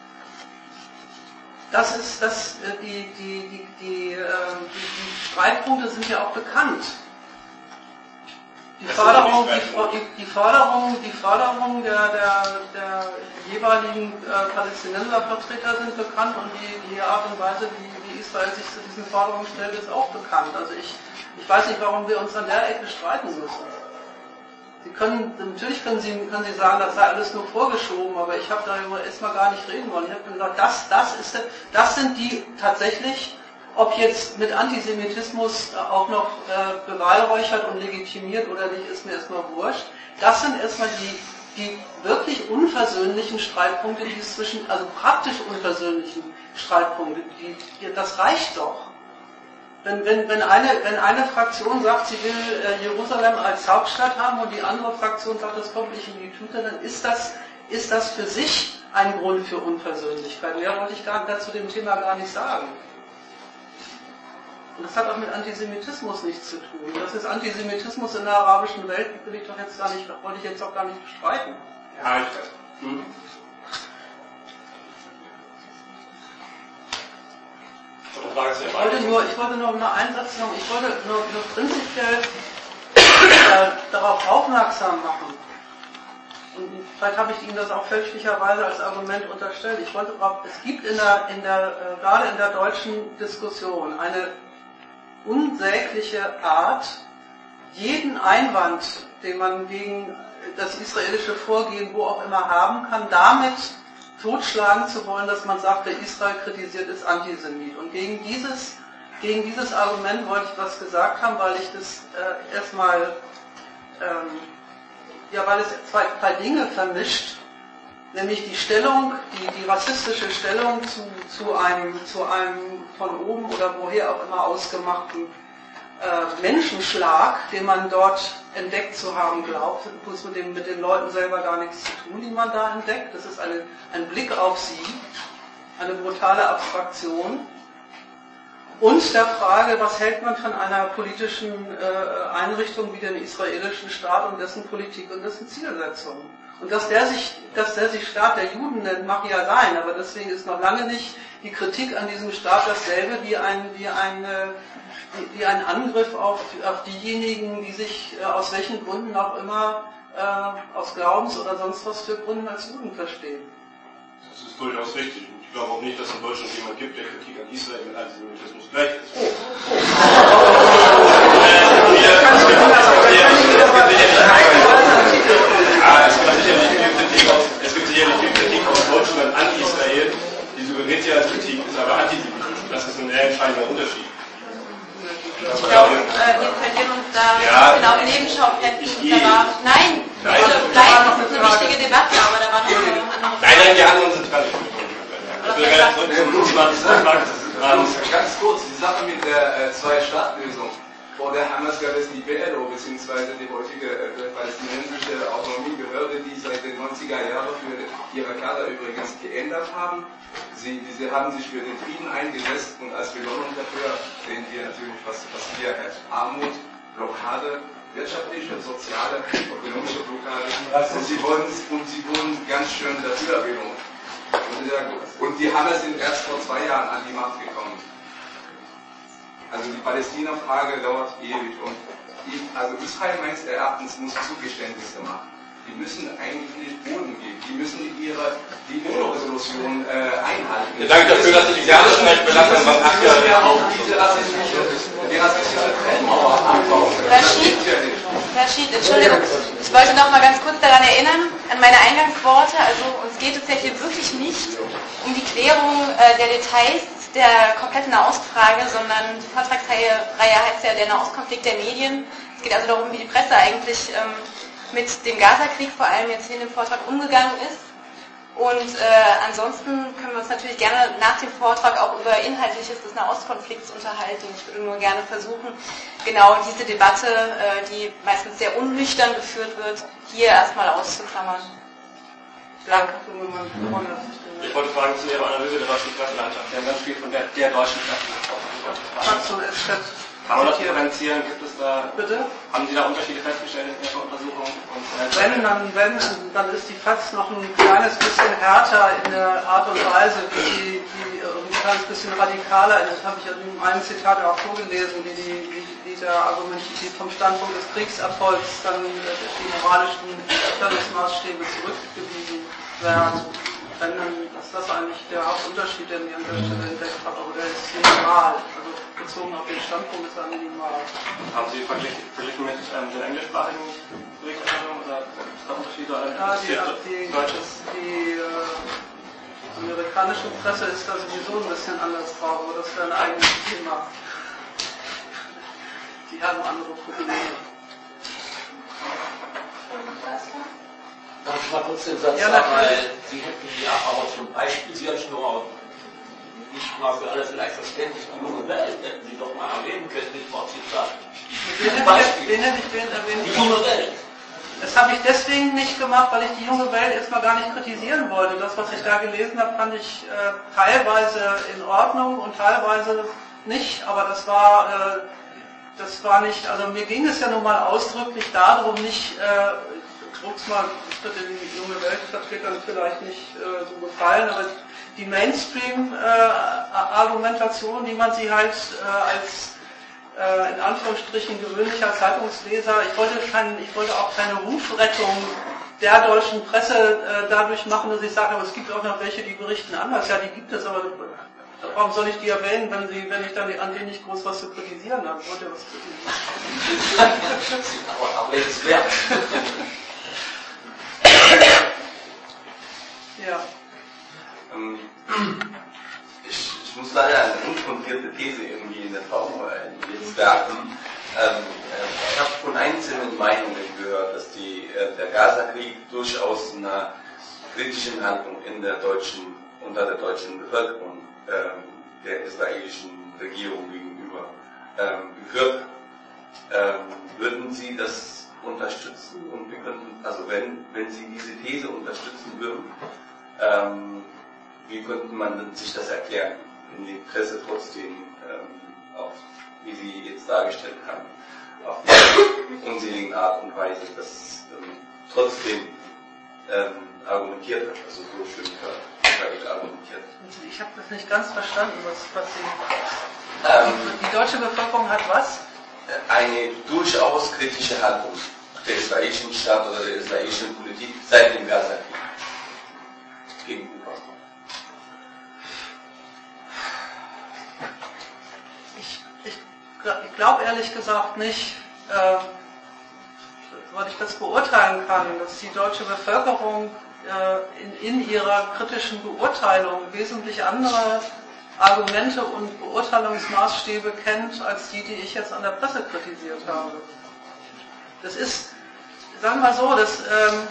Das ist, das, die, die, die, die, äh, die, die Streitpunkte sind ja auch bekannt. Die Forderung, die, die Forderung, die Forderung der, der, der jeweiligen äh, Palästinenservertreter sind bekannt, und die, die Art und Weise, wie, wie Israel sich zu diesen Forderungen stellt, ist auch bekannt. Also ich, ich weiß nicht, warum wir uns an der Ecke streiten müssen. Sie können, natürlich können Sie, können Sie sagen, das sei alles nur vorgeschoben, aber ich habe darüber erstmal gar nicht reden wollen. Ich habe gesagt, das, das, ist, das sind die tatsächlich, ob jetzt mit Antisemitismus auch noch äh, beweihräuchert und legitimiert oder nicht, ist mir erstmal wurscht. Das sind erstmal die, die wirklich unversöhnlichen Streitpunkte, die es zwischen, also praktisch unversöhnlichen Streitpunkte, die, die, das reicht doch. Wenn, wenn, wenn, eine, wenn eine Fraktion sagt, sie will äh, Jerusalem als Hauptstadt haben, und die andere Fraktion sagt, das kommt nicht in die Tüte, dann ist das, ist das für sich ein Grund für Unversöhnlichkeit. Mehr wollte ich gar, dazu dem Thema gar nicht sagen. Und das hat auch mit Antisemitismus nichts zu tun. Das ist Antisemitismus in der arabischen Welt, will ich doch jetzt gar nicht, wollte ich jetzt auch gar nicht bestreiten. Ja, ich weiß. Hm. Ich wollte nur, ich wollte nur mal einen Satz sagen, ich wollte nur, nur prinzipiell äh, darauf aufmerksam machen. Und vielleicht habe ich Ihnen das auch fälschlicherweise als Argument unterstellt. Ich wollte darauf, es gibt in der, in der, äh, gerade in der deutschen Diskussion eine unsägliche Art, jeden Einwand, den man gegen das israelische Vorgehen wo auch immer haben kann, damit totschlagen zu wollen, dass man sagt, wer Israel kritisiert, ist Antisemit. Und gegen dieses, gegen dieses Argument wollte ich was gesagt haben, weil ich das äh, erstmal, ähm, ja, weil es zwei, zwei Dinge vermischt, nämlich die Stellung, die, die rassistische Stellung zu, zu, einem, zu einem von oben oder woher auch immer ausgemachten äh, Menschenschlag, den man dort entdeckt zu haben glaubt, hat mit, dem, mit den Leuten selber gar nichts zu tun, die man da entdeckt. Das ist eine, ein Blick auf sie, eine brutale Abstraktion. Und der Frage, was hält man von einer politischen äh, Einrichtung wie dem israelischen Staat und dessen Politik und dessen Zielsetzungen. Und dass der sich, dass der sich Staat der Juden nennt, mag ja sein, aber deswegen ist noch lange nicht die Kritik an diesem Staat dasselbe wie ein, wie ein, wie ein Angriff auf, auf diejenigen, die sich aus welchen Gründen auch immer äh, aus Glaubens- oder sonst was für Gründen als Juden verstehen. Das ist durchaus richtig. Ich glaube auch nicht, dass es in Deutschland jemand gibt, der Kritik an Israel mit Antisemitismus gleich ist. Oh. Es gibt sicherlich viel Kritik aus Deutschland an Israel. Die suggeriert ja Kritik, ist aber antisemitisch. Das ist ein sehr entscheidender Unterschied. Ich glaube, äh, wir verlieren uns da ja, genau in Nebenschauplätzen. Da war, nein, nein, also das bleibt, das ist eine wichtige Debatte, aber da war noch eine andere Frage. Nein, nein, die anderen sind dran. Ganz kurz, die Sache mit der äh, Zwei-Staaten-Lösung. Vor der Hamas gab es die P L O, beziehungsweise die heutige äh, palästinensische Autonomiebehörde, die seit den neunziger Jahren für ihre Kader übrigens geändert haben. Sie, diese haben sich für den Frieden eingesetzt und als Belohnung dafür sehen wir natürlich, was passiert. Armut, Blockade, wirtschaftliche, soziale, ökonomische Blockade. Und sie wurden, und sie wurden ganz schön dafür belohnt. Und die Hamas sind erst vor zwei Jahren an die Macht gekommen. Also die Palästina-Frage dauert ewig. Und die, also Israel meines Erachtens muss Zugeständnisse machen. Die müssen eigentlich Boden geben. Die müssen ihre die UNO-Resolution äh, einhalten. Ja, danke dafür, dass Sie die Jahresrecht nicht belassen haben. Die müssen ja auch diese rassistische, die rassistische Trennmauer abbauen. Rashid, Rashid, Entschuldigung, ich wollte noch mal ganz kurz daran erinnern, an meine Eingangsworte. Also uns geht es ja hier wirklich nicht um die Klärung äh, der Details der kompletten Nahostfrage, sondern die Vortragsreihe heißt ja der Nahostkonflikt der Medien. Es geht also darum, wie die Presse eigentlich ähm, mit dem Gaza-Krieg vor allem jetzt hier in dem Vortrag umgegangen ist. Und äh, ansonsten können wir uns natürlich gerne nach dem Vortrag auch über Inhaltliches des Nahostkonflikts unterhalten. Ich würde nur gerne versuchen, genau diese Debatte, äh, die meistens sehr unnüchtern geführt wird, hier erstmal auszuklammern. Danke. Ich wollte fragen zu Ihrer Analyse der deutschen Presselandschaft. Sie haben ganz viel von der, der deutschen Presselandschaft gesprochen. Kann man das differenzieren? Gibt es da, Bitte? Haben Sie da Unterschiede festgestellt in Ihrer Untersuchung? Und wenn, dann, wenn, dann ist die F A Z noch ein kleines bisschen härter in der Art und Weise, wie die, die ein kleines bisschen radikaler ist. Das habe ich ja in einem Zitat auch vorgelesen, wie die, wie, wie der Argument, die vom Standpunkt des Kriegserfolgs dann die moralischen Stellungsmaßstäbe zurückgewiesen werden. Wenn, dann ist das eigentlich der Hauptunterschied, den ich an der Stelle entdeckt habe, aber der ist minimal. Also bezogen auf den Standpunkt ist er minimal. Haben Sie verglichen, verglichen mit ähm, den englischsprachigen Berichterstattungen oder ist da Unterschiede? Ja, die, die, die äh, amerikanische Presse ist da sowieso ein bisschen anders drauf, aber das ist ein eigenes Thema. Die haben andere Probleme. Darf ich mal kurz den Satz ja, sagen, weil Sie hätten ja aber zum Beispiel, Sie haben nur nicht mal für alle vielleicht verständlich, die junge Welt hätten Sie doch mal erwähnen können, nicht mal Zitat. Wen hätte ich wen erwähnt? Die junge Welt. Das habe ich deswegen nicht gemacht, weil ich die junge Welt erstmal gar nicht kritisieren wollte. Das, was ich da gelesen habe, fand ich äh, teilweise in Ordnung und teilweise nicht, aber das war, äh, das war nicht, also mir ging es ja nun mal ausdrücklich darum, nicht, äh, druck's mal, das wird den junge Weltvertretern vielleicht nicht äh, so gefallen, aber die Mainstream-Argumentation, äh, wie man sie halt äh, als äh, in Anführungsstrichen gewöhnlicher Zeitungsleser, ich wollte, kein, ich wollte auch keine Rufrettung der deutschen Presse äh, dadurch machen, dass ich sage, aber es gibt auch noch welche, die berichten anders. Ja, die gibt es, aber warum soll ich die erwähnen, wenn, sie, wenn ich dann an denen nicht groß was zu kritisieren habe? Ich wollte ja was kritisieren. aber, aber welches Wert? Ja. Ähm, ich, ich muss leider eine unfundierte These irgendwie in den Raum jetzt werfen. Ähm, äh, ich habe von einzelnen Meinungen gehört, dass die, äh, der Gaza-Krieg durchaus einer kritischen Handlung in der deutschen, unter der deutschen Bevölkerung ähm, der israelischen Regierung gegenüber ähm, geführt. Ähm, würden Sie das unterstützen? Und wir könnten, also wenn, wenn Sie diese These unterstützen würden, ähm, wie könnte man sich das erklären, wenn die Presse trotzdem ähm, auf, wie Sie jetzt dargestellt haben, auf eine unselige Art und Weise, das ähm, trotzdem ähm, argumentiert hat, also so schön argumentiert. Ich habe das nicht ganz verstanden, was, was Sie... Ähm, die, die deutsche Bevölkerung hat was? Eine durchaus kritische Haltung der israelischen Staat oder der israelischen Politik seit dem Gaza-Krieg gegenüber? Ich, ich, ich glaube ehrlich gesagt nicht, äh, weil ich das beurteilen kann, dass die deutsche Bevölkerung äh, in, in ihrer kritischen Beurteilung wesentlich andere Argumente und Beurteilungsmaßstäbe kennt, als die, die ich jetzt an der Presse kritisiert habe. Das ist, sagen wir mal so, das, ähm,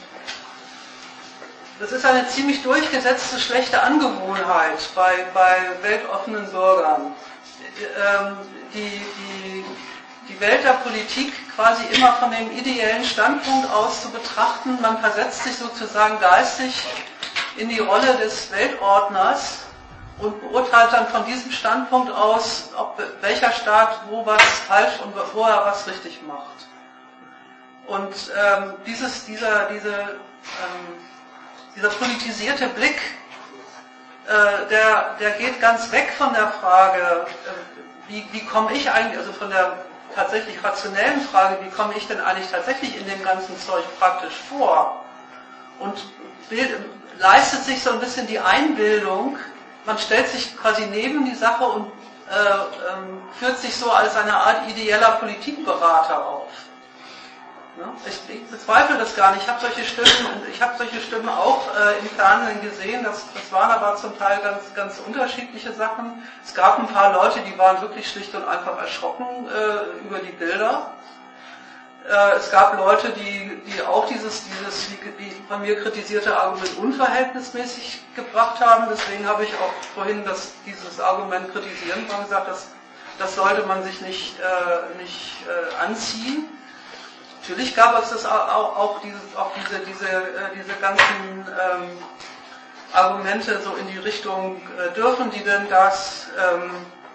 das ist eine ziemlich durchgesetzte schlechte Angewohnheit bei, bei weltoffenen Bürgern. Ähm, die, die, die Welt der Politik quasi immer von dem ideellen Standpunkt aus zu betrachten. Man versetzt sich sozusagen geistig in die Rolle des Weltordners und beurteilt dann von diesem Standpunkt aus, ob welcher Staat wo was falsch und wo er was richtig macht. Und ähm, dieses, dieser, diese, ähm, dieser politisierte Blick, äh, der, der geht ganz weg von der Frage, äh, wie, wie komme ich eigentlich, also von der tatsächlich rationellen Frage, wie komme ich denn eigentlich tatsächlich in dem ganzen Zeug praktisch vor? Und bild, leistet sich so ein bisschen die Einbildung, man stellt sich quasi neben die Sache und äh, ähm, führt sich so als eine Art ideeller Politikberater auf. Ja? Ich, ich bezweifle das gar nicht. Ich habe solche Stimmen, ich habe solche Stimmen auch äh, im Fernsehen gesehen. Das, das waren aber zum Teil ganz, ganz unterschiedliche Sachen. Es gab ein paar Leute, die waren wirklich schlicht und einfach erschrocken äh, über die Bilder. Äh, es gab Leute, die, die auch dieses, dieses wie von mir kritisierte Argument unverhältnismäßig gebracht haben. Deswegen habe ich auch vorhin das, dieses Argument kritisieren und gesagt, dass, das sollte man sich nicht, äh, nicht äh, anziehen. Natürlich gab es das auch, auch, dieses, auch diese, diese, äh, diese ganzen ähm, Argumente so in die Richtung, äh, dürfen die denn das? Ähm,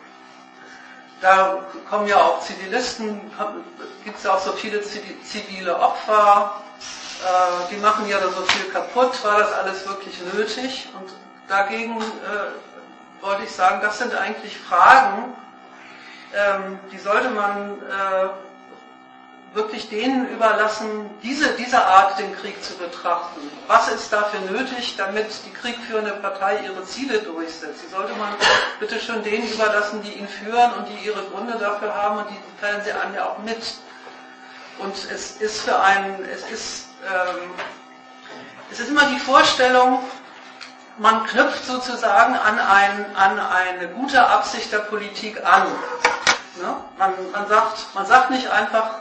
da kommen ja auch Zivilisten, gibt es ja auch so viele zivile Opfer, äh, die machen ja da so viel kaputt, war das alles wirklich nötig? Und dagegen äh, wollte ich sagen, das sind eigentlich Fragen, ähm, die sollte man äh, wirklich denen überlassen, diese, diese Art den Krieg zu betrachten. Was ist dafür nötig, damit die kriegführende Partei ihre Ziele durchsetzt? Die sollte man bitte schon denen überlassen, die ihn führen und die ihre Gründe dafür haben und die teilen sie einem ja auch mit. Und es ist für einen, es ist, ähm, es ist immer die Vorstellung, man knüpft sozusagen an, ein, an eine gute Absicht der Politik an. Ne? Man, man, sagt, man sagt nicht einfach,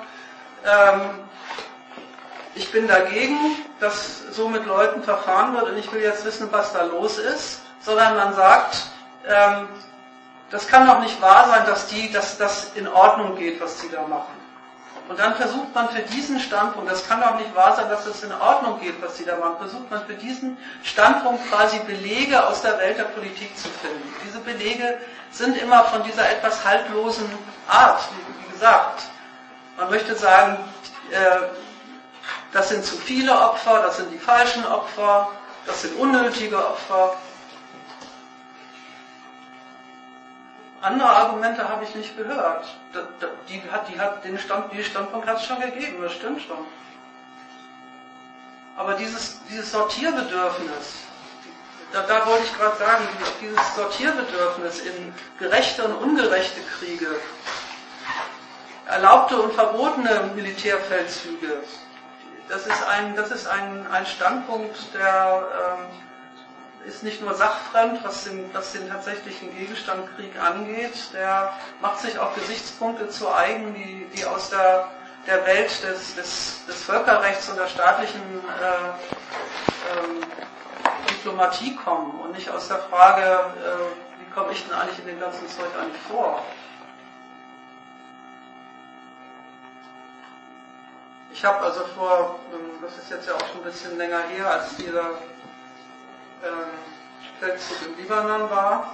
ich bin dagegen, dass so mit Leuten verfahren wird und ich will jetzt wissen, was da los ist, sondern man sagt, ähm, das kann doch nicht wahr sein, dass die, dass das in Ordnung geht, was die da machen. Und dann versucht man für diesen Standpunkt, das kann doch nicht wahr sein, dass es in Ordnung geht, was die da machen, versucht man für diesen Standpunkt quasi Belege aus der Welt der Politik zu finden. Diese Belege sind immer von dieser etwas haltlosen Art, wie gesagt. Man möchte sagen, äh, das sind zu viele Opfer, das sind die falschen Opfer, das sind unnötige Opfer. Andere Argumente habe ich nicht gehört. Die hat, die hat, den Stand, den Standpunkt hat es schon gegeben, das stimmt schon. Aber dieses, dieses Sortierbedürfnis, da, da wollte ich gerade sagen, dieses Sortierbedürfnis in gerechte und ungerechte Kriege, erlaubte und verbotene Militärfeldzüge. Das ist ein, das ist ein, ein Standpunkt, der ähm, ist nicht nur sachfremd, was den, was den tatsächlichen Gegenstand Krieg angeht, der macht sich auch Gesichtspunkte zu eigen, die, die aus der, der Welt des, des, des Völkerrechts und der staatlichen äh, ähm, Diplomatie kommen und nicht aus der Frage, äh, wie komme ich denn eigentlich in dem ganzen Zeug eigentlich vor. Ich habe also vor, das ist jetzt ja auch schon ein bisschen länger her, als dieser äh, Feldzug im Libanon war.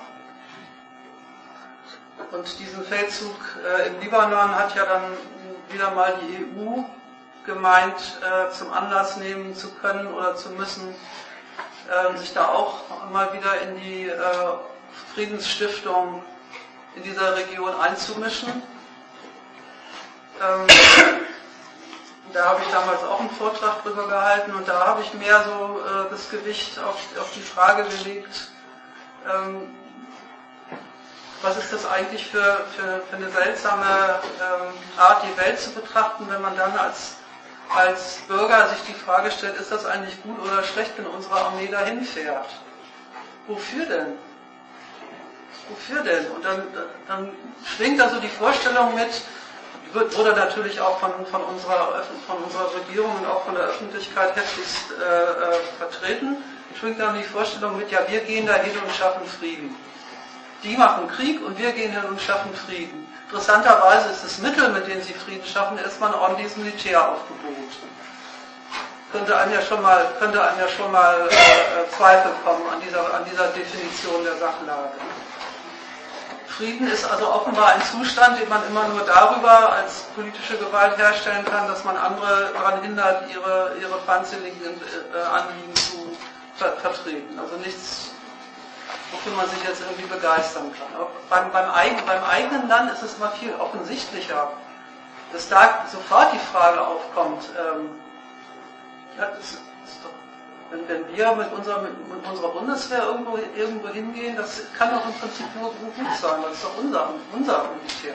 Und diesen Feldzug äh, im Libanon hat ja dann wieder mal die E U gemeint, äh, zum Anlass nehmen zu können oder zu müssen, äh, sich da auch mal wieder in die äh, Friedensstiftung in dieser Region einzumischen. Ähm, da habe ich damals auch einen Vortrag drüber gehalten und da habe ich mehr so äh, das Gewicht auf, auf die Frage gelegt, ähm, was ist das eigentlich für, für, für eine seltsame ähm, Art, die Welt zu betrachten, wenn man dann als, als Bürger sich die Frage stellt, ist das eigentlich gut oder schlecht, wenn unsere Armee dahin fährt? Wofür denn? Wofür denn? Und dann, dann schwingt da so die Vorstellung mit, wurde natürlich auch von, von, unserer, von unserer Regierung und auch von der Öffentlichkeit heftigst äh, äh, vertreten, schwingt dann die Vorstellung mit, ja, wir gehen da hin und schaffen Frieden. Die machen Krieg und wir gehen hin und schaffen Frieden. Interessanterweise ist das Mittel, mit dem sie Frieden schaffen, erstmal ein ordentliches Militäraufgebot. Könnte einem ja schon mal, könnte einem ja schon mal äh, Zweifel kommen an dieser, an dieser Definition der Sachlage. Frieden ist also offenbar ein Zustand, den man immer nur darüber als politische Gewalt herstellen kann, dass man andere daran hindert, ihre, ihre feindseligen äh, Anliegen zu ver vertreten. Also nichts, wofür man sich jetzt irgendwie begeistern kann. Auch beim, beim, eigen, beim eigenen Land ist es immer viel offensichtlicher, dass da sofort die Frage aufkommt, ähm, ja, das ist doch, wenn, wenn wir mit unserer, mit, mit unserer Bundeswehr irgendwo, irgendwo hingehen, das kann doch im Prinzip nur gut sein, das ist doch unser, unser Militär.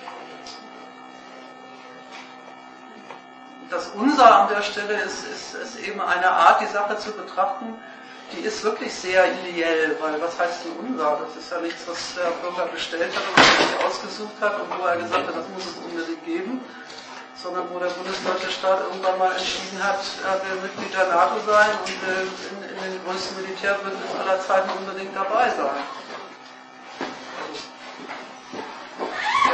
Das Unser an der Stelle ist, ist, ist eben eine Art, die Sache zu betrachten, die ist wirklich sehr ideell, weil was heißt denn unser? Das ist ja nichts, was der Bürger bestellt hat und sich ausgesucht hat und wo er gesagt hat, das muss es unbedingt geben, sondern wo der bundesdeutsche Staat irgendwann mal entschieden hat, er will Mitglied der NATO sein und will in, in den größten Militärbündnissen aller Zeiten unbedingt dabei sein. Ja.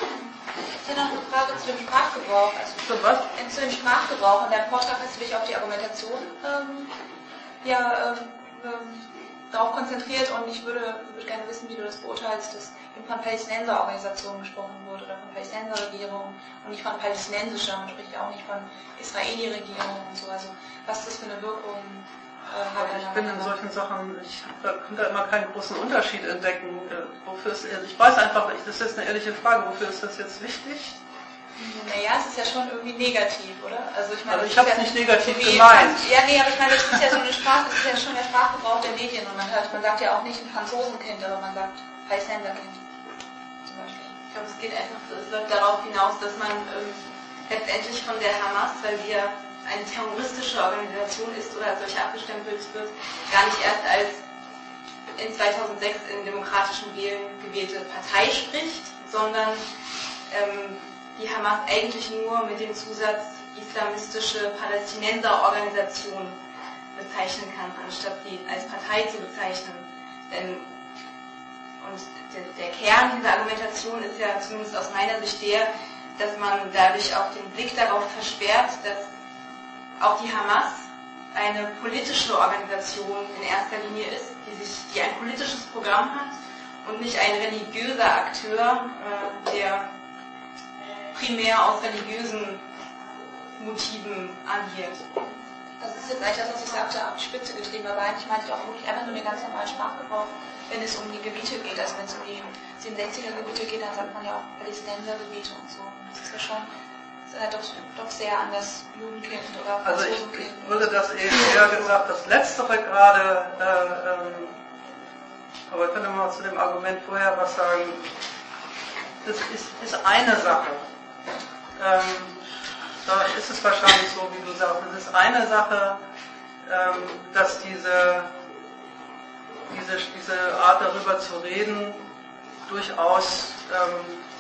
Ich hätte noch eine Frage zu dem Sprachgebrauch. Also zu was? Zu dem Sprachgebrauch. In deinem Vortrag hast du dich auf die Argumentation ähm, ja, ähm, ähm, darauf konzentriert und ich würde, würde gerne wissen, wie du das beurteilst, dass eben von Palästinenser-Organisationen gesprochen wird oder von Palästinenser-Regierung und nicht von palästinensischer, man spricht ja auch nicht von Israeli-Regierung und so, also was das für eine Wirkung äh, hat. Ich bin in solchen Sachen, ich kann da immer keinen großen Unterschied entdecken. Wofür ist, ich weiß einfach, das ist eine ehrliche Frage, wofür ist das jetzt wichtig? Naja, es ist ja schon irgendwie negativ, oder? Also ich meine, also ich habe es ja nicht negativ so gemeint. Ja, nee, aber ich meine, das ist ja so eine Sprache, das ist ja schon der Sprachgebrauch der Medien und man hört, man sagt ja auch nicht ein Franzosenkind, aber man sagt Palästinenserkind zum Beispiel. Ich glaube, es geht einfach, es läuft darauf hinaus, dass man ähm, letztendlich von der Hamas, weil die ja eine terroristische Organisation ist oder als solche abgestempelt wird, gar nicht erst als in zweitausendsechs in demokratischen Wählen gewählte Partei spricht, sondern ähm, die Hamas eigentlich nur mit dem Zusatz islamistische Palästinenser-Organisation bezeichnen kann, anstatt die als Partei zu bezeichnen. Denn und der, der Kern dieser Argumentation ist ja zumindest aus meiner Sicht der, dass man dadurch auch den Blick darauf versperrt, dass auch die Hamas eine politische Organisation in erster Linie ist, die, sich, die ein politisches Programm hat und nicht ein religiöser Akteur, äh, der primär aus religiösen Motiven agiert. Das ist jetzt eigentlich das, was ich sagte, auf die Spitze getrieben, aber eigentlich meinte ich auch wirklich einfach nur den ganz normalen Sprachgebrauch, wenn es um die Gebiete geht. Also wenn es um die siebenundsechziger Gebiete geht, dann sagt man ja auch Palästinenser-Gebiete und so. Das ist ja schon, das ist ja doch, doch sehr an das Judenkind oder Also ich, ich würde das eben eher gesagt, das Letztere gerade, äh, ähm, aber ich könnte mal zu dem Argument vorher was sagen, das ist, ist eine Sache. Ähm, da ist es wahrscheinlich so, wie du sagst, es ist eine Sache, ähm, dass diese, diese, diese Art darüber zu reden durchaus ähm,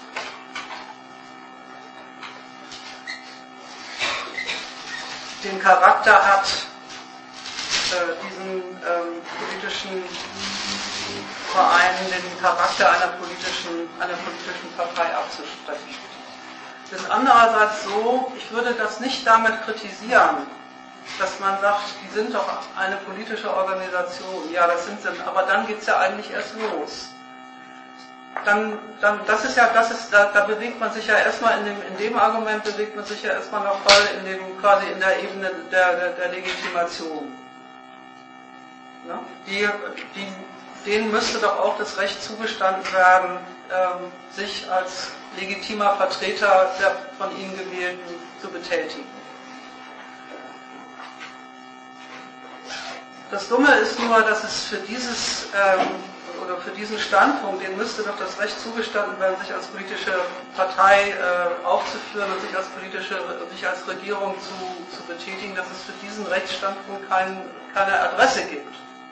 den Charakter hat, äh, diesen ähm, politischen Vereinen den Charakter einer politischen, einer politischen Partei abzusprechen. Das ist andererseits so, ich würde das nicht damit kritisieren, dass man sagt, die sind doch eine politische Organisation. Ja, das sind sie, aber dann geht es ja eigentlich erst los. Dann, dann, das ist ja, das ist, da, da bewegt man sich ja erstmal in dem, in dem Argument bewegt man sich ja erstmal noch voll in dem, quasi in der Ebene der, der, der Legitimation. Ne? Die, die, denen müsste doch auch das Recht zugestanden werden, ähm, sich als legitimer Vertreter der von ihnen gewählten zu betätigen. Das Dumme ist nur, dass es für dieses ähm, oder für diesen Standpunkt, den müsste doch das Recht zugestanden werden, sich als politische Partei äh, aufzuführen und sich als politische, sich als Regierung zu, zu betätigen, dass es für diesen Rechtsstandpunkt kein, keine Adresse gibt.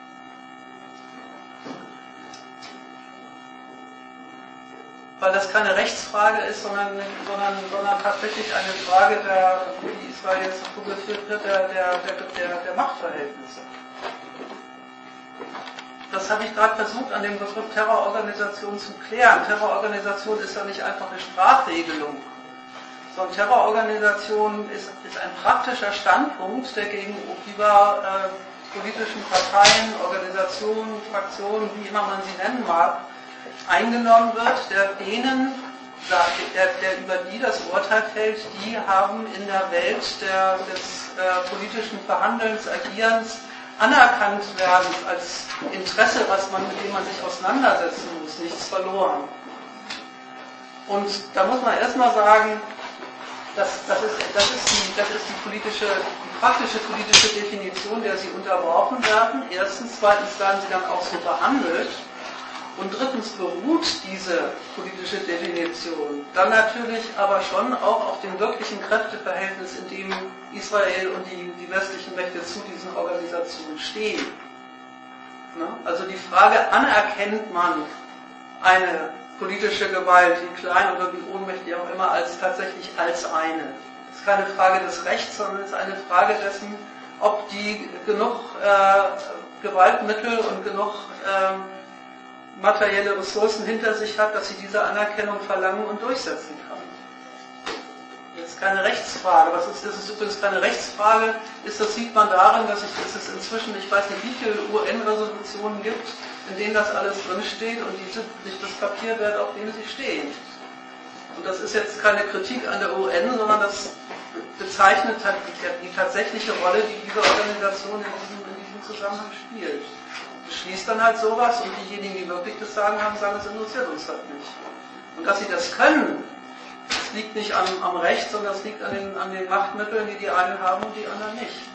Weil das keine Rechtsfrage ist, sondern, sondern, sondern tatsächlich eine Frage, der, wie Israel jetzt publiziert wird, der, der, der, der Machtverhältnisse. Das habe ich gerade versucht, an dem Begriff Terrororganisation zu klären. Terrororganisation ist ja nicht einfach eine Sprachregelung, sondern Terrororganisation ist, ist ein praktischer Standpunkt, der gegenüber äh, politischen Parteien, Organisationen, Fraktionen, wie immer man sie nennen mag, eingenommen wird, der denen, der, der über die das Urteil fällt, die haben in der Welt der, des äh, politischen Verhandelns, Agierens anerkannt werden als Interesse, was man, mit dem man sich auseinandersetzen muss, nichts verloren. Und da muss man erstmal sagen, das, das, ist, das, ist die, das ist die politische, die praktische politische Definition, der sie unterworfen werden. Erstens, zweitens werden sie dann auch so behandelt. Und drittens beruht diese politische Definition dann natürlich aber schon auch auf dem wirklichen Kräfteverhältnis, in dem Israel und die, die westlichen Mächte zu diesen Organisationen stehen. Also die Frage, anerkennt man eine politische Gewalt, wie klein oder wie ohnmächtig auch immer, als tatsächlich als eine. Das ist keine Frage des Rechts, sondern es ist eine Frage dessen, ob die genug äh, Gewaltmittel und genug äh, materielle Ressourcen hinter sich hat, dass sie diese Anerkennung verlangen und durchsetzen kann. Das ist keine Rechtsfrage. Was ist, das ist übrigens keine Rechtsfrage, ist, das sieht man darin, dass, ich, dass es inzwischen, ich weiß nicht, wie viele U N-Resolutionen gibt, in denen das alles drinsteht und die sind nicht das Papier wert, auf dem sie stehen. Und das ist jetzt keine Kritik an der U N, sondern das bezeichnet die, die tatsächliche Rolle, die diese Organisation in diesem, in diesem Zusammenhang spielt. Beschließt dann halt sowas und diejenigen, die wirklich das Sagen haben, sagen, das interessiert uns halt nicht. Und dass sie das können, das liegt nicht am, am Recht, sondern das liegt an den, an den Machtmitteln, die die einen haben und die anderen nicht.